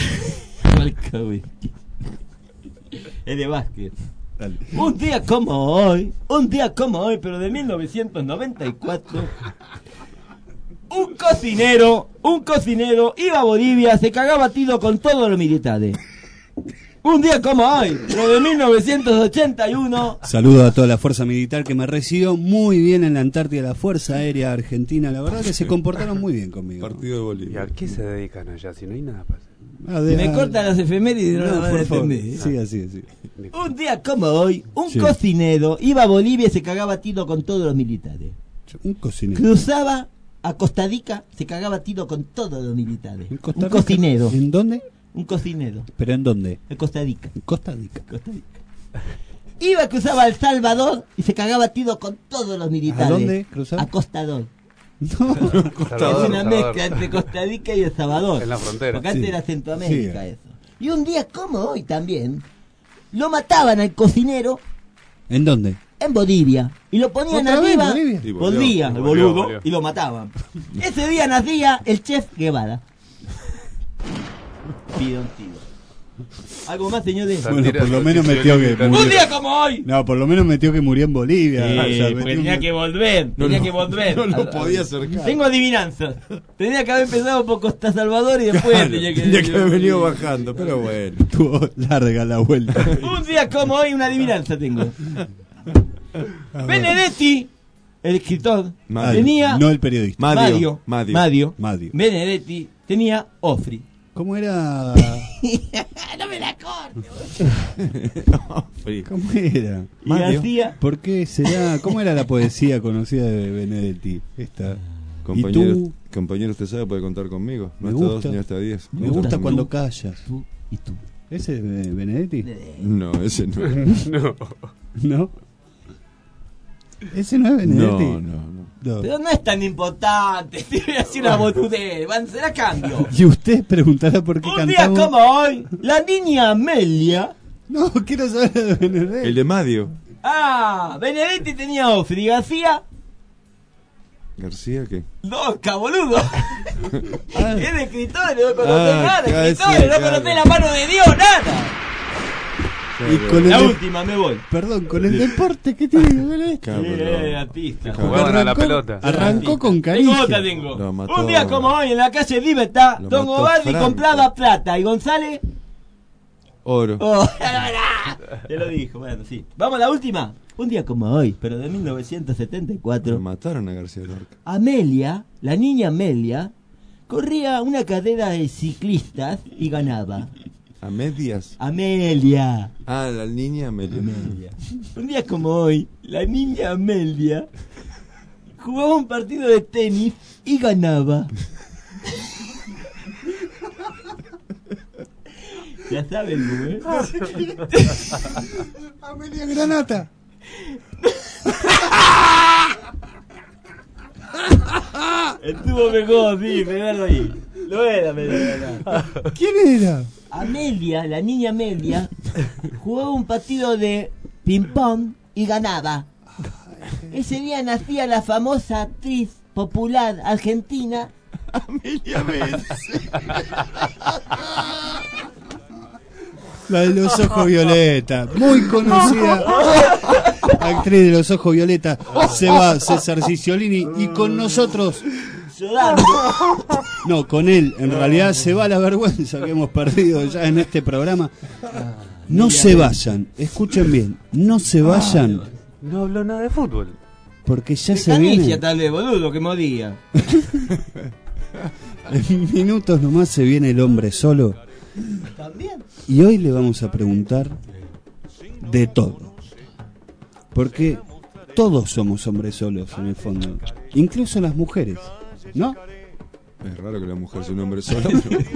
Es de básquet. Dale. Un día como hoy, un día como hoy, pero de mil novecientos noventa y cuatro, un cocinero, un cocinero iba a Bolivia, se cagaba a tiro con todos los militares. Un día como hoy, pero de mil novecientos ochenta y uno. Saludo a toda la fuerza militar que me recibió muy bien en la Antártida, la Fuerza Aérea Argentina. La verdad que se comportaron muy bien conmigo. Partido de Bolivia. ¿Y a qué se dedican allá si no hay nada para hacer? Ah, de- Me ah, cortan las efemérides y no, no, las van a por favor. defender. Sí, así, así. Un día como hoy, un Sí. cocinero iba a Bolivia y se cagaba a tiro con todos los militares. Un cocinero. Cruzaba a Costa Rica, se cagaba a tiro con todos los militares. ¿En Costa Un Rica? cocinero. ¿En dónde? Un cocinero. ¿Pero en dónde? En Costa Rica. En Costa Rica. Costa Rica. Iba, cruzaba a El Salvador y se cagaba a tiro con todos los militares. ¿A dónde cruzaba? A Costador. No. Es una mezcla entre Costa Rica y El Salvador. En la frontera. Porque antes Sí. era Centroamérica Sí. eso. Y un día como hoy también, lo mataban al cocinero ¿En dónde? en Bolivia. Y lo ponían ¿Otra vez arriba, Bolivia? Y volvió, volvía y el volvió, boludo, volvió. y lo mataban. Ese día nacía el chef Guevara. Pidoncillo. ¿Algo más, señores? Bueno, por lo menos metió que Un murió. día como hoy. No, por lo menos metió que murió en Bolivia. Sí, O sea, pues metió tenía un- que volver, No, tenía no, que volver. no lo podía acercar. Tengo adivinanzas. Tenía que haber empezado por Costa Salvador y después Claro, tenía que, tenía que haber venido bajando, pero bueno. Estuvo larga la vuelta. Un día como hoy una adivinanza tengo. Benedetti, el escritor, Mario. tenía No el periodista. Mario. Mario, Madio. Madio. Benedetti tenía Ofri. ¿Cómo era? No me la corto. ¿Cómo era? Y hacía ¿Por qué será? ¿Cómo era la poesía conocida de Benedetti? Esta. Compañero, ¿Y tú? compañero, usted sabe, puede contar conmigo. No Me hasta gusta. dos ni hasta diez. Me gusta tú, cuando callas. tú y tú. ¿Ese es Be- Benedetti? No, ese no. No. ¿No? ¿Ese no es Benedetti? No, no, no. No. Pero no es tan importante. Te voy a decir una boludez. Van, se la cambio. Y usted preguntará por qué Un día cantamos. como hoy, la niña Amelia. No, quiero saber de Benedetti. El de Madio. Ah, Benedetti tenía Ofri. García. ¿García qué? Loca, boludo. Ah. Es de escritores, no conoce Ah, nada. claro, Escritores, sí, no claro. conoce la mano de Dios, nada. Y con La el de- última, me voy. Perdón, con el deporte, ¿qué tiene que ver esto? Cabrón. Eh, artista. Cabrón. Jugaban a la Arrancó- pelota. Arrancó con Tengo cariño. otra, tengo. Lo mató- Un día como hoy, en la calle Libertad, Lo Don mató Ovaldi Franco. compraba plata y González. Oro. Oh, te lo dijo, bueno, sí. Vamos a la última. Un día como hoy, pero de mil novecientos setenta y Lo cuatro, mataron a García Lorca. Amelia, la niña Amelia, corría una carrera de ciclistas y ganaba. A medias. Amelia. Ah, la niña Amelia. Amelia. Un día como hoy, la niña Amelia jugaba un partido de tenis y ganaba. Ya saben, ¿eh? Amelia Granata. Estuvo mejor, sí, pegarlo ahí. Lo era, Amelia Granata. ¿Quién era? Amelia, la niña Amelia, jugaba un partido de ping-pong y ganaba. Ese día nacía la famosa actriz popular argentina Amelia Messi. La de los ojos violeta. Muy conocida. Actriz de los ojos violeta. Se va César Cicciolini. Y con nosotros. llorando. No, con él. En realidad se va la vergüenza que hemos perdido ya en este programa. No se vayan. Escuchen bien. No se vayan. No habló nada de fútbol. Porque ya De se Canicia, viene. tal vez, boludo, que modía. En minutos nomás se viene el hombre solo. También. Y hoy le vamos a preguntar de todo. Porque todos somos hombres solos en el fondo, incluso las mujeres, ¿no? Es raro que la mujer sea un hombre solo.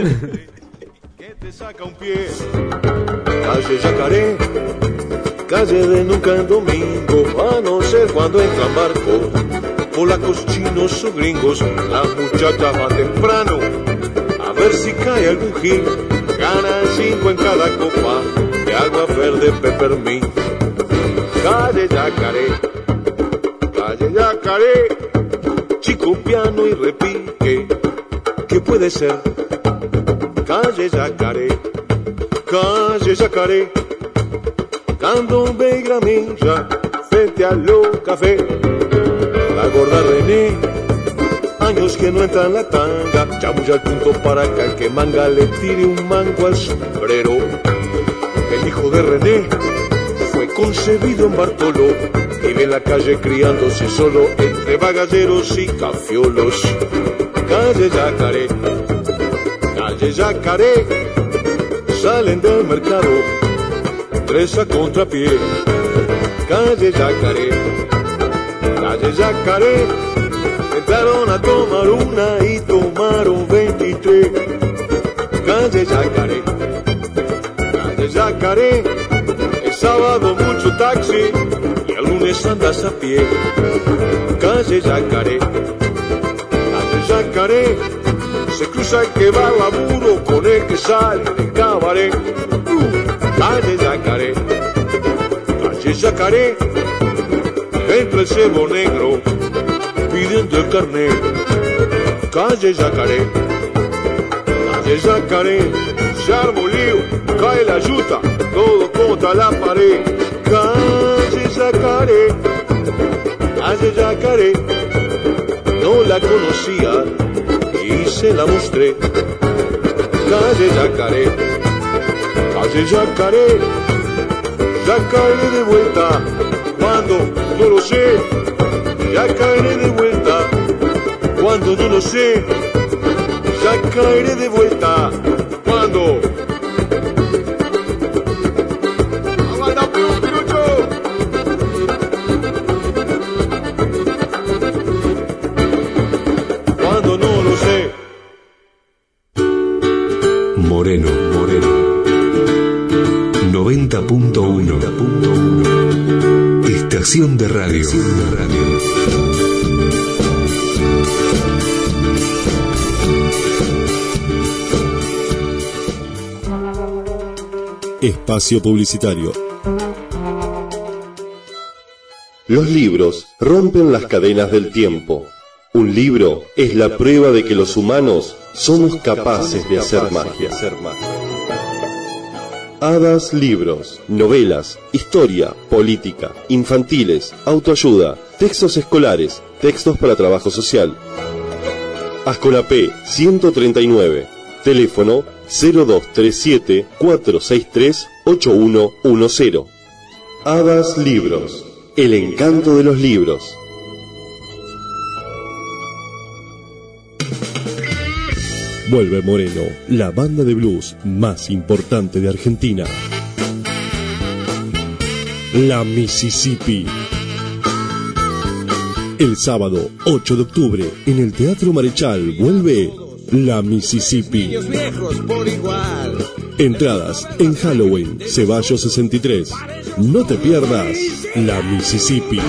Que te saca un pie. Calle Yacaré, calle de nunca en domingo, a no ser cuando entran barcos, polacos, chinos o gringos. Las muchachas van temprano a ver si cae algún gil. Ganan cinco en cada copa de agua verde peppermint. Calle Yacaré, calle Yacaré, chico piano y repique, ¿qué puede ser? Calle Yacaré, calle Yacaré, candombe y gramilla, frente a lo café. La gorda René, años que no entra en la tanga, chamulla al punto para que al que manga le tire un mango al sombrero. El hijo de René fue concebido en Bartoló, vive en la calle criándose solo entre bagalleros y cafiolos. Calle Yacaré, calle Yacaré, salen del mercado tres a contrapié. Calle Yacaré, calle Yacaré, entraron a tomar una y tomaron veintitrés. Calle Yacaré, calle Yacaré, el sábado mucho taxi y el lunes andas a pie. Calle Yacaré, calle Yacaré, se cruza el que va al laburo con el que sale de cabaret. Uh, calle Yacaré, calle Yacaré, entra el cebo negro pidiendo el carnet. Calle Yacaré, calle Yacaré, se arma un lío, cae la yuta, todo contra la pared. Calle Yacaré, calle Yacaré, no la conocía y se la mostré. Calle Yacaré, calle Yacaré, ya caeré de vuelta, cuando no lo sé, ya caeré de vuelta, cuando no lo sé, ya caeré de vuelta, cuando... ¡Aguanta, Pirucho! Cuando no lo sé. Moreno, Moreno. noventa punto uno. Estación de radio. Estación de radio. Espacio publicitario. Los libros rompen las cadenas del tiempo. Un libro es la prueba de que los humanos somos capaces de hacer magia. Hadas Libros, novelas, historia, política, infantiles, autoayuda, textos escolares, textos para trabajo social. Ascolapé ciento treinta y nueve, teléfono cero dos tres siete, cuatro seis tres, ocho uno uno cero. Hadas Libros, el encanto de los libros. Vuelve Moreno, la banda de blues más importante de Argentina. La Mississippi. El sábado ocho de octubre, en el Teatro Marechal, vuelve La Mississippi. Entradas en Halloween, Ceballos sesenta y tres. No te pierdas La Mississippi.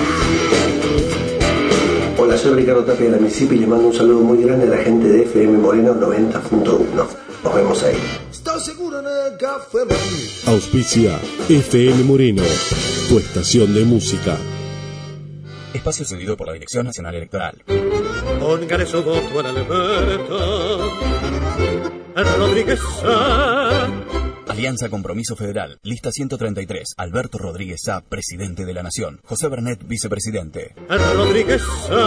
Hola, soy Ricardo Tapia de la Mississippi y le mando un saludo muy grande a la gente de F M Moreno noventa punto uno. Nos vemos ahí. Auspicia F M Moreno, tu estación de música. Espacio cedido por la Dirección Nacional Electoral. Póngale su voto a Alberto Rodríguez. Alianza Compromiso Federal, lista ciento treinta y tres. Alberto Rodríguez A, presidente de la Nación. José Bernet, vicepresidente. Rodríguez.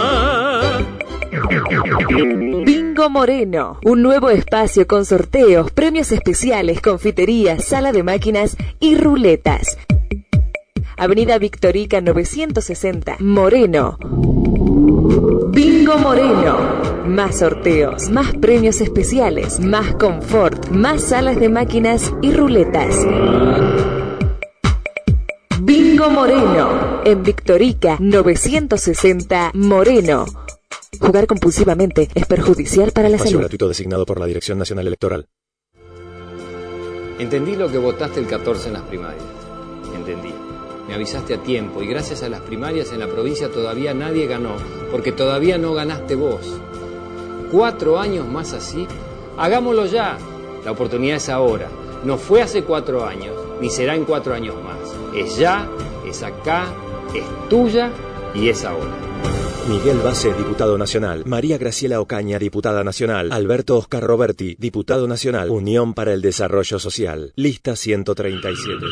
Bingo Moreno, un nuevo espacio con sorteos, premios especiales, confitería, sala de máquinas y ruletas. Avenida Victorica novecientos sesenta, Moreno. Bingo Moreno. Más sorteos, más premios especiales, más confort, más salas de máquinas y ruletas. Bingo Moreno. en Victorica novecientos sesenta Moreno. Jugar compulsivamente es perjudicial para la Espacio salud. gratuito designado por la Dirección Nacional Electoral. Entendí lo que votaste el catorce en las primarias. Entendí. Me avisaste a tiempo y gracias a las primarias en la provincia todavía nadie ganó, porque todavía no ganaste vos. Cuatro años más así, hagámoslo ya. La oportunidad es ahora. No fue hace cuatro años, ni será en cuatro años más. Es ya, es acá, es tuya y es ahora. Miguel Base, diputado nacional. María Graciela Ocaña, diputada nacional. Alberto Oscar Roberti, diputado nacional. Unión para el Desarrollo Social. Lista ciento treinta y siete.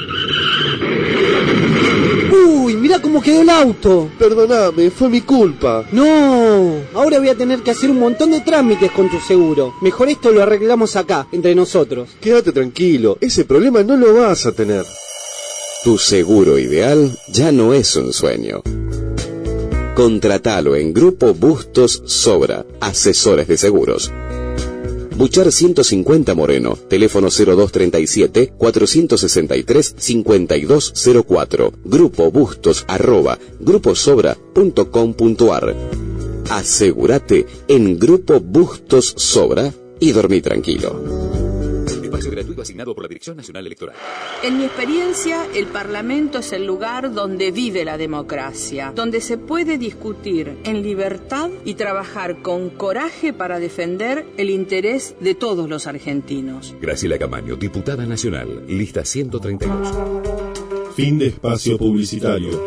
Uy, mirá cómo quedó el auto. Perdóname, fue mi culpa. No, ahora voy a tener que hacer un montón de trámites con tu seguro. Mejor esto lo arreglamos acá, entre nosotros. Quédate tranquilo, ese problema no lo vas a tener. Tu seguro ideal ya no es un sueño. Contratalo en Grupo Bustos Sobra, asesores de seguros. Buchar ciento cincuenta Moreno, teléfono cero dos treinta y siete, cuatrocientos sesenta y tres, cincuenta y dos cero cuatro, Grupo Bustos, arroba, gruposobra punto com punto ar. Asegúrate en Grupo Bustos Sobra y dormí tranquilo. Espacio gratuito asignado por la Dirección Nacional Electoral. En mi experiencia, el Parlamento es el lugar donde vive la democracia, donde se puede discutir en libertad y trabajar con coraje para defender el interés de todos los argentinos. Graciela Camaño, diputada nacional, lista ciento treinta y dos. Fin de espacio publicitario.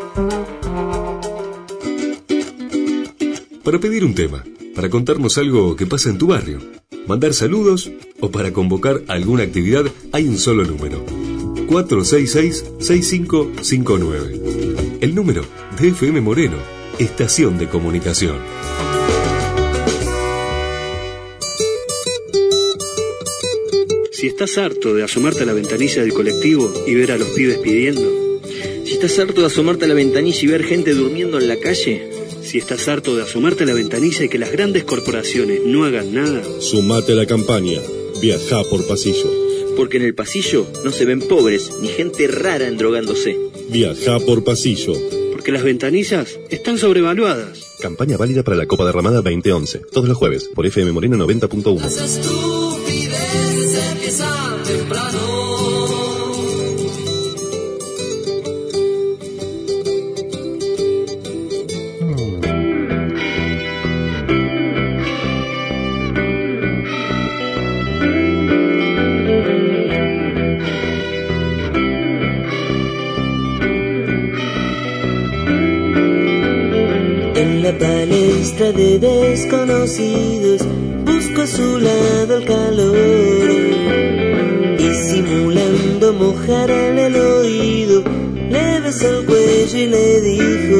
Para pedir un tema, para contarnos algo que pasa en tu barrio, mandar saludos o para convocar alguna actividad, hay un solo número: cuatro seis seis, seis cinco cinco nueve. El número de F M Moreno, Estación de Comunicación. Si estás harto de asomarte a la ventanilla del colectivo y ver a los pibes pidiendo, si estás harto de asomarte a la ventanilla y ver gente durmiendo en la calle, si estás harto de asomarte a la ventanilla y que las grandes corporaciones no hagan nada, sumate a la campaña. Viajá por pasillo. Porque en el pasillo no se ven pobres ni gente rara endrogándose. Viajá por pasillo. Porque las ventanillas están sobrevaluadas. Campaña válida para la Copa Derramada veinte once. Todos los jueves por F M Moreno noventa punto uno. Las estupideces empiezan temprano. En la palestra de desconocidos busco a su lado el calor y simulando mojarle el oído le besó el cuello y le dijo: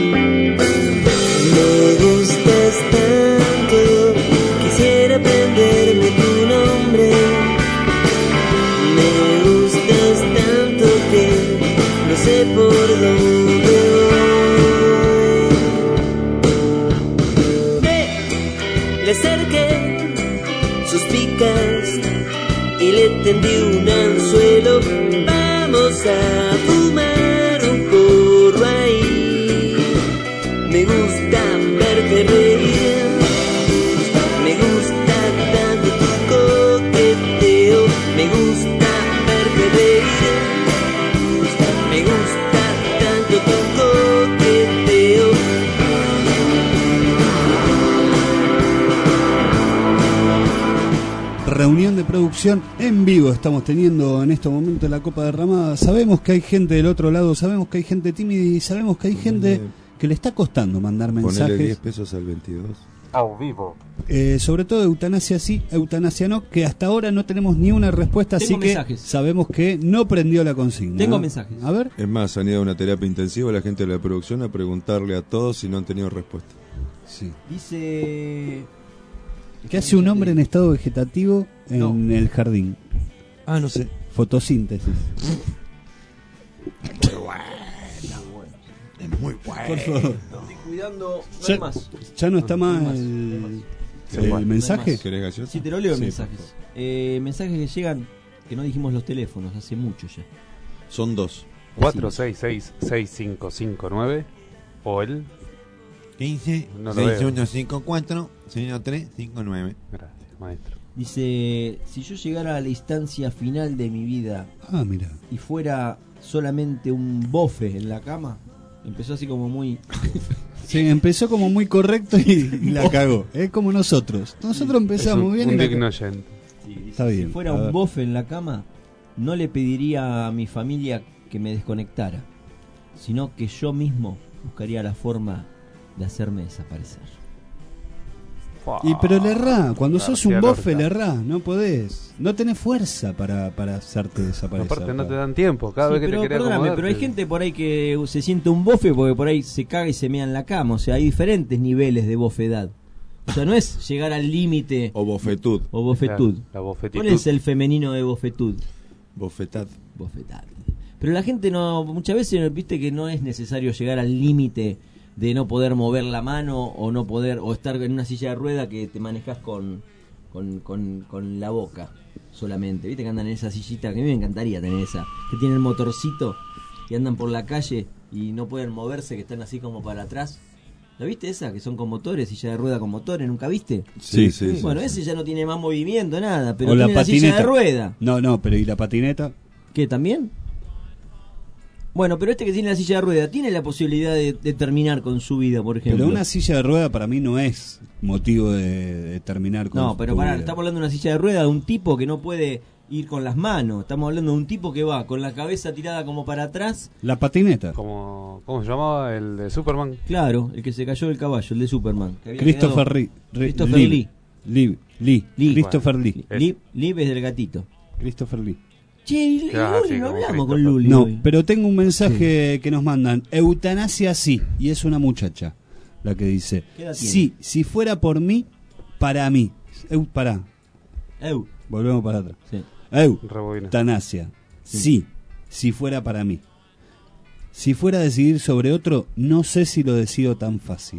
me gustas tanto, quisiera aprenderme tu nombre. Me gustas tanto que no sé por dónde le acerqué sus picas y le tendí un anzuelo. Vamos a fumar un porro ahí. Me gusta verte reír, me gusta tanto tu coqueteo. Me gusta verte reír, me gusta tanto tu coqueteo. Reunión de producción en vivo estamos teniendo en este momento en la Copa Derramada. Sabemos que hay gente del otro lado, sabemos que hay gente tímida y sabemos que hay gente que le está costando mandar mensajes. Ponele diez pesos al veintidós. A vivo. Eh, sobre todo eutanasia sí, eutanasia no, que hasta ahora no tenemos ni una respuesta, Tengo así mensajes. que sabemos que no prendió la consigna. Tengo ¿no? mensajes. A ver. Es más, han ido a una terapia intensiva la gente de la producción a preguntarle a todos si no han tenido respuesta. Sí. Dice... ¿Qué hace un hombre en estado vegetativo en No. el jardín? Ah, no sé. Fotosíntesis. Muy bueno. Es muy bueno. Por favor. Estoy cuidando... No Ya, hay más. ya no está No hay más más, el, no hay más. el No hay más. mensaje. ¿Querés gaseosa? Sí, te lo leo Sí, mensajes. Eh, mensajes que llegan, que no dijimos los teléfonos, hace mucho ya. Son dos. cuatro seis seis, seis cinco cinco nueve o el quince, no lo seis veo. uno cinco cuatro, cero tres cinco nueve. Gracias, maestro. Dice, si yo llegara a la instancia final de mi vida Ah, mira. y fuera solamente un bofe en la cama, empezó así como muy... Sí, empezó como muy correcto y, y la cagó. Es como nosotros. Nosotros empezamos Es un- bien. un y la digno ca- oyente. Está bien. Si fuera a un ver. bofe en la cama, no le pediría a mi familia que me desconectara, sino que yo mismo buscaría la forma de hacerme desaparecer. Y pero le errá, cuando sos un García bofe Lorca. le errá, no podés, no tenés fuerza para, para hacerte desaparecer. Aparte no te dan tiempo, cada Sí, vez que pero, te querés perdóname, acomodar, pero hay te- gente por ahí que se siente un bofe porque por ahí se caga y se mea en la cama. O sea, hay diferentes niveles de bofedad. O sea, no es llegar al límite. O bofetud. O bofetud. Claro, la bofetitud. ¿Cuál es el femenino de bofetud? Bofetad. Bofetad. Pero la gente no, muchas veces viste que no es necesario llegar al límite de no poder mover la mano o no poder, o estar en una silla de rueda que te manejas con, con, con, con la boca solamente. Viste que andan en esa sillita, que a mí me encantaría tener esa, que tienen motorcito y andan por la calle y no pueden moverse, que están así como para atrás. ¿La viste esa? Que son con motores, silla de rueda con motores, ¿nunca viste? Sí, sí, sí, Bueno, sí. ese ya no tiene más movimiento, nada, pero O la tiene la silla de patineta. rueda. No, no, pero ¿y la patineta? ¿Qué, también? Bueno, pero este que tiene la silla de rueda, ¿tiene la posibilidad de, de terminar con su vida, por ejemplo? Pero una silla de rueda para mí no es motivo de, de terminar con No, pero tu pará, vida. estamos hablando de una silla de rueda de un tipo que no puede ir con las manos. Estamos hablando de un tipo que va con la cabeza tirada como para atrás. La patineta. Como, ¿cómo se llamaba? El de Superman. Claro, el que se cayó del caballo, el de Superman. que había Christopher quedado- Lee. Ri- Christopher Lee. Lee. Lee. Lee. Lee. Christopher Lee. Lee, Lee es del gatito. Christopher Lee. Che, y Ah, Luli, sí, no como hablamos con Christopher. Luli No, hoy. pero tengo un mensaje que nos mandan. Eutanasia sí. Y es una muchacha la que dice. ¿Qué edad tiene? Sí, si fuera por mí, para mí. Eu, pará. Eu. Volvemos para atrás. Sí. Rebobina. Eutanasia. Sí, si fuera para mí. Si fuera a decidir sobre otro, no sé si lo decido tan fácil.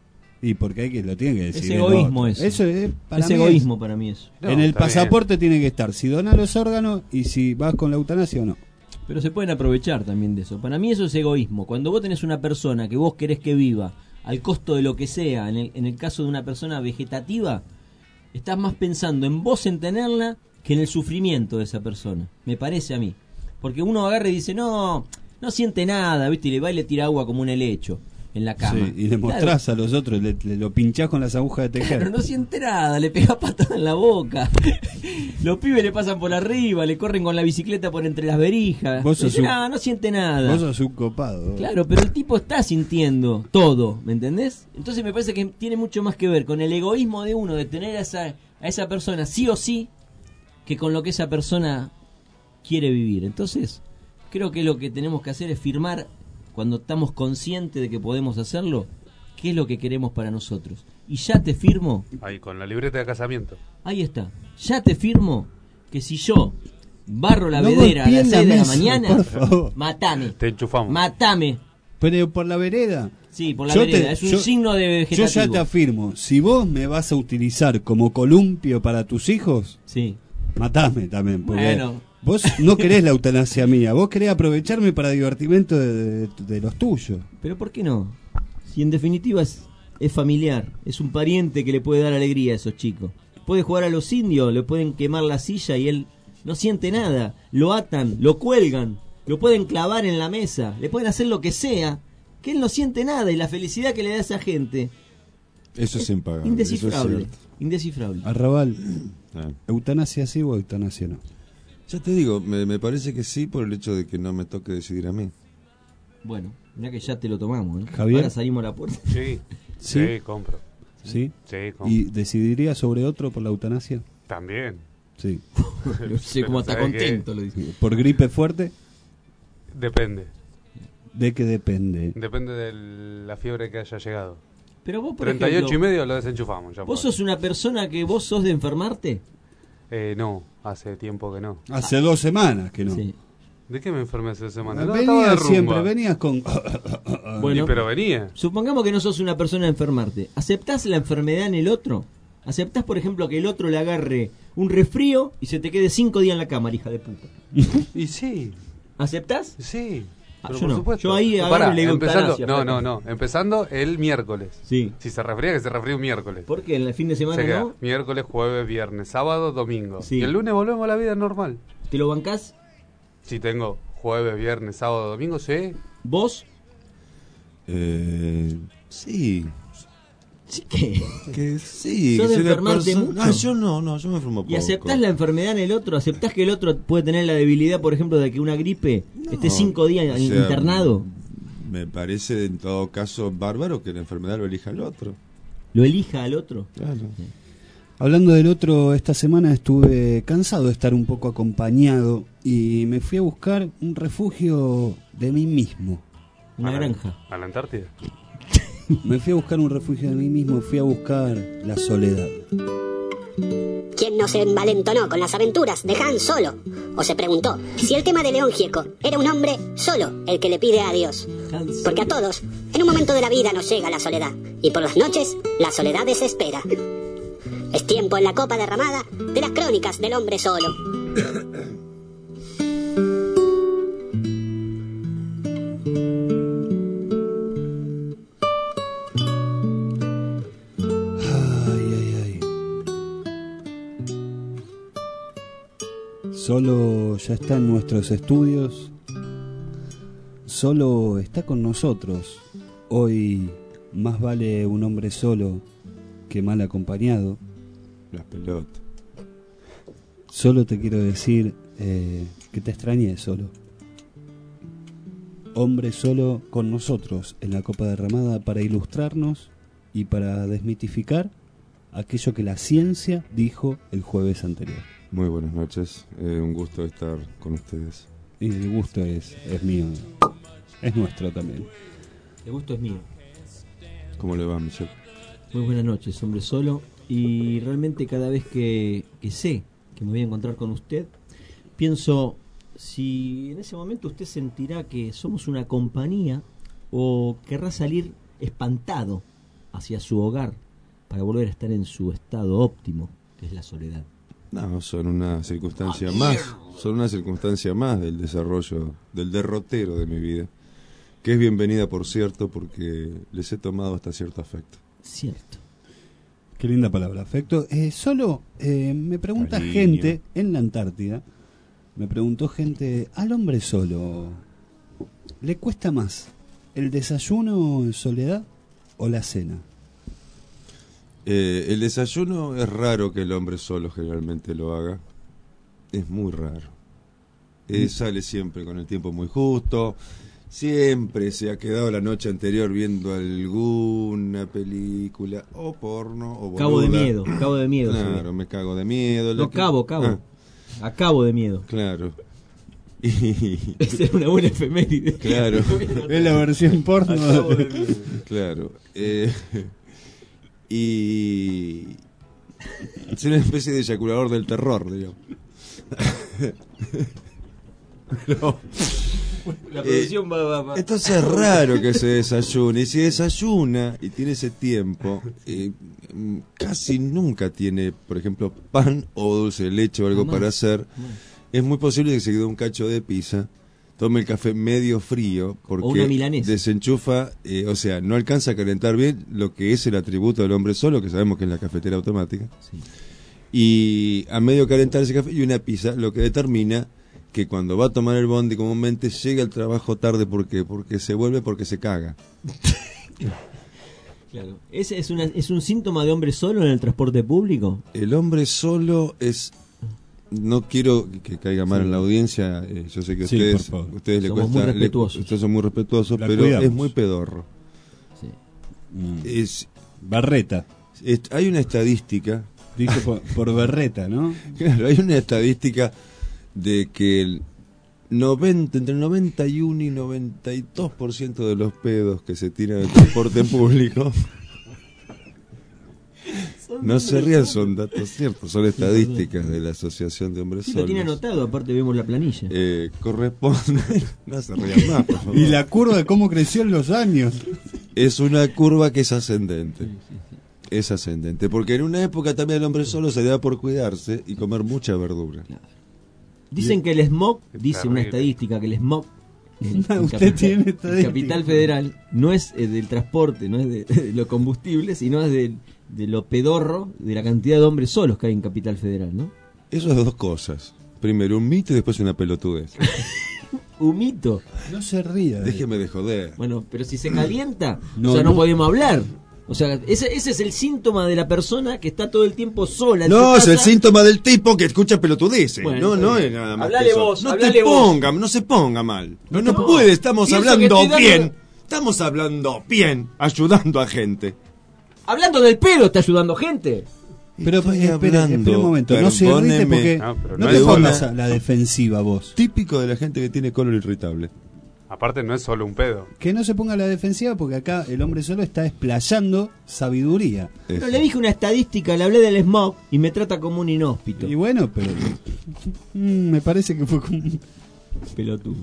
Y porque hay que lo tiene que Es decidir. el egoísmo otro. eso. Eso es, para Es mí egoísmo para mí eso. No, en el está pasaporte tiene que estar si donás los órganos y si vas con la eutanasia o no. Pero se pueden aprovechar también de eso. Para mí eso es egoísmo. Cuando vos tenés una persona que vos querés que viva al costo de lo que sea, en el, en el caso de una persona vegetativa, estás más pensando en vos en tenerla que en el sufrimiento de esa persona. Me parece a mí. Porque uno agarra y dice, no, no siente nada, ¿viste? Y le va y le tira agua como un helecho en la cama. Sí, y le mostrás a los otros, le, le- lo pinchás con las agujas de tejer. Pero no siente nada, le pega patada en la boca. Los pibes le pasan por arriba, le corren con la bicicleta por entre las verijas. Vos sos Dice, un- no, no siente nada. Vos sos un copado. Claro, pero el tipo está sintiendo todo, ¿me entendés? Entonces me parece que tiene mucho más que ver con el egoísmo de uno de tener a esa, a esa persona sí o sí, que con lo que esa persona quiere vivir. Entonces, creo que lo que tenemos que hacer es firmar, cuando estamos conscientes de que podemos hacerlo, qué es lo que queremos para nosotros. Y ya te firmo, Ahí, con la libreta de casamiento. ahí está, ya te firmo que si yo barro la No vedera a las golpeen la seis de la mesa, mañana, por favor. matame, Te enchufamos. matame. Pero por la vereda. Sí, por la Yo vereda, te- es un yo- signo de vegetativo. Yo ya te afirmo, si vos me vas a utilizar como columpio para tus hijos, sí. matame también, porque Bueno. vos no querés la eutanasia mía, vos querés aprovecharme para divertimento de, de- de los tuyos. Pero ¿por qué no? Si en definitiva es, es familiar, es un pariente que le puede dar alegría a esos chicos. Puede jugar a los indios, le pueden quemar la silla y él no siente nada. Lo atan, lo cuelgan, lo pueden clavar en la mesa, le pueden hacer lo que sea, que él no siente nada y la felicidad que le da a esa gente, Eso es impagable. indescifrable, eso es cierto. indescifrable. Arrabal, Ah. eutanasia sí o eutanasia no. Ya te digo, me, me parece que sí por el hecho de que no me toque decidir a mí. Bueno, mirá que ya te lo tomamos, ¿eh? Javier. Ahora salimos a la puerta. Sí, ¿Sí? sí, compro. ¿Sí? Sí, compro. ¿Y decidiría sobre otro por la eutanasia? También. Sí. No sé cómo está ¿Sabes qué? contento, lo dice. ¿Por gripe fuerte? Depende. ¿De qué depende? Depende de la fiebre que haya llegado. Pero vos, por treinta y ocho ejemplo, y medio lo desenchufamos. Ya ¿vos por- sos una persona que vos sos de enfermarte? Eh, no, hace tiempo que no. Hace dos semanas que no. Sí. ¿De qué me enfermé hace dos semanas? No, estaba de Venías rumba. siempre, venías con... Bueno, Y pero venía. supongamos que no sos una persona de enfermarte. ¿Aceptás la enfermedad en el otro? ¿Aceptás, por ejemplo, que el otro le agarre un resfrío y se te quede cinco días en la cama, hija de puta? Y sí, ¿Aceptás? sí. Pero yo por no. supuesto. Yo ahí Pará, agarro y le digo empezando, eutanasia, no, flaco. no, no. Empezando el miércoles. Sí. Si se refría, que se refría un miércoles. Porque en el fin de semana Se queda no. miércoles, jueves, viernes, sábado, domingo. Sí. Y el lunes volvemos a la vida normal. ¿Te lo bancás? Si tengo jueves, viernes, sábado, domingo, sí. ¿Vos? Eh, sí. ¿Sí qué? Que sí. ¿Sos que de soy una enfermarte persona- mucho? Ah, yo no, no, yo me enfermo poco. ¿Y aceptás la enfermedad en el otro? ¿Aceptás que el otro puede tener la debilidad, por ejemplo, de que una gripe esté No, cinco días o sea, internado? Me parece en todo caso bárbaro que la enfermedad lo elija el otro. ¿Lo elija al otro? Claro. Hablando del otro, esta semana estuve cansado de estar un poco acompañado y me fui a buscar un refugio de mí mismo. Una ¿A la- granja. ¿A la Antártida? Me fui a buscar un refugio de mí mismo, fui a buscar la soledad. ¿Quién no se envalentonó con las aventuras de Han Solo? O se preguntó si el tema de León Gieco era un hombre solo el que le pide a Dios. Porque a todos, en un momento de la vida nos llega la soledad. Y por las noches, la soledad desespera. Es tiempo en la copa derramada de las crónicas del hombre solo. Ay, ay, ay. Solo ya está en nuestros estudios. Solo está con nosotros. Hoy más vale un hombre solo que mal acompañado. Las pelotas. Solo te quiero decir eh, que te extrañé solo. Hombre solo con nosotros en la copa derramada para ilustrarnos y para desmitificar aquello que la ciencia dijo el jueves anterior. Muy buenas noches, eh, un gusto estar con ustedes. Y el gusto es, es mío, es nuestro también. El gusto es mío. ¿Cómo le va, Michelle? Muy buenas noches, hombre solo. Y realmente cada vez que, que sé que me voy a encontrar con usted, pienso si en ese momento usted sentirá que somos una compañía o querrá salir espantado hacia su hogar para volver a estar en su estado óptimo, que es la soledad. No, son una circunstancia más, son una circunstancia más del desarrollo, del derrotero de mi vida, que es bienvenida, por cierto, porque les he tomado hasta cierto afecto. Cierto. Qué linda palabra, afecto. Eh, solo eh, me pregunta Cariño. gente en la Antártida, me preguntó gente, al hombre solo, ¿le cuesta más el desayuno en soledad o la cena? Eh, el desayuno es raro que el hombre solo generalmente lo haga, es muy raro. Eh, sale siempre con el tiempo muy justo, siempre se ha quedado la noche anterior viendo alguna película o porno o Cabo de boluda. miedo, cabo de miedo. Claro, señor. me cago de miedo. No, la que- cabo, cabo. Ah, Acabo de miedo. claro. Y... Esa es una buena efeméride. Claro. Es la versión porno. Acabo de miedo. Claro. Eh, y... es una especie de eyaculador del terror, digamos. Pero, La producción va, va, va. entonces es raro que se desayune. Y si desayuna y tiene ese tiempo, eh, mm, casi nunca tiene, por ejemplo, pan o dulce de leche o algo Jamás, para hacer. jamás. Es muy posible que se quede un cacho de pizza, tome el café medio frío, porque O una milanesa. desenchufa, eh, o sea, no alcanza a calentar bien lo que es el atributo del hombre solo, que sabemos que es la cafetera automática. Sí. Y a medio calentar ese café y una pizza, lo que determina que cuando va a tomar el bondi comúnmente llega al trabajo tarde. ¿Por qué? Porque se vuelve, porque se caga. Claro. ¿Ese es, una, es un síntoma de hombre solo en el transporte público? El hombre solo es... No quiero que caiga mal Sí. en la audiencia, eh, yo sé que Sí, ustedes, por favor. ustedes le Somos cuesta, muy le- respetuosos. ustedes son muy respetuosos, La pero cuidamos. es muy pedorro. Sí. Mm. Es, Barreta, es- hay una estadística, dicho por, por Berreta, ¿no? claro, hay una estadística de que el noventa, entre el noventa y uno y noventa y dos por ciento de los pedos que se tiran en el transporte público, no se rían, son datos ciertos, son estadísticas de la Asociación de Hombres Sí, lo tiene Solos. anotado, aparte vemos la planilla. Eh, corresponde, no se rían más, por favor. Y la curva de cómo creció en los años. Es una curva que es ascendente. Es ascendente. Porque en una época también el hombre solo se le da por cuidarse y comer mucha verdura. Dicen que el smog, dice una terrible. estadística, que el smog en, en Usted Capital, tiene en estadística. Capital Federal no es eh, del transporte, no es de, de los combustibles, sino es de, de lo pedorro de la cantidad de hombres solos que hay en Capital Federal, ¿no? Eso es dos cosas. Primero un mito y después una pelotudez. Un mito. No se ría. Déjeme de joder. Bueno, pero si se calienta, No, o sea, no, no. podemos hablar. O sea, ese, ese es el síntoma de la persona que está todo el tiempo sola en No, su es el casa. síntoma del tipo que escucha pelotudeces. Bueno, no, no está es bien. nada más. Hablale que eso. vos, no hablale te vos. ponga, no se ponga mal. No, no, No, puede, estamos pienso que hablando estoy dando- bien. Estamos hablando bien, ayudando a gente. Hablando del pedo, está ayudando gente. Pero Estoy espere, espere hablando, un momento, no se irrite perdóneme. porque No, pero no no te es pongas una- a la defensiva vos. Típico de la gente que tiene colon irritable. Aparte no es solo un pedo. Que no se ponga a la defensiva porque acá el hombre solo está explayando sabiduría. Pero le dije una estadística, le hablé del smog y me trata como un inhóspito. Y bueno, pero mm, me parece que fue como un pelotudo.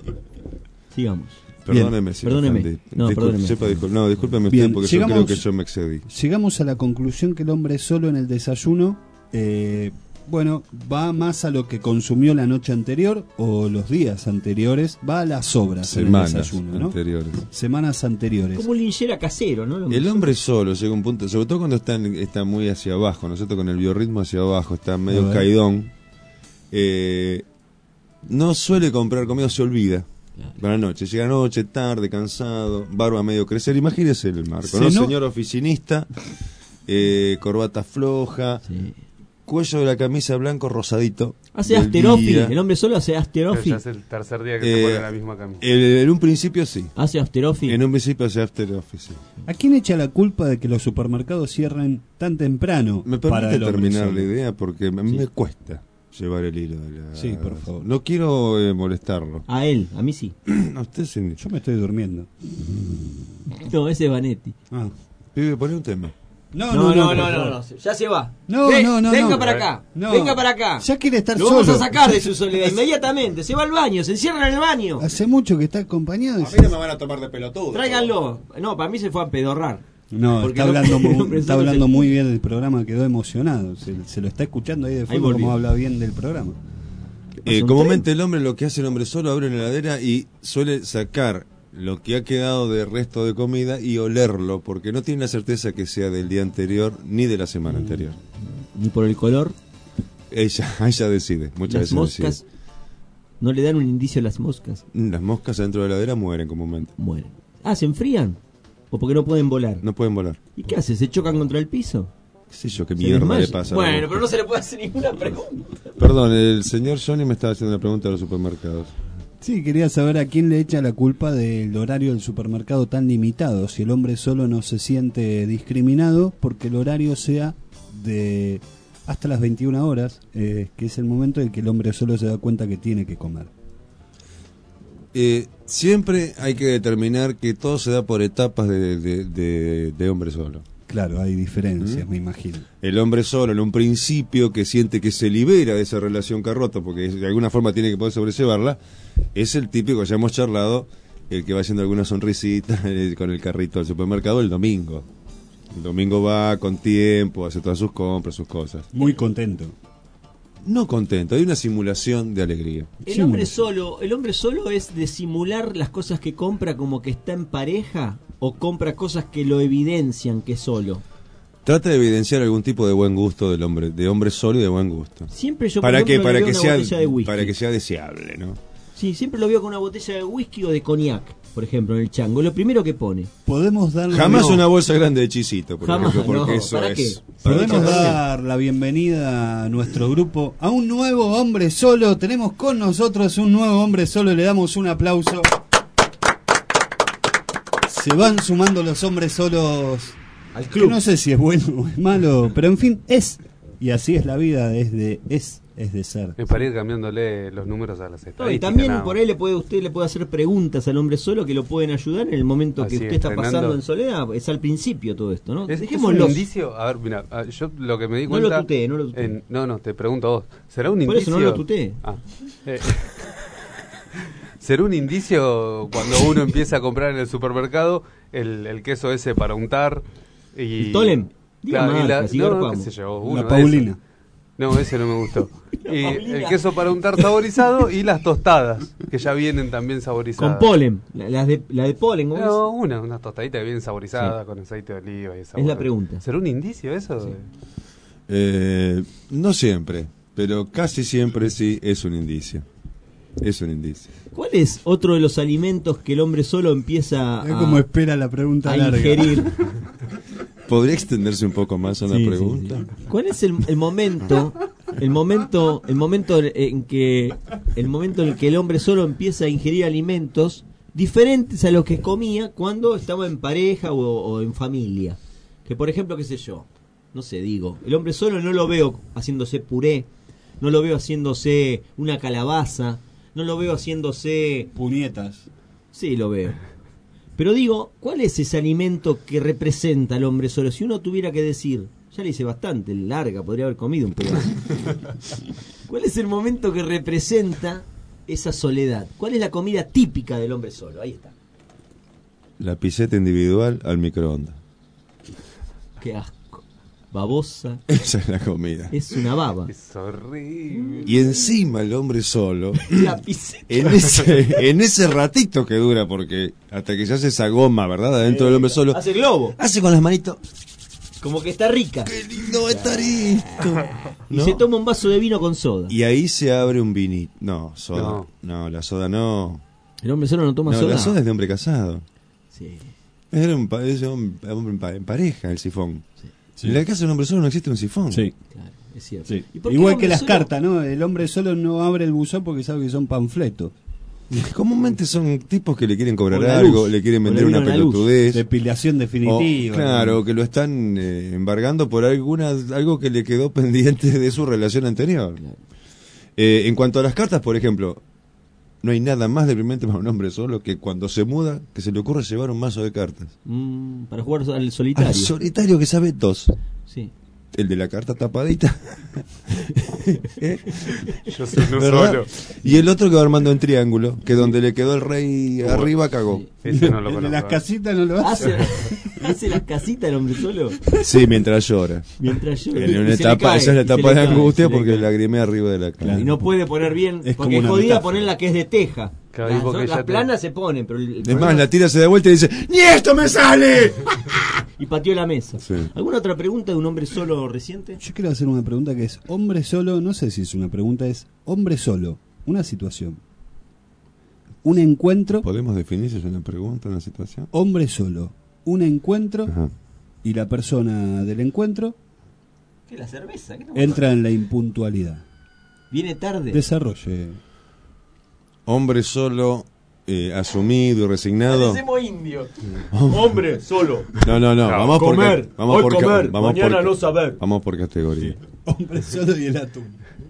Sigamos. Perdóneme, Bien, si perdóneme. me ofendí. No, Discul- perdóneme. sepa discul- no, discúlpeme Bien, usted porque sigamos- yo creo que yo me excedí. Llegamos a la conclusión que el hombre solo en el desayuno, eh, bueno, va más a lo que consumió la noche anterior o los días anteriores, va a las sobras en el Semanas desayuno, ¿no? anteriores. Semanas anteriores. Como un linchera casero, ¿no? El hombre solo llega a un punto, sobre todo cuando está, en- está muy hacia abajo, nosotros con el biorritmo hacia abajo, está A medio ver. caidón, eh, no suele comprar comida, se olvida. Para la noche, llega noche, tarde, cansado, barba medio crecer, imagínese el marco, Se ¿no? no- Señor oficinista, eh, corbata floja, cuello de la camisa blanco rosadito. Hace del asterofi, día. el hombre solo hace Pero asterofi. ya es el tercer día que se Eh, pone la misma camisa. el- en un principio sí. Hace asterofi. En un principio hace after office, sí. ¿A quién echa la culpa de que los supermercados cierren tan temprano? ¿Me para permite el hombre terminar solo? la idea? Porque a mí me cuesta llevar el hilo de la... Sí, por favor. No quiero eh, molestarlo. A él, a mí sí. A usted sí. Yo me estoy durmiendo. No, ese es Vanetti. Ah. Pibe, poné un tema. No, No, no, no, por no, favor. no, no, ya se va. No, Ve, no, no, Venga no. para acá. No. Venga para acá. Ya quiere estar Lo solo. vamos a sacar de su soledad inmediatamente. Se va al baño, se encierra en el baño. Hace mucho que está acompañado. y se- me van a tomar de pelotudo. Tráiganlo. No, para mí se fue a pedorrar. No, Porque está el hablando, hombre- el muy, hombre está solo hablando se- muy bien del programa, quedó emocionado. Se, se lo está escuchando ahí de fondo volvió. como habla bien del programa. Eh, un comúnmente el hombre lo que hace el hombre solo abre una heladera y suele sacar lo que ha quedado de resto de comida y olerlo, porque no tiene la certeza que sea del día anterior ni de la semana anterior. Ni por el color. Ella, ella decide, muchas Las veces moscas. decide. No le dan un indicio a las moscas. Las moscas dentro de la heladera mueren comúnmente. Mueren. Ah, ¿se enfrían? ¿O porque no pueden volar? No pueden volar. ¿Y qué hace? ¿Se chocan contra el piso? ¿Qué sé yo qué ¿Se mierda le desmayan? pasa? a la Bueno, mosca? pero no se le puede hacer ninguna pregunta. Perdón, el señor Johnny me estaba haciendo una pregunta de los supermercados. Sí, quería saber a quién le echa la culpa del horario del supermercado tan limitado. Si el hombre solo no se siente discriminado porque el horario sea de hasta las veintiuna horas, eh, que es el momento en que el hombre solo se da cuenta que tiene que comer. Eh, siempre hay que determinar que todo se da por etapas de, de, de, de hombre solo. Claro, hay diferencias, ¿Mm? me imagino. El hombre solo en un principio que siente que se libera de esa relación que ha roto porque de alguna forma tiene que poder sobrellevarla, es el típico, ya hemos charlado, el que va haciendo alguna sonrisita eh, con el carrito al supermercado el domingo. El domingo va con tiempo, hace todas sus compras, sus cosas. Muy contento. No contento, hay una simulación de alegría. El hombre solo, el hombre solo es de simular las cosas que compra como que está en pareja o compra cosas que lo evidencian que es solo. Trata de evidenciar algún tipo de buen gusto del hombre, de hombre solo y de buen gusto. Siempre yo, por para que ejemplo, para le que veo una sea botella de whisky. para que sea deseable, ¿no? Sí, siempre lo veo con una botella de whisky o de coñac, por ejemplo, en el chango. Lo primero que pone. Podemos darle Jamás no. una bolsa grande de chisito, por Jamás, ejemplo, porque no, eso ¿para es. qué? Podemos dar la bienvenida a nuestro grupo, a un nuevo hombre solo. Tenemos con nosotros un nuevo hombre solo, le damos un aplauso. Se van sumando los hombres solos al club. Que no sé si es bueno o es malo, pero en fin, es. Y así es la vida, es de es, es de ser. Es para ir cambiándole los números a las estadísticas. No, y también nada por más. ahí le puede, usted le puede hacer preguntas al hombre solo que lo pueden ayudar en el momento que Así, usted está estrenando. pasando en soledad. Es al principio todo esto, ¿no? ¿Es, es Dejémoslo. un indicio? A ver, mira, ah, yo lo que me di No cuenta... lo tutee, no lo tutee. en- no, no, te pregunto a vos. ¿Será un Por eso indicio? no lo tutee. Ah, eh, ¿será un indicio cuando uno empieza a comprar en el supermercado el, el queso ese para untar? Y, ¿El Tolem? Diga Claro, y la- marcas, y a ver no, cómo. qué sé yo, La uno de Paulina. esos. No, ese no me gustó. Y el queso para untar saborizado y las tostadas, que ya vienen también saborizadas. Con polen, la, la de, la de polen. ¿Cómo No, es? una, unas tostaditas que vienen saborizadas Sí. con aceite de oliva y esa Es la bola. pregunta. ¿Será un indicio eso? Sí. Eh, no siempre, pero casi siempre sí es un indicio. Es un indicio. ¿Cuál es otro de los alimentos que el hombre solo empieza Es a, como espera la pregunta a larga. ingerir? ¿Podría extenderse un poco más a la Sí, sí, pregunta? sí. ¿Cuál es el, el momento, el momento, el momento en que, el momento en el que el hombre solo empieza a ingerir alimentos diferentes a los que comía cuando estaba en pareja o, o en familia? Que por ejemplo, qué sé yo, no sé, digo, el hombre solo no lo veo haciéndose puré, no lo veo haciéndose una calabaza, no lo veo haciéndose puñetas. Sí, lo veo. Pero digo, ¿cuál es ese alimento que representa al hombre solo? Si uno tuviera que decir, ya le hice bastante, larga, podría haber comido un pedazo. ¿Cuál es el momento que representa esa soledad? ¿Cuál es la comida típica del hombre solo? Ahí está. La piseta individual al microondas. Qué asco. Babosa. Esa es la comida. Es una baba. Es horrible. Y encima el hombre solo, La piseta. en ese, en ese ratito que dura, porque hasta que se hace esa goma, ¿verdad? Adentro del hombre solo. Hace globo. Hace con las manitos. Como que está rica. ¡Qué lindo estar esto! Y ¿No? se toma un vaso de vino con soda. Y ahí se abre un vinito. No, soda. No, no la soda no. El hombre solo no toma no, soda. La soda es de hombre casado. Sí. Es un, pa- es un hombre en pa- en pareja el sifón. En la casa de un hombre solo no existe un sifón. Sí. Claro, es cierto. Sí. ¿Y por qué Igual el que hombre las solo- cartas, ¿no? El hombre solo no abre el buzón porque sabe que son panfletos. Comúnmente son tipos que le quieren cobrar O la algo, luz. le quieren O vender le una vino la luz. pelotudez. Depilación definitiva. O, claro, ¿no? que lo están eh, embargando por alguna algo que le quedó pendiente de su relación anterior. Eh, en cuanto a las cartas, por ejemplo, no hay nada más deprimente para un hombre solo que cuando se muda, que se le ocurre llevar un mazo de cartas. Mm, para jugar al solitario. Al solitario que sabe dos. Sí. El de la carta tapadita. ¿Eh? Yo soy uno ¿Verdad? solo. Y el otro que va armando en triángulo, que donde le quedó el rey arriba cagó. Ese no lo El de conozco. las casitas no lo hace. ¿Hace, ¿Hace las casitas el hombre solo? Sí, mientras llora. Mientras llora. En una Y se le etapa, cae, esa es la y se etapa le de cae, angustia se le porque cae. lagrimea arriba de la cama. Y no puede poner bien, Es porque como es una jodida metáfora. poner la que es de teja. Claro, y Las, porque las ya te- planas se ponen, pero el, el Es problema- más, la tira se da vuelta y dice, ¡ni esto me sale! y pateó la mesa. Sí. ¿Alguna otra pregunta de un hombre solo reciente? Yo quiero hacer una pregunta que es, hombre solo, no sé si es una pregunta, es hombre solo, una situación. Un encuentro, ¿Podemos definir si es una pregunta, una situación? hombre solo, un encuentro Ajá. y la persona del encuentro ¿Qué la cerveza? ¿Qué entra en la impuntualidad. Viene tarde. Desarrolle. Hombre solo, eh, asumido y resignado. Parecemos indio. Hombre solo. No, no, no, vamos por comer, ca- vamos hoy por ca- comer, vamos mañana por, no saber. Vamos por categoría. Hombre solo y el atún.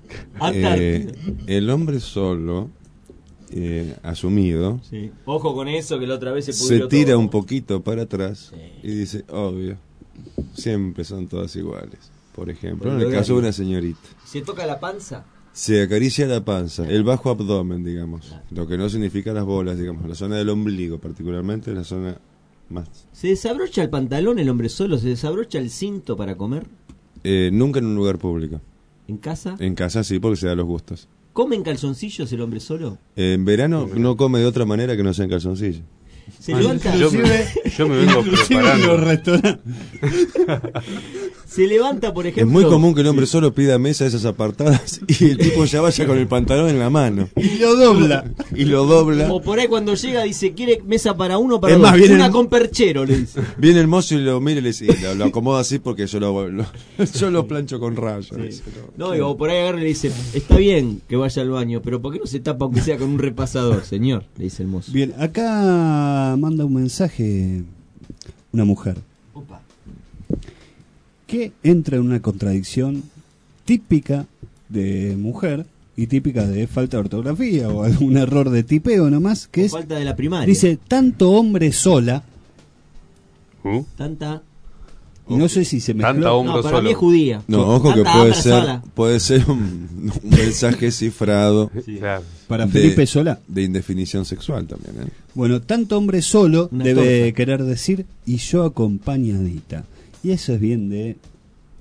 Eh, el hombre solo, eh, asumido, Sí. Ojo con eso que la otra vez se se pudrió tira todo. un poquito para atrás y dice, obvio, siempre son todas iguales. Por ejemplo, en el Pero caso de diario. una señorita. ¿Se toca la panza? Se acaricia la panza, el bajo abdomen, digamos. Lo que no significa las bolas, digamos. La zona del ombligo, particularmente la zona más. ¿Se desabrocha el pantalón el hombre solo? ¿Se desabrocha el cinto para comer? Eh, nunca en un lugar público. ¿En casa? En casa sí, porque se da los gustos. ¿Come en calzoncillos el hombre solo? En verano no come de otra manera que no sea en calzoncillo. ¿Se levanta? Yo me, yo me vengo preparando. Se levanta, por Es ejemplo. muy común que el hombre solo pida mesa de esas apartadas y el tipo ya vaya con el pantalón en la mano. Y lo dobla. Y lo dobla. O por ahí cuando llega dice, ¿quiere mesa para uno o para Es dos? más, viene Una el- con perchero, le dice. Viene el mozo y lo mira y le dice, y lo, lo acomoda así porque yo lo, lo- yo lo plancho con rayas. Dice, no. No, y o por ahí agarra y le dice, está bien que vaya al baño, pero ¿por qué no se tapa aunque sea con un repasador, señor? Le dice el mozo. Bien, acá manda un mensaje una mujer Opa. que entra en una contradicción típica de mujer y típica de falta de ortografía o algún error de tipeo nomás, que O es, falta de la primaria. dice, tanto hombre sola, ¿Uh? Tanta. y no sé si se Tanta mezcló. hombre No, para solo. mí es judía. No, ojo que Tanta puede hambre ser, sola. puede ser un, un mensaje cifrado Claro. Para de- Felipe Solá. de indefinición sexual también. ¿eh? Bueno, tanto hombre solo Una debe torta. querer decir y yo acompañadita. Y eso es bien de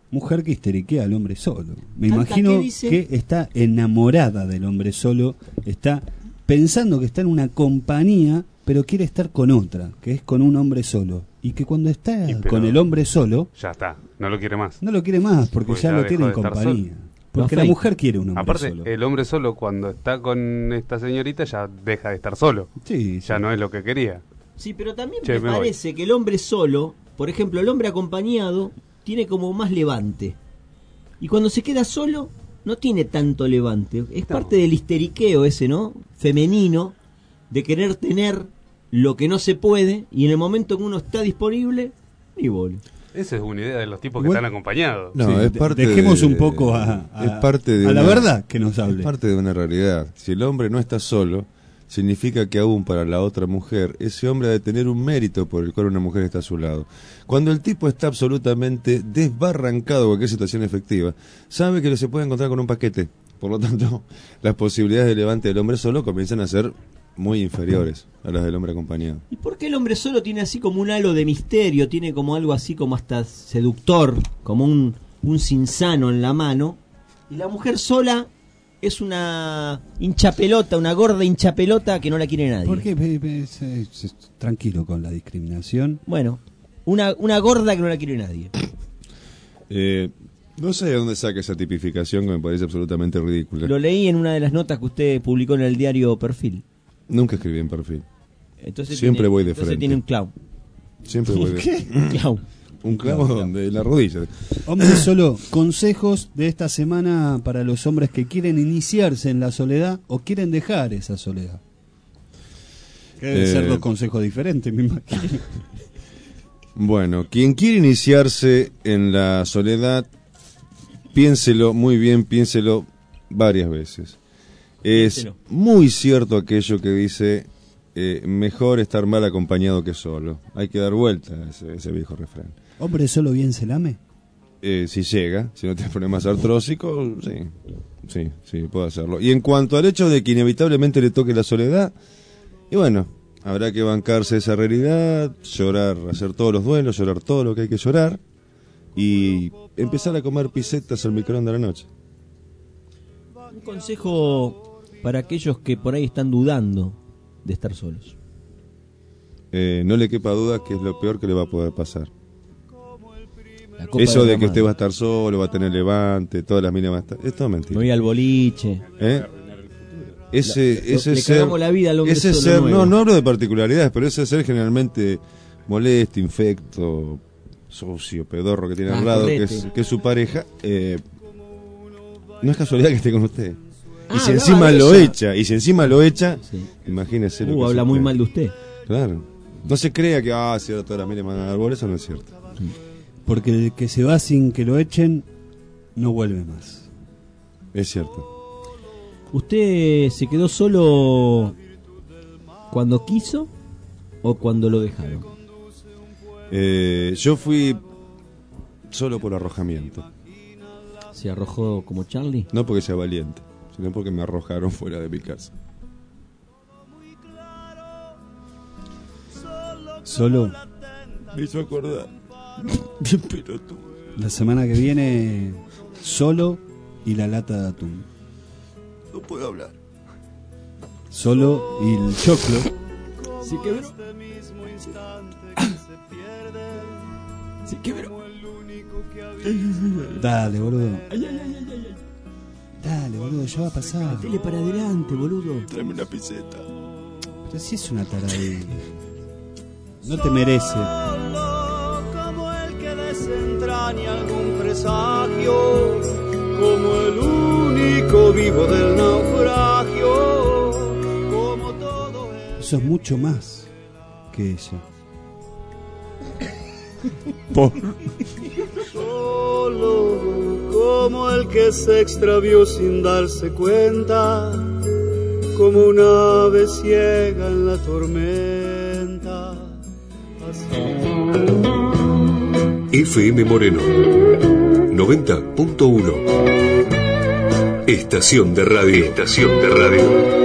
mujer que histeriquea al hombre solo. Me Tanta imagino que dice- que está enamorada del hombre solo, está pensando que está en una compañía, pero quiere estar con otra, que es con un hombre solo. Y que cuando está pero- con el hombre solo, Ya está, no lo quiere más. no lo quiere más, porque Pues ya, ya lo dejó tiene en de estar compañía. solo. Porque No, la fake. mujer quiere un hombre Aparte, solo. el hombre solo cuando está con esta señorita ya deja de estar solo. Sí, ya no es lo que quería. Sí, pero también Che, me, me voy. parece que el hombre solo, por ejemplo, el hombre acompañado, tiene como más levante. Y cuando se queda solo, no tiene tanto levante. Es parte del histeriqueo ese, ¿no? Femenino, de querer tener lo que no se puede, y en el momento que uno está disponible, y vuelve. Esa es una idea de los tipos que Igual- están acompañados. No, Sí, es de- parte dejemos de- un poco a- a- es parte de a la una- verdad que nos hable. Es parte de una realidad. Si el hombre no está solo, significa que aún para la otra mujer, ese hombre ha de tener un mérito por el cual una mujer está a su lado. Cuando el tipo está absolutamente desbarrancado de cualquier situación efectiva, sabe que se puede encontrar con un paquete. Por lo tanto, las posibilidades de levante del hombre solo comienzan a ser muy inferiores a las del hombre acompañado. ¿Y por qué el hombre solo tiene así como un halo de misterio? Tiene como algo así como hasta seductor, como un, un cinzano en la mano. Y la mujer sola es una hinchapelota, una gorda hinchapelota que no la quiere nadie. ¿Por qué? Pe- pe- se- se- Tranquilo con la discriminación. Bueno, una, una gorda que no la quiere nadie. Eh, no sé de dónde saca esa tipificación que me parece absolutamente ridícula. Lo leí en una de las notas que usted publicó en el diario Perfil. Nunca escribí en Perfil. Entonces Siempre tiene- voy de entonces frente. tiene un clown. Siempre voy de ¿Qué? Un clown. Un clavo donde en la rodilla. Hombre solo, consejos de esta semana para los hombres que quieren iniciarse en la soledad o quieren dejar esa soledad. Que deben Eh, ser dos consejos diferentes, me imagino. Bueno, quien quiere iniciarse en la soledad, piénselo muy bien, piénselo varias veces. Es Piénselo. muy cierto aquello que dice, eh, mejor estar mal acompañado que solo. Hay que dar vuelta a ese, ese viejo refrán. Hombre solo bien se lame. Eh, si llega, si no tienes problemas artrósicos, sí, sí, sí, puedo hacerlo. Y en cuanto al hecho de que inevitablemente le toque la soledad, y bueno, habrá que bancarse esa realidad, llorar, hacer todos los duelos, llorar todo lo que hay que llorar, y empezar a comer pisetas al microondas a la noche. Un consejo para aquellos que por ahí están dudando de estar solos. Eh, no le quepa duda que es lo peor que le va a poder pasar. La copa Eso de derramada. que usted va a estar solo, va a tener levante, todas las minas van a estar... Es todo mentira. Me voy al boliche. ¿Eh? Ese, La- ese le ser, cagamos la vida al hombre ese solo ser, nuevo. no, no hablo de particularidades, pero ese ser generalmente molesto, infecto, sucio, pedorro que tiene Ah, al lado, que correte. es, que es su pareja, eh, no es casualidad que esté con usted. Y Ah, si hablaba encima de lo ella. echa, y si encima lo echa, Sí. imagínese lo Uh, que habla es muy usted. mal de usted. Claro. No se crea que, ah, si ahora todas las minas me van a dar bola, eso no es cierto. Porque el que se va sin que lo echen, no vuelve más. Es cierto. ¿Usted se quedó solo cuando quiso o cuando lo dejaron? Eh, yo fui solo por arrojamiento. ¿Se arrojó como Charlie? No porque sea valiente, sino porque me arrojaron fuera de mi casa. Solo Me hizo acordar. Pero tú. la semana que viene, solo y la lata de atún. No puedo hablar. Solo y el choclo. Se quebró. Se quebró. Dale, boludo. Ay, ay, ay, ay, ay. Dale, boludo, ya va a pasar. Dele para adelante, boludo. Tráeme una piseta. Pero si es una taradilla. No te merece. Como el que desentraña algún presagio, como el único vivo del naufragio, como todo es. Eso es mucho más que ella. Solo como el que se extravió sin darse cuenta, como un ave ciega en la tormenta. F M Moreno noventa punto uno. Estación de radio. Estación de radio.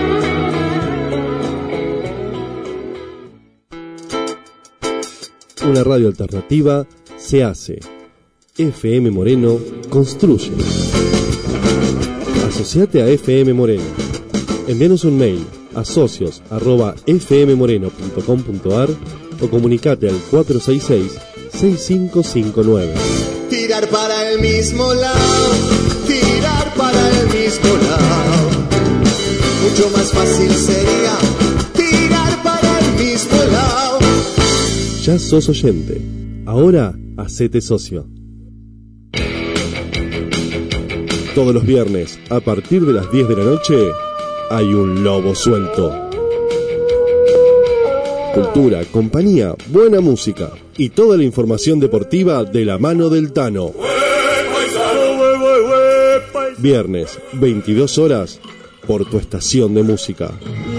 Una buena radio alternativa se hace. F M Moreno construye. Asociate a F M Moreno. Envíanos un mail a socios arroba f m moreno punto com punto a r o comunicate al cuatro seis seis, seis cinco cinco nueve. Tirar para el mismo lado, tirar para el mismo lado. Mucho más fácil sería tirar para el mismo lado. Ya sos oyente. Ahora hacete socio. Todos los viernes, a partir de las diez de la noche, hay un lobo suelto. Cultura, compañía, buena música y toda la información deportiva de la mano del Tano. Viernes, veintidós horas, por tu estación de música.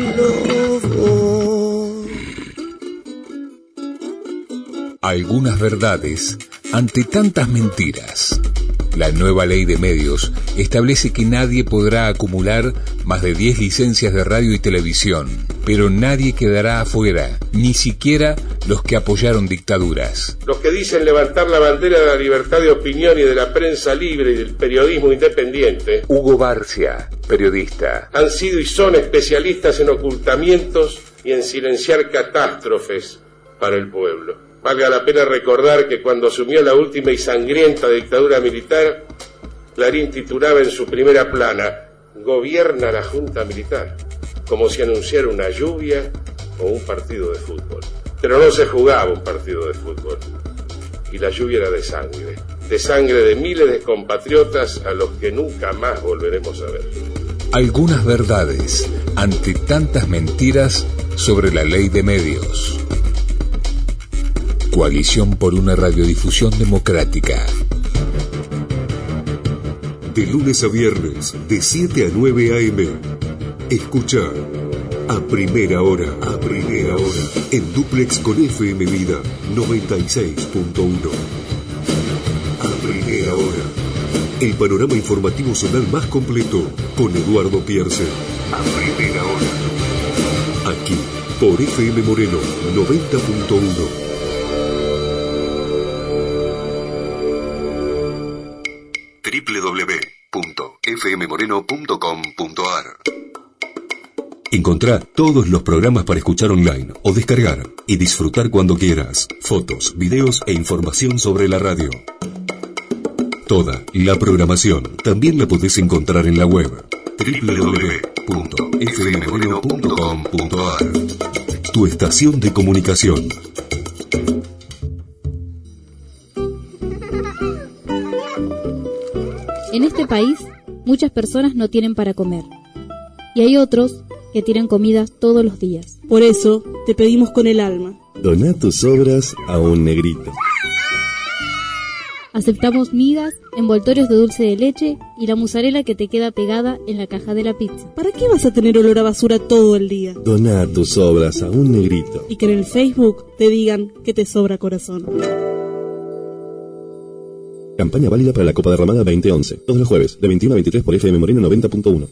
Algunas verdades ante tantas mentiras. La nueva ley de medios establece que nadie podrá acumular más de diez licencias de radio y televisión, pero nadie quedará afuera, ni siquiera los que apoyaron dictaduras. Los que dicen levantar la bandera de la libertad de opinión y de la prensa libre y del periodismo independiente. Hugo Barcia, periodista. Han sido y son especialistas en ocultamientos y en silenciar catástrofes para el pueblo. Valga la pena recordar que cuando asumió la última y sangrienta dictadura militar, Clarín titulaba en su primera plana: "Gobierna la Junta Militar", como si anunciara una lluvia o un partido de fútbol. Pero no se jugaba un partido de fútbol, y la lluvia era de sangre, de sangre de miles de compatriotas a los que nunca más volveremos a ver. Algunas verdades ante tantas mentiras sobre la ley de medios. Coalición por una radiodifusión democrática. De lunes a viernes, de siete a nueve a eme. Escucha a primera hora, a primera hora, en duplex con F M Vida noventa y seis punto uno. A primera hora, el panorama informativo zonal más completo con Eduardo Pierce. A primera hora, aquí por F M Moreno noventa punto uno. doble u doble u doble u punto f m moreno punto com punto a r. Encontrá todos los programas para escuchar online o descargar y disfrutar cuando quieras. Fotos, videos e información sobre la radio. Toda la programación también la podés encontrar en la web doble u doble u doble u punto f m moreno punto com punto a r. Tu estación de comunicación. En este país, muchas personas no tienen para comer. Y hay otros que tiran comidas todos los días. Por eso, te pedimos con el alma. Doná tus obras a un negrito. Aceptamos migas, envoltorios de dulce de leche y la mozzarella que te queda pegada en la caja de la pizza. ¿Para qué vas a tener olor a basura todo el día? Doná tus obras a un negrito. Y que en el Facebook te digan que te sobra corazón. Campaña válida para la Copa Derramada veinte once. Todos los jueves, de veintiuno a veintitrés por F M Moreno noventa punto uno.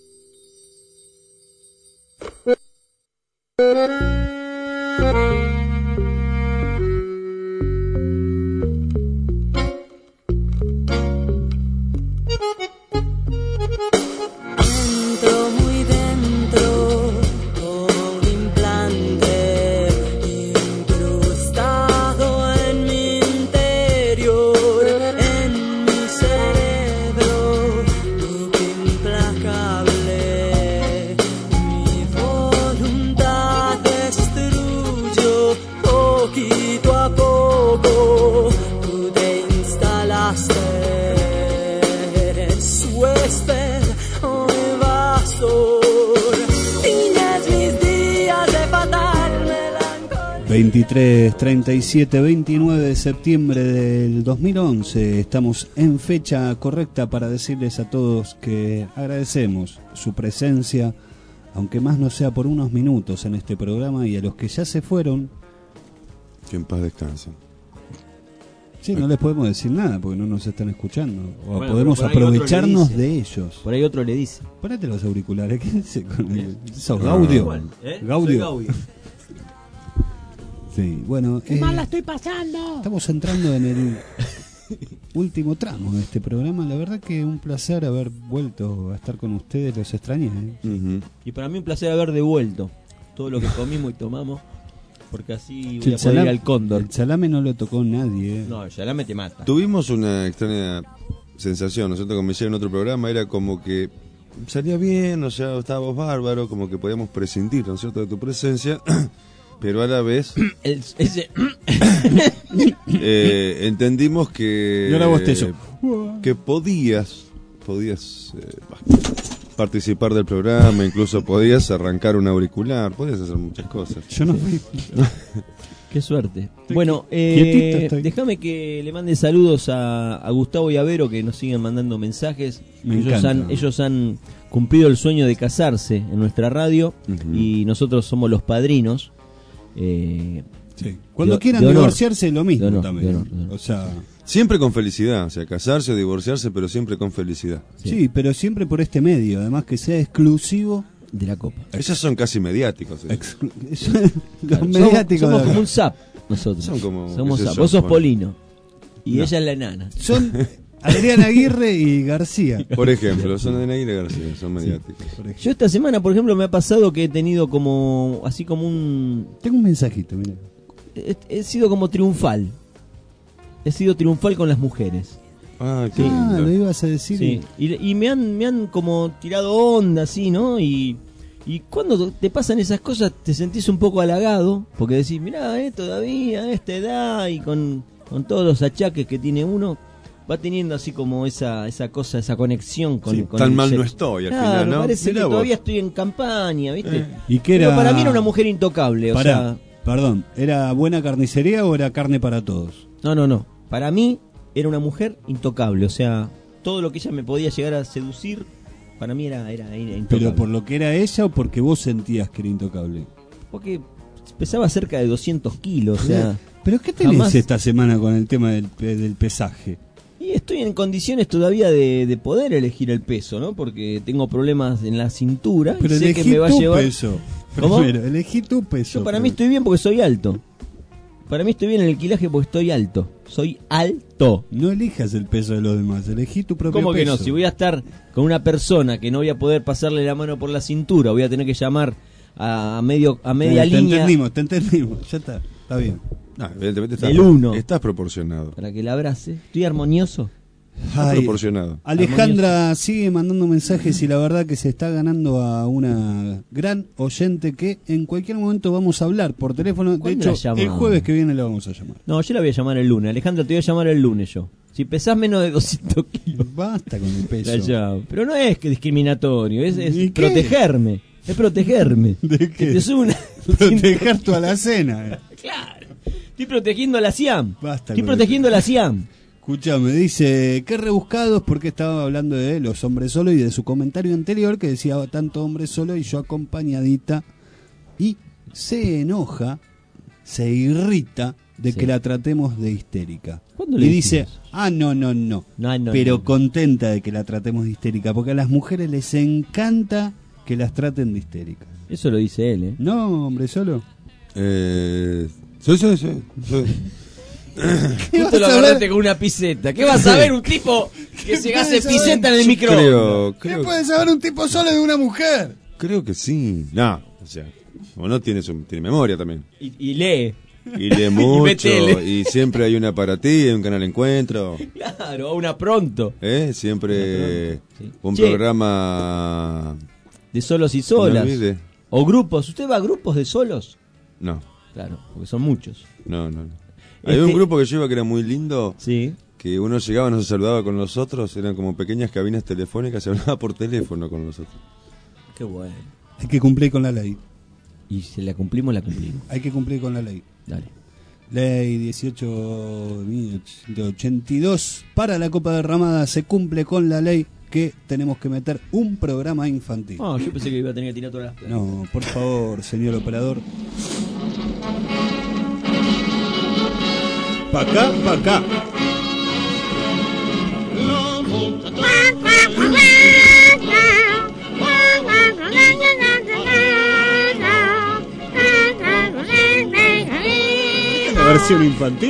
Dentro, muy dentro, como un implante incrustado en mi interior, en mi cerebro, look implacable. Mi voluntad destruyó poquito a poco. Tú te instalaste, eres huésped. veintitrés, treinta y siete, veintinueve de septiembre del dos mil once. Estamos en fecha correcta para decirles a todos que agradecemos su presencia, aunque más no sea por unos minutos en este programa, y a los que ya se fueron, que en paz descansen. Sí, no les podemos decir nada porque no nos están escuchando. O Bueno, podemos pero por ahí aprovecharnos otro le de dice. ellos. Por ahí otro le dice. Ponete los auriculares. ¿Qué dice con el... ¿Sos No, Gaudio? igual, ¿eh? Gaudio. Soy Gaudio. Sí, bueno. ¡Qué eh, mal la estoy pasando! Estamos entrando en el último tramo de este programa. La verdad que un placer haber vuelto a estar con ustedes. Los extrañé. ¿eh? Uh-huh. Y para mí un placer haber devuelto todo lo que comimos y tomamos, porque así voy El a poder ir salame- al Cóndor. El salame no lo tocó nadie. ¿eh? No, el salame te mata. Tuvimos una extraña sensación, nosotros como decía en otro programa, era como que salía bien, o sea, estábamos bárbaros, como que podíamos prescindir, ¿no es cierto?, de tu presencia, pero a la vez El- ese eh, entendimos que Y ahora bostezo. que podías podías eh, bah, participar del programa, incluso podías arrancar un auricular, podías hacer muchas cosas. Yo no fui. Qué suerte. Estoy Bueno, quietito eh, estoy. déjame que le mande saludos a, a Gustavo y a Vero, que nos siguen mandando mensajes. Me ellos encanta. han, ellos han cumplido el sueño de casarse en nuestra radio, Ujú. y nosotros somos los padrinos. Eh, Sí. Cuando de- quieran de honor. divorciarse, lo mismo De honor, también. de honor, de honor. O sea, Siempre con felicidad, o sea, casarse o divorciarse, pero siempre con felicidad. sí. pero siempre por este medio. Además que sea exclusivo de la Copa. Esos son casi mediáticos. ¿eh? Exclu- eso- los Somos- mediáticos. Somos, de como acá. un zap nosotros. Son como, Somos qué sé zap. yo, Vos sos bueno. Polino. Y No. ella es la enana. Son Adrián Aguirre y García. Por ejemplo, son de Neira García, son mediáticos. Yo esta semana, por ejemplo, me ha pasado que he tenido como, así como un... Tengo un mensajito, mira. He, he sido como triunfal. He sido triunfal con las mujeres. Ah, qué Ah, lindo. lo ibas a decir. Sí. Y, y me han me han como tirado onda, así, ¿no? Y, y cuando te pasan esas cosas te sentís un poco halagado, porque decís, mirá, eh, todavía a esta edad y con, con todos los achaques que tiene uno, va teniendo así como esa esa cosa, esa conexión con, Sí, con tan el mal sexo. no estoy al Claro, final, ¿no? parece Mirá que vos. todavía estoy en campaña, ¿viste? Eh. ¿Y qué Pero era? para mí era una mujer intocable, o Pará, sea... perdón, ¿era buena carnicería o era carne para todos? No, no, no. Para mí era una mujer intocable, o sea, todo lo que ella me podía llegar a seducir, para mí era, era, era intocable. ¿Pero por lo que era ella o porque vos sentías que era intocable? Porque pesaba cerca de doscientos kilos, o sea... ¿Pero qué tenés jamás- esta semana con el tema del, pe- del pesaje? Y estoy en condiciones todavía de, de poder elegir el peso, ¿no? Porque tengo problemas en la cintura Pero y sé elegí que me va a tu llevar... peso. ¿Cómo? Primero, elegí tu peso. Yo para mí estoy bien porque soy alto. Para mí estoy bien en el quilaje porque estoy alto. Soy alto. No elijas el peso de los demás, elegí tu propio ¿Cómo que peso. no? Si voy a estar con una persona que no voy a poder pasarle la mano por la cintura, voy a tener que llamar a, a medio a media Eh, te línea entendimos, te entendimos, ya está, está bien. Ah, evidentemente estás, del uno estás proporcionado. para que la abrace. Estoy armonioso. Estás Ay, proporcionado. Alejandra sigue mandando mensajes y la verdad que se está ganando a una gran oyente que en cualquier momento vamos a hablar por teléfono. De ¿Cuándo hecho, la llamamos? el jueves que viene la vamos a llamar. No, yo la voy a llamar el lunes. Alejandra, te voy a llamar el lunes yo. Si pesás menos de doscientos kilos, Basta con el peso. la llamo. Pero no es que discriminatorio, es, es ¿Y qué? protegerme. Es protegerme. ¿De Que qué? te sube una... Proteger tu alacena. eh. Claro. Estoy protegiendo a la Siam. Basta Estoy con protegiendo a la Siam. Escuchame, dice, qué rebuscados porque estaba hablando de los hombres solos y de su comentario anterior que decía tanto hombre solo y yo acompañadita. Y se enoja, se irrita de Sí. que la tratemos de histérica. ¿Cuándo Y le dice, dijimos? ah, no, no, no. No, no, pero no. contenta de que la tratemos de histérica, porque a las mujeres les encanta que las traten de histéricas. Eso lo dice él, ¿eh? No, hombre solo. Eh, sí, sí, sí. sí. ¿Qué Justo vas lo a ver? agarraste con una piseta. ¿Qué vas a ver un tipo que se ¿Qué hace puedes saber? piseta en el Yo microondas? creo, ¿Qué creo, puede saber un tipo solo de una mujer? creo que sí. No, o sea, o no tiene, su- tiene memoria también. Y, y lee. Y lee Y ve mucho, tele. y siempre hay una para ti, hay un canal encuentro. Claro, a una pronto. ¿Eh? Siempre Sí. un Che. programa. De solos y No solas. olvide. O grupos. ¿Usted va a grupos de solos? No, Claro, porque son muchos. no, no. no. Había Este- un grupo que yo iba que era muy lindo. Sí. Que uno llegaba, no se saludaba con los otros, eran como pequeñas cabinas telefónicas, se hablaba por teléfono con los otros. Qué bueno. Hay que cumplir con la ley. Y si la cumplimos, la cumplimos. Hay que cumplir con la ley. Dale. Ley dieciocho mil ochocientos ochenta y dos para la Copa Derramada se cumple con la ley que tenemos que meter un programa infantil. Ah, yo pensé que iba a tener que tirar todas las plantas. No, por favor, señor operador. Pa' acá, pa' acá. versión infantil?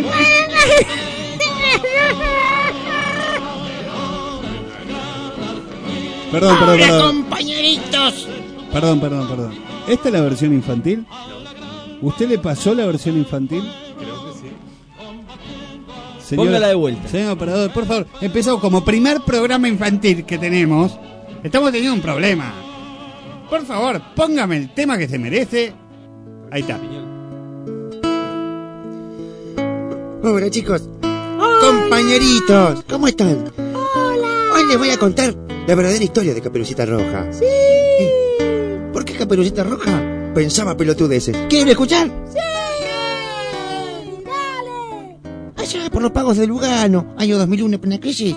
Perdón, perdón, Hola, perdón. compañeritos. Perdón, perdón, perdón. ¿Esta es la versión infantil? ¿Usted le pasó la versión infantil? Creo que sí. Señor- Póngala de vuelta. Señor operador, por favor, empezamos como primer programa infantil que tenemos. Estamos teniendo un problema. Por favor, póngame el tema que se merece. Ahí está. Hola, chicos. Compañeritos, ¿cómo están? Hola. Hoy les voy a contar la verdadera historia de Caperucita Roja. Sí. ¿Por qué Caperucita Roja pensaba pelotudeces? ¿Quieren escuchar? Sí. Dale. Allá por los pagos de Lugano, año dos mil uno, en plena crisis.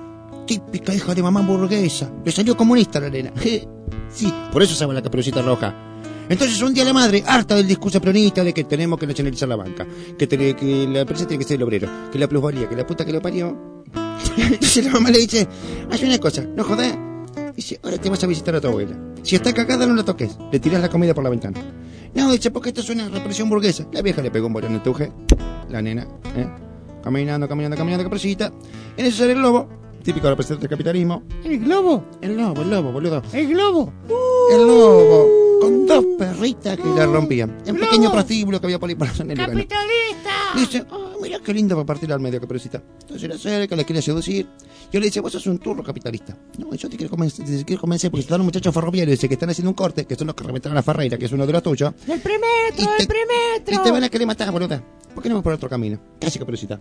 Típica hija de mamá burguesa. Le salió comunista la nena. Sí, por eso se llama la Caperucita Roja. Entonces un día la madre, harta del discurso peronista de que tenemos que nacionalizar la banca, que, te- que la empresa tiene que ser el obrero, que la plusvalía, que la puta que lo parió. Entonces la mamá le dice, haz una cosa, no jodés. Dice, ahora te vas a visitar a tu abuela. Si está cagada no la toques, le tirás la comida por la ventana. No, dice, porque esto es una represión burguesa. La vieja le pegó un bolón en el tuje, la nena, ¿eh? Caminando, caminando, caminando, Caperucita. En eso sale el lobo, típico representante del capitalismo. ¿El globo? El lobo, el lobo, boludo. ¿El globo? El lobo, con dos perritas que la rompían. En pequeño prostíbulo que había por ahí por la zona del Lugano. ¡Capitalista! Dice, oh, mira qué lindo para partir al medio, Caperucita. Entonces la acerca, la quiere seducir. Yo le dice, vos sos un turro capitalista. No, yo te quiero convencer, te quiero convencer porque están los muchachos ferroviarios dice que están haciendo un corte, que son los que reventaron a Ferreira, que es uno de los tuyos. ¡El premetro, el premetro! Y te van a querer matar, boluda. ¿Por qué no vas por otro camino? Casi, Caperucita.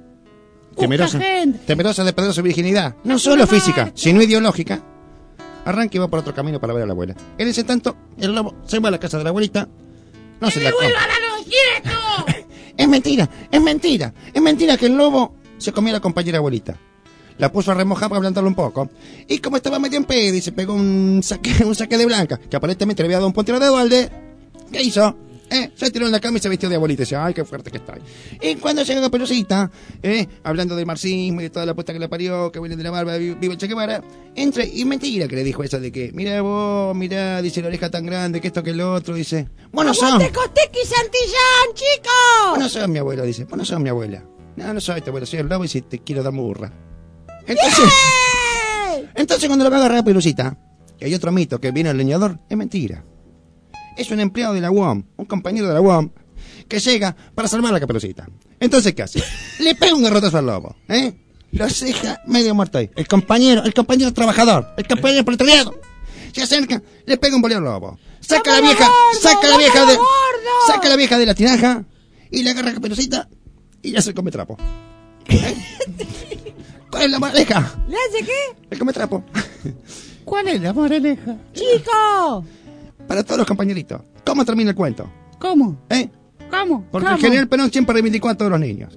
Temerosa, gente. temerosa de perder su virginidad. No solo física, sino ideológica. Arranca y va por otro camino para ver a la abuela. En ese tanto, el lobo se va a la casa de la abuelita. No se la come. ¡Devuélvala los quietos! Es mentira, es mentira. Es mentira que el lobo se comió a la compañera abuelita. La puso a remojar para ablandarlo un poco. Y como estaba medio en pedo y se pegó un saque, un saque de blanca, que aparentemente le había dado un puntero de balde, ¿qué hizo? Eh, se tiró en la cama y se vistió de abuelita y decía, ay, qué fuerte que está. Y cuando llega Caperucita, eh, hablando del marxismo y de toda la puesta que le parió, que viene de la barba, vi- viva el Che Guevara, entra y mentira que le dijo esa de que, mira vos, mira, dice la oreja tan grande, que esto que el otro, dice, vos no sos, ¡Aguante Costequi y Santillán, vos chicos! no sos mi abuela, dice, vos no sos mi abuela. No, no soy tu abuela, soy el lobo y si te quiero dar burra. Entonces, entonces cuando lo va a agarrar a Caperucita, que hay otro mito que viene el leñador, es mentira. Es un empleado de la U O M, un compañero de la U O M, que llega para salvar a la Caperucita. Entonces, ¿qué hace? Le pega un garrotazo al lobo, ¿eh? Lo deja medio muerto ahí. El compañero, el compañero trabajador, el compañero proletariado, se acerca, le pega un boleo al lobo. Saca a la vieja, saca a la vieja de, saca a la vieja de la tinaja y le agarra a Caperucita y ya se come trapo. ¿Eh? ¿Cuál es la moraleja? ¿Le hace qué? El come trapo. ¿Cuál es la moraleja? ¡Chicos! Para todos los compañeritos, ¿cómo termina el cuento? ¿Cómo? ¿Eh? ¿Cómo? Porque ¿Cómo? el general Perón siempre reivindicó a todos los niños.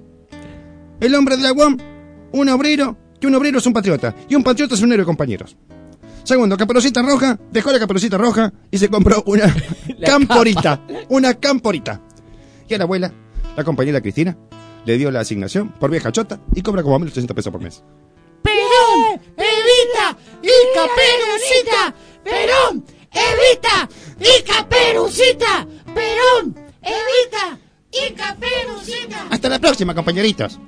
El hombre de la U O M, un obrero, que un obrero es un patriota, y un patriota es un héroe, compañeros. Segundo, Caperucita Roja, dejó la Caperucita Roja y se compró una camporita, una camporita. Y a la abuela, la compañera Cristina, le dio la asignación por vieja chota y cobra como mil ochocientos pesos por mes. ¡Perón! ¡Evita! ¡Y Caperucita! ¡Perón! ¡Evita! ¡Y Caperucita! ¡Perón! ¡Evita! ¡Y Caperucita! Hasta la próxima, compañeritos.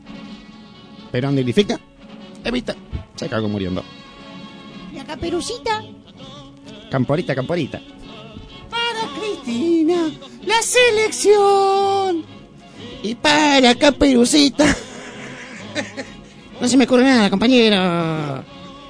Perón dignifica, evita, se cagó muriendo. ¿Y a Caperucita? Camporita, camporita. Para Cristina, la selección. Y para Caperucita. No se me ocurre nada, compañero.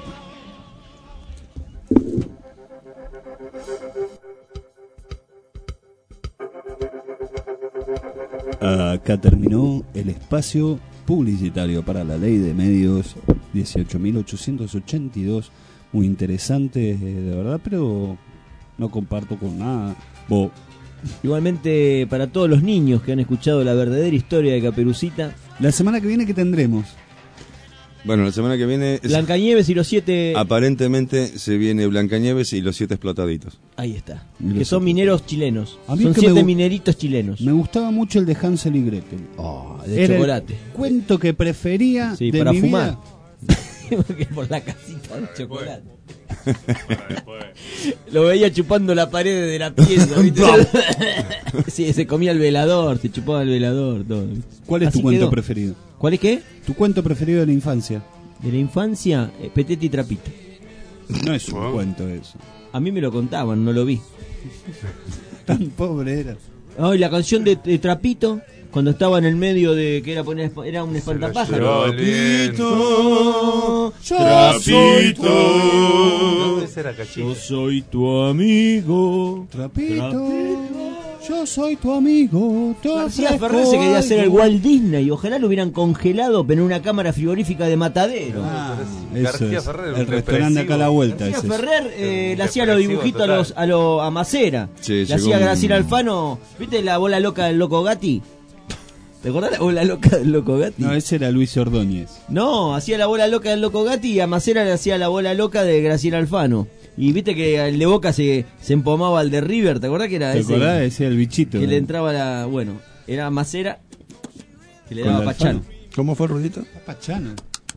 Acá terminó el espacio publicitario para la ley de medios dieciocho mil ochocientos ochenta y dos. Muy interesante, eh, de verdad, pero no comparto con nada. Bo. Igualmente, para todos los niños que han escuchado la verdadera historia de Caperucita, la semana que viene, ¿qué tendremos? Bueno, la semana que viene... es- Blancanieves y los siete... Aparentemente se viene Blancanieves y los siete explotaditos. Ahí está. Que son mineros chilenos. A mí Son que siete me gu- mineritos chilenos. Me gustaba mucho el de Hansel y Gretel. Oh, de Era chocolate. el cuento que prefería Sí, de para mi fumar. vida. Porque por la casita de chocolate. Lo veía chupando la pared de la pieza, ¿viste? Sí, se comía el velador, se chupaba el velador, todo. ¿Cuál es Así tu cuento quedó. preferido? ¿Cuál es qué? ¿Tu cuento preferido de la infancia? De la infancia, eh, Petete y Trapito. No es un cuento eso. A mí me lo contaban, no lo vi. Tan pobre era. Oh, y la canción de, de Trapito, cuando estaba en el medio de que era poner era un espantapájaro. Trapito, Trapito, ¿Dónde será Cachito? yo soy tu amigo. Trapito, yo soy tu amigo. te García ofrezco Ferrer se quería hacer el algo. Walt Disney y ojalá lo hubieran congelado pero en una cámara frigorífica de Matadero. Ah, García eso es. Ferrer, El un restaurante de acá a la vuelta. García ese es. Ferrer eh, le hacía los dibujitos a los a, los, a Macera. Sí, le llegó hacía un- Graciela Alfano. ¿Viste la bola loca del Loco Gatti? ¿Te acordás la bola loca del Loco Gatti? No, ese era Luis Ordóñez. No, hacía la bola loca del Loco Gatti y a Macera le hacía la bola loca de Graciela Alfano. Y viste que el de Boca se, se empomaba al de River, ¿te acordás que era ¿Te ese? acordás? Decía el bichito. Que le entraba la... Bueno, era Macera que le Con daba la Pachano. Alfano. ¿Cómo fue, Rudito? Pachano.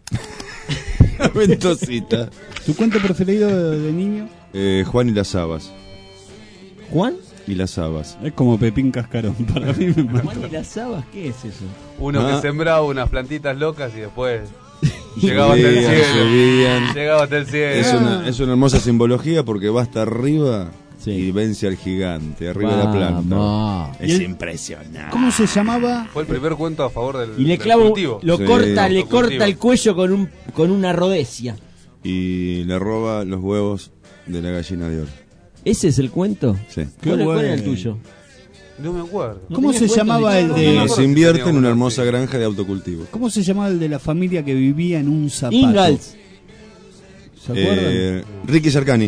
Ventosita. ¿Tu cuento preferido de, de niño? Eh, Juan y las habas. ¿Juan? Y las habas. Es como Pepín Cascarón. Para mí me mata. ¿Juan y las habas? ¿Qué es eso? Uno Ah. que sembraba unas plantitas locas y después llegaba hasta el Subían, cielo. subían. Llegaba hasta el cielo. Es una, es una hermosa simbología porque va hasta arriba Sí. y vence al gigante, arriba de la planta. Vamos. Es Y el- impresionante. ¿Cómo se llamaba? Fue el primer cuento a favor del, Y le del clava, un- cultivo. lo Sí. corta, le Autocultivo. corta el cuello con un con una rodecia. Y le roba los huevos de la gallina de oro. ¿Ese es el cuento? Sí. Qué ¿Cuál, cuál era el bueno. tuyo? No me acuerdo. ¿No ¿Cómo tenías se cuentos llamaba de el todo? de- No me Y acuerdo se si invierte tenía en una uno hermosa así. granja de autocultivo. ¿Cómo se llamaba el de la familia que vivía en un zapato? Ingalls. ¿Se acuerdan? Eh, Ricky Cercani.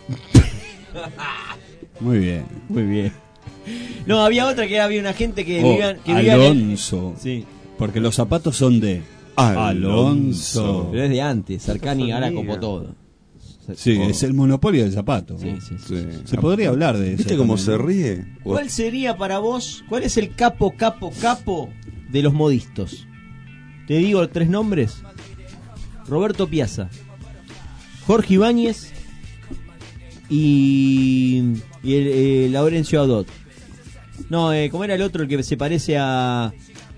Muy bien. Muy bien. No, había otra que había una gente que Oh, vivían que vivían en- Alonso. Sí. Porque los zapatos son de Alonso. Alonso. Pero es de antes, Sarcani ahora copó todo. Sí, Oh. es el monopolio del zapato. Sí, sí, sí. Sí. Se podría hablar de eso. ¿Viste cómo se también, ríe? ¿Cuál sería para vos, cuál es el capo, capo, capo de los modistos? Te digo tres nombres. Roberto Piazza, Jorge Ibáñez y, y el, eh, Laurencio Adot. No, eh, ¿cómo era el otro? El que se parece a,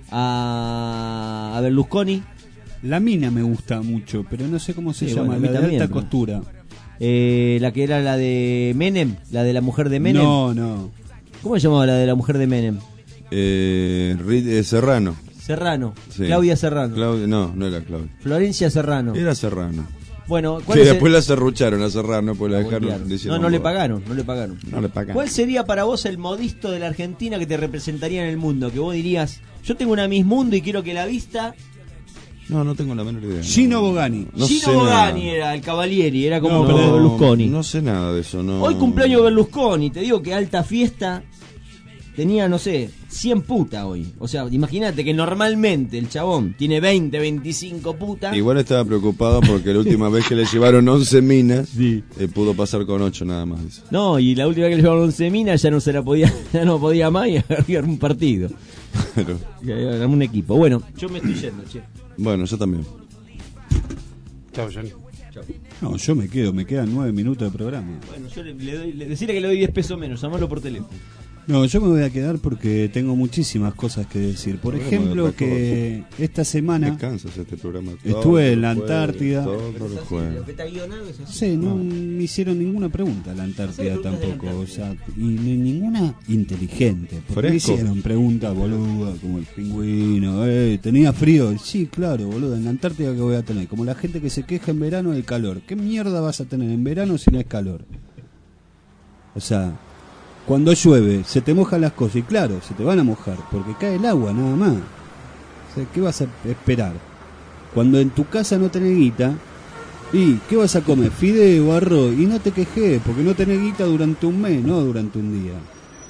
a, a Berlusconi. La mina me gusta mucho, pero no sé cómo se Sí, llama. bueno, a mí la de también, alta pero- costura. Eh, la que era la de Menem, la de la mujer de Menem. No, no. ¿Cómo se llamaba la de la mujer de Menem? Eh, Ri- eh, Serrano. Serrano, Sí. Claudia Serrano, Claudia- no, no era Claudia. Florencia Serrano. Era Serrano. Bueno, ¿cuál Que es el- después la serrucharon a Serrano, pues la La dejaron. voltearon. le hicieron No, no le boda. pagaron, no le pagaron. No le pagaron. ¿Cuál sería para vos el modisto de la Argentina que te representaría en el mundo? Que vos dirías, yo tengo una Miss Mundo y quiero que la vista... No, no tengo la menor idea. Gino Bogani. No Gino sé Bogani nada. era el Cavalieri, era como No, el pero- Berlusconi. No sé nada de eso, no. Hoy cumpleaños Berlusconi, te digo que alta fiesta tenía, no sé, cien putas hoy. O sea, imagínate que normalmente el chabón tiene veinte, veinticinco putas. Igual estaba preocupado porque la última vez que le llevaron once minas, Sí. eh, pudo pasar con ocho nada más. dice. No, y la última vez que le llevaron once minas ya no se la podía, ya no podía más y agarrar un partido. Pero, Y agarrar un equipo. Bueno, yo me estoy yendo, che. bueno, yo también. Chao, Johnny. No, yo me quedo, me quedan nueve minutos de programa. Bueno, yo le, le doy, le, decirle que le doy diez pesos menos, llamalo por teléfono. No, yo me voy a quedar porque tengo muchísimas cosas que decir. Por Hablamos de ejemplo, otra que esta semana Me cansas este programa. Todos estuve en la los jueves, Antártida. todos los jueves. ¿Está guionado eso? Sí, no me hicieron ninguna pregunta a la Antártida tampoco, o sea, y ni- ninguna inteligente. Porque me Fresco. hicieron preguntas boludas como el pingüino, eh, ¿tenía frío? Sí, claro, boludo, en la Antártida que voy a tener, como la gente que se queja en verano del calor. ¿Qué mierda vas a tener en verano si no es calor? O sea, cuando llueve, se te mojan las cosas y claro, se te van a mojar porque cae el agua nada más. O sea, ¿qué vas a esperar? Cuando en tu casa no tenés guita, ¿y qué vas a comer? Fideo, arroz, y no te quejes porque no tenés guita durante un mes, no durante un día.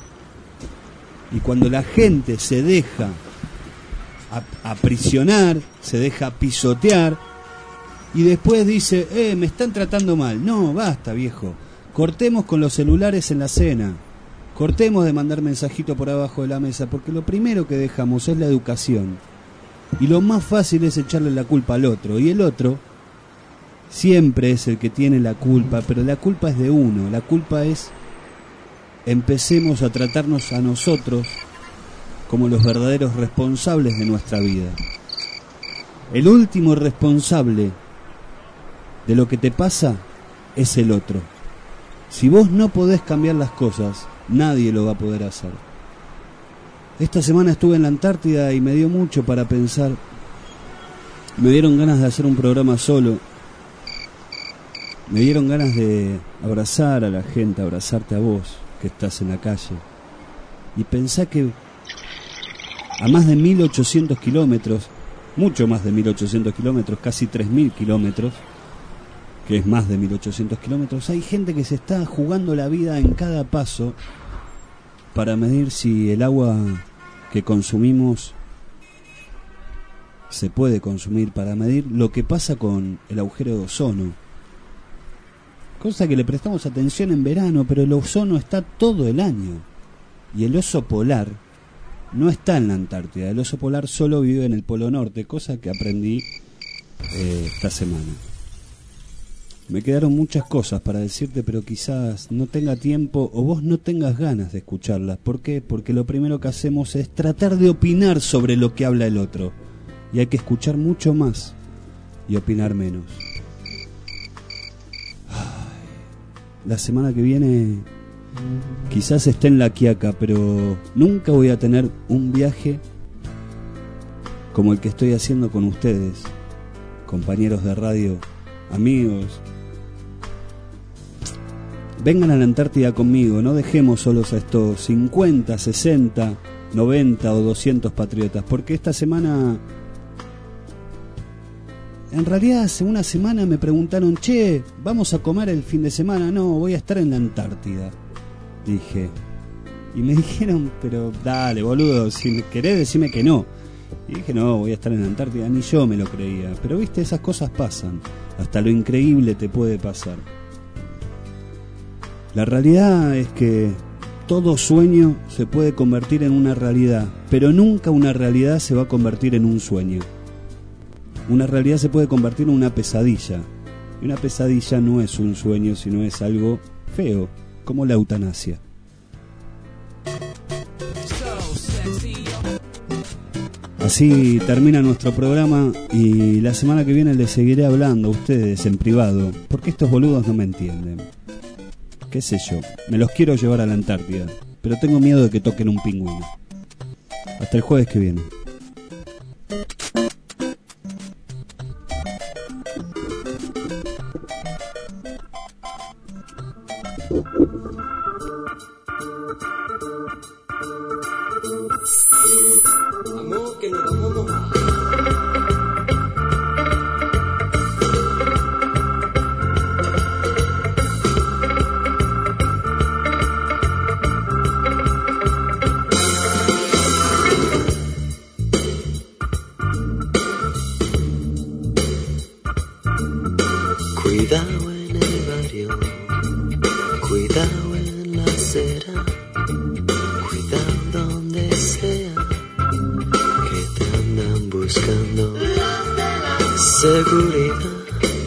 Y cuando la gente se deja a- aprisionar, se deja pisotear y después dice, eh, me están tratando mal. No, basta, viejo. Cortemos con los celulares en la cena. Cortemos de mandar mensajito por abajo de la mesa, porque lo primero que dejamos es la educación. Y lo más fácil es echarle la culpa al otro. Y el otro siempre es el que tiene la culpa, pero la culpa es de uno. La culpa es, empecemos a tratarnos a nosotros como los verdaderos responsables de nuestra vida. El último responsable de lo que te pasa es el otro. Si vos no podés cambiar las cosas, nadie lo va a poder hacer. Esta semana estuve en la Antártida y me dio mucho para pensar. Me dieron ganas de hacer un programa solo. Me dieron ganas de abrazar a la gente, abrazarte a vos, que estás en la calle. Y pensá que a más de mil ochocientos kilómetros, mucho más de mil ochocientos kilómetros, casi tres mil kilómetros, que es más de mil ochocientos kilómetros, hay gente que se está jugando la vida en cada paso para medir si el agua que consumimos se puede consumir, para medir lo que pasa con el agujero de ozono. Cosa que le prestamos atención en verano, pero el ozono está todo el año. Y el oso polar no está en la Antártida. El oso polar solo vive en el Polo Norte, cosa que aprendí eh, esta semana. Me quedaron muchas cosas para decirte, pero quizás no tenga tiempo o vos no tengas ganas de escucharlas. ¿Por qué? Porque lo primero que hacemos es tratar de opinar sobre lo que habla el otro. Y hay que escuchar mucho más y opinar menos. La semana que viene quizás esté en La Quiaca, pero nunca voy a tener un viaje como el que estoy haciendo con ustedes, compañeros de radio, amigos. Vengan a la Antártida conmigo, no dejemos solos a estos cincuenta, sesenta, noventa o doscientos patriotas, porque esta semana, en realidad hace una semana me preguntaron, che, ¿vamos a comer el fin de semana? No, voy a estar en la Antártida, dije. Y me dijeron, pero dale, boludo, si querés decime que no. Y dije, no, voy a estar en la Antártida, ni yo me lo creía. Pero viste, esas cosas pasan, hasta lo increíble te puede pasar. La realidad es que todo sueño se puede convertir en una realidad, pero nunca una realidad se va a convertir en un sueño. Una realidad se puede convertir en una pesadilla, y una pesadilla no es un sueño, sino es algo feo, como la eutanasia. Así termina nuestro programa y la semana que viene les seguiré hablando a ustedes en privado, porque estos boludos no me entienden. Qué sé yo, me los quiero llevar a la Antártida, pero tengo miedo de que toquen un pingüino. Hasta el jueves que viene. Vamos que nos vamos a mojar. Cuidado en el barrio, cuidado en la acera, cuidado donde sea, que te andan buscando. Seguridad,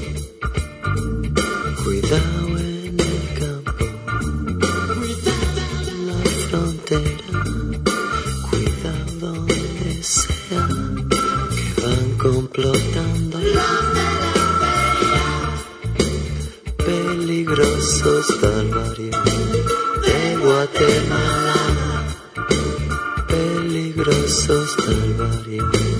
cuidado en el campo, cuidado en la frontera, cuidado donde sea, que van complotando. Peligrosos del barrio de Guatemala, peligrosos del barrio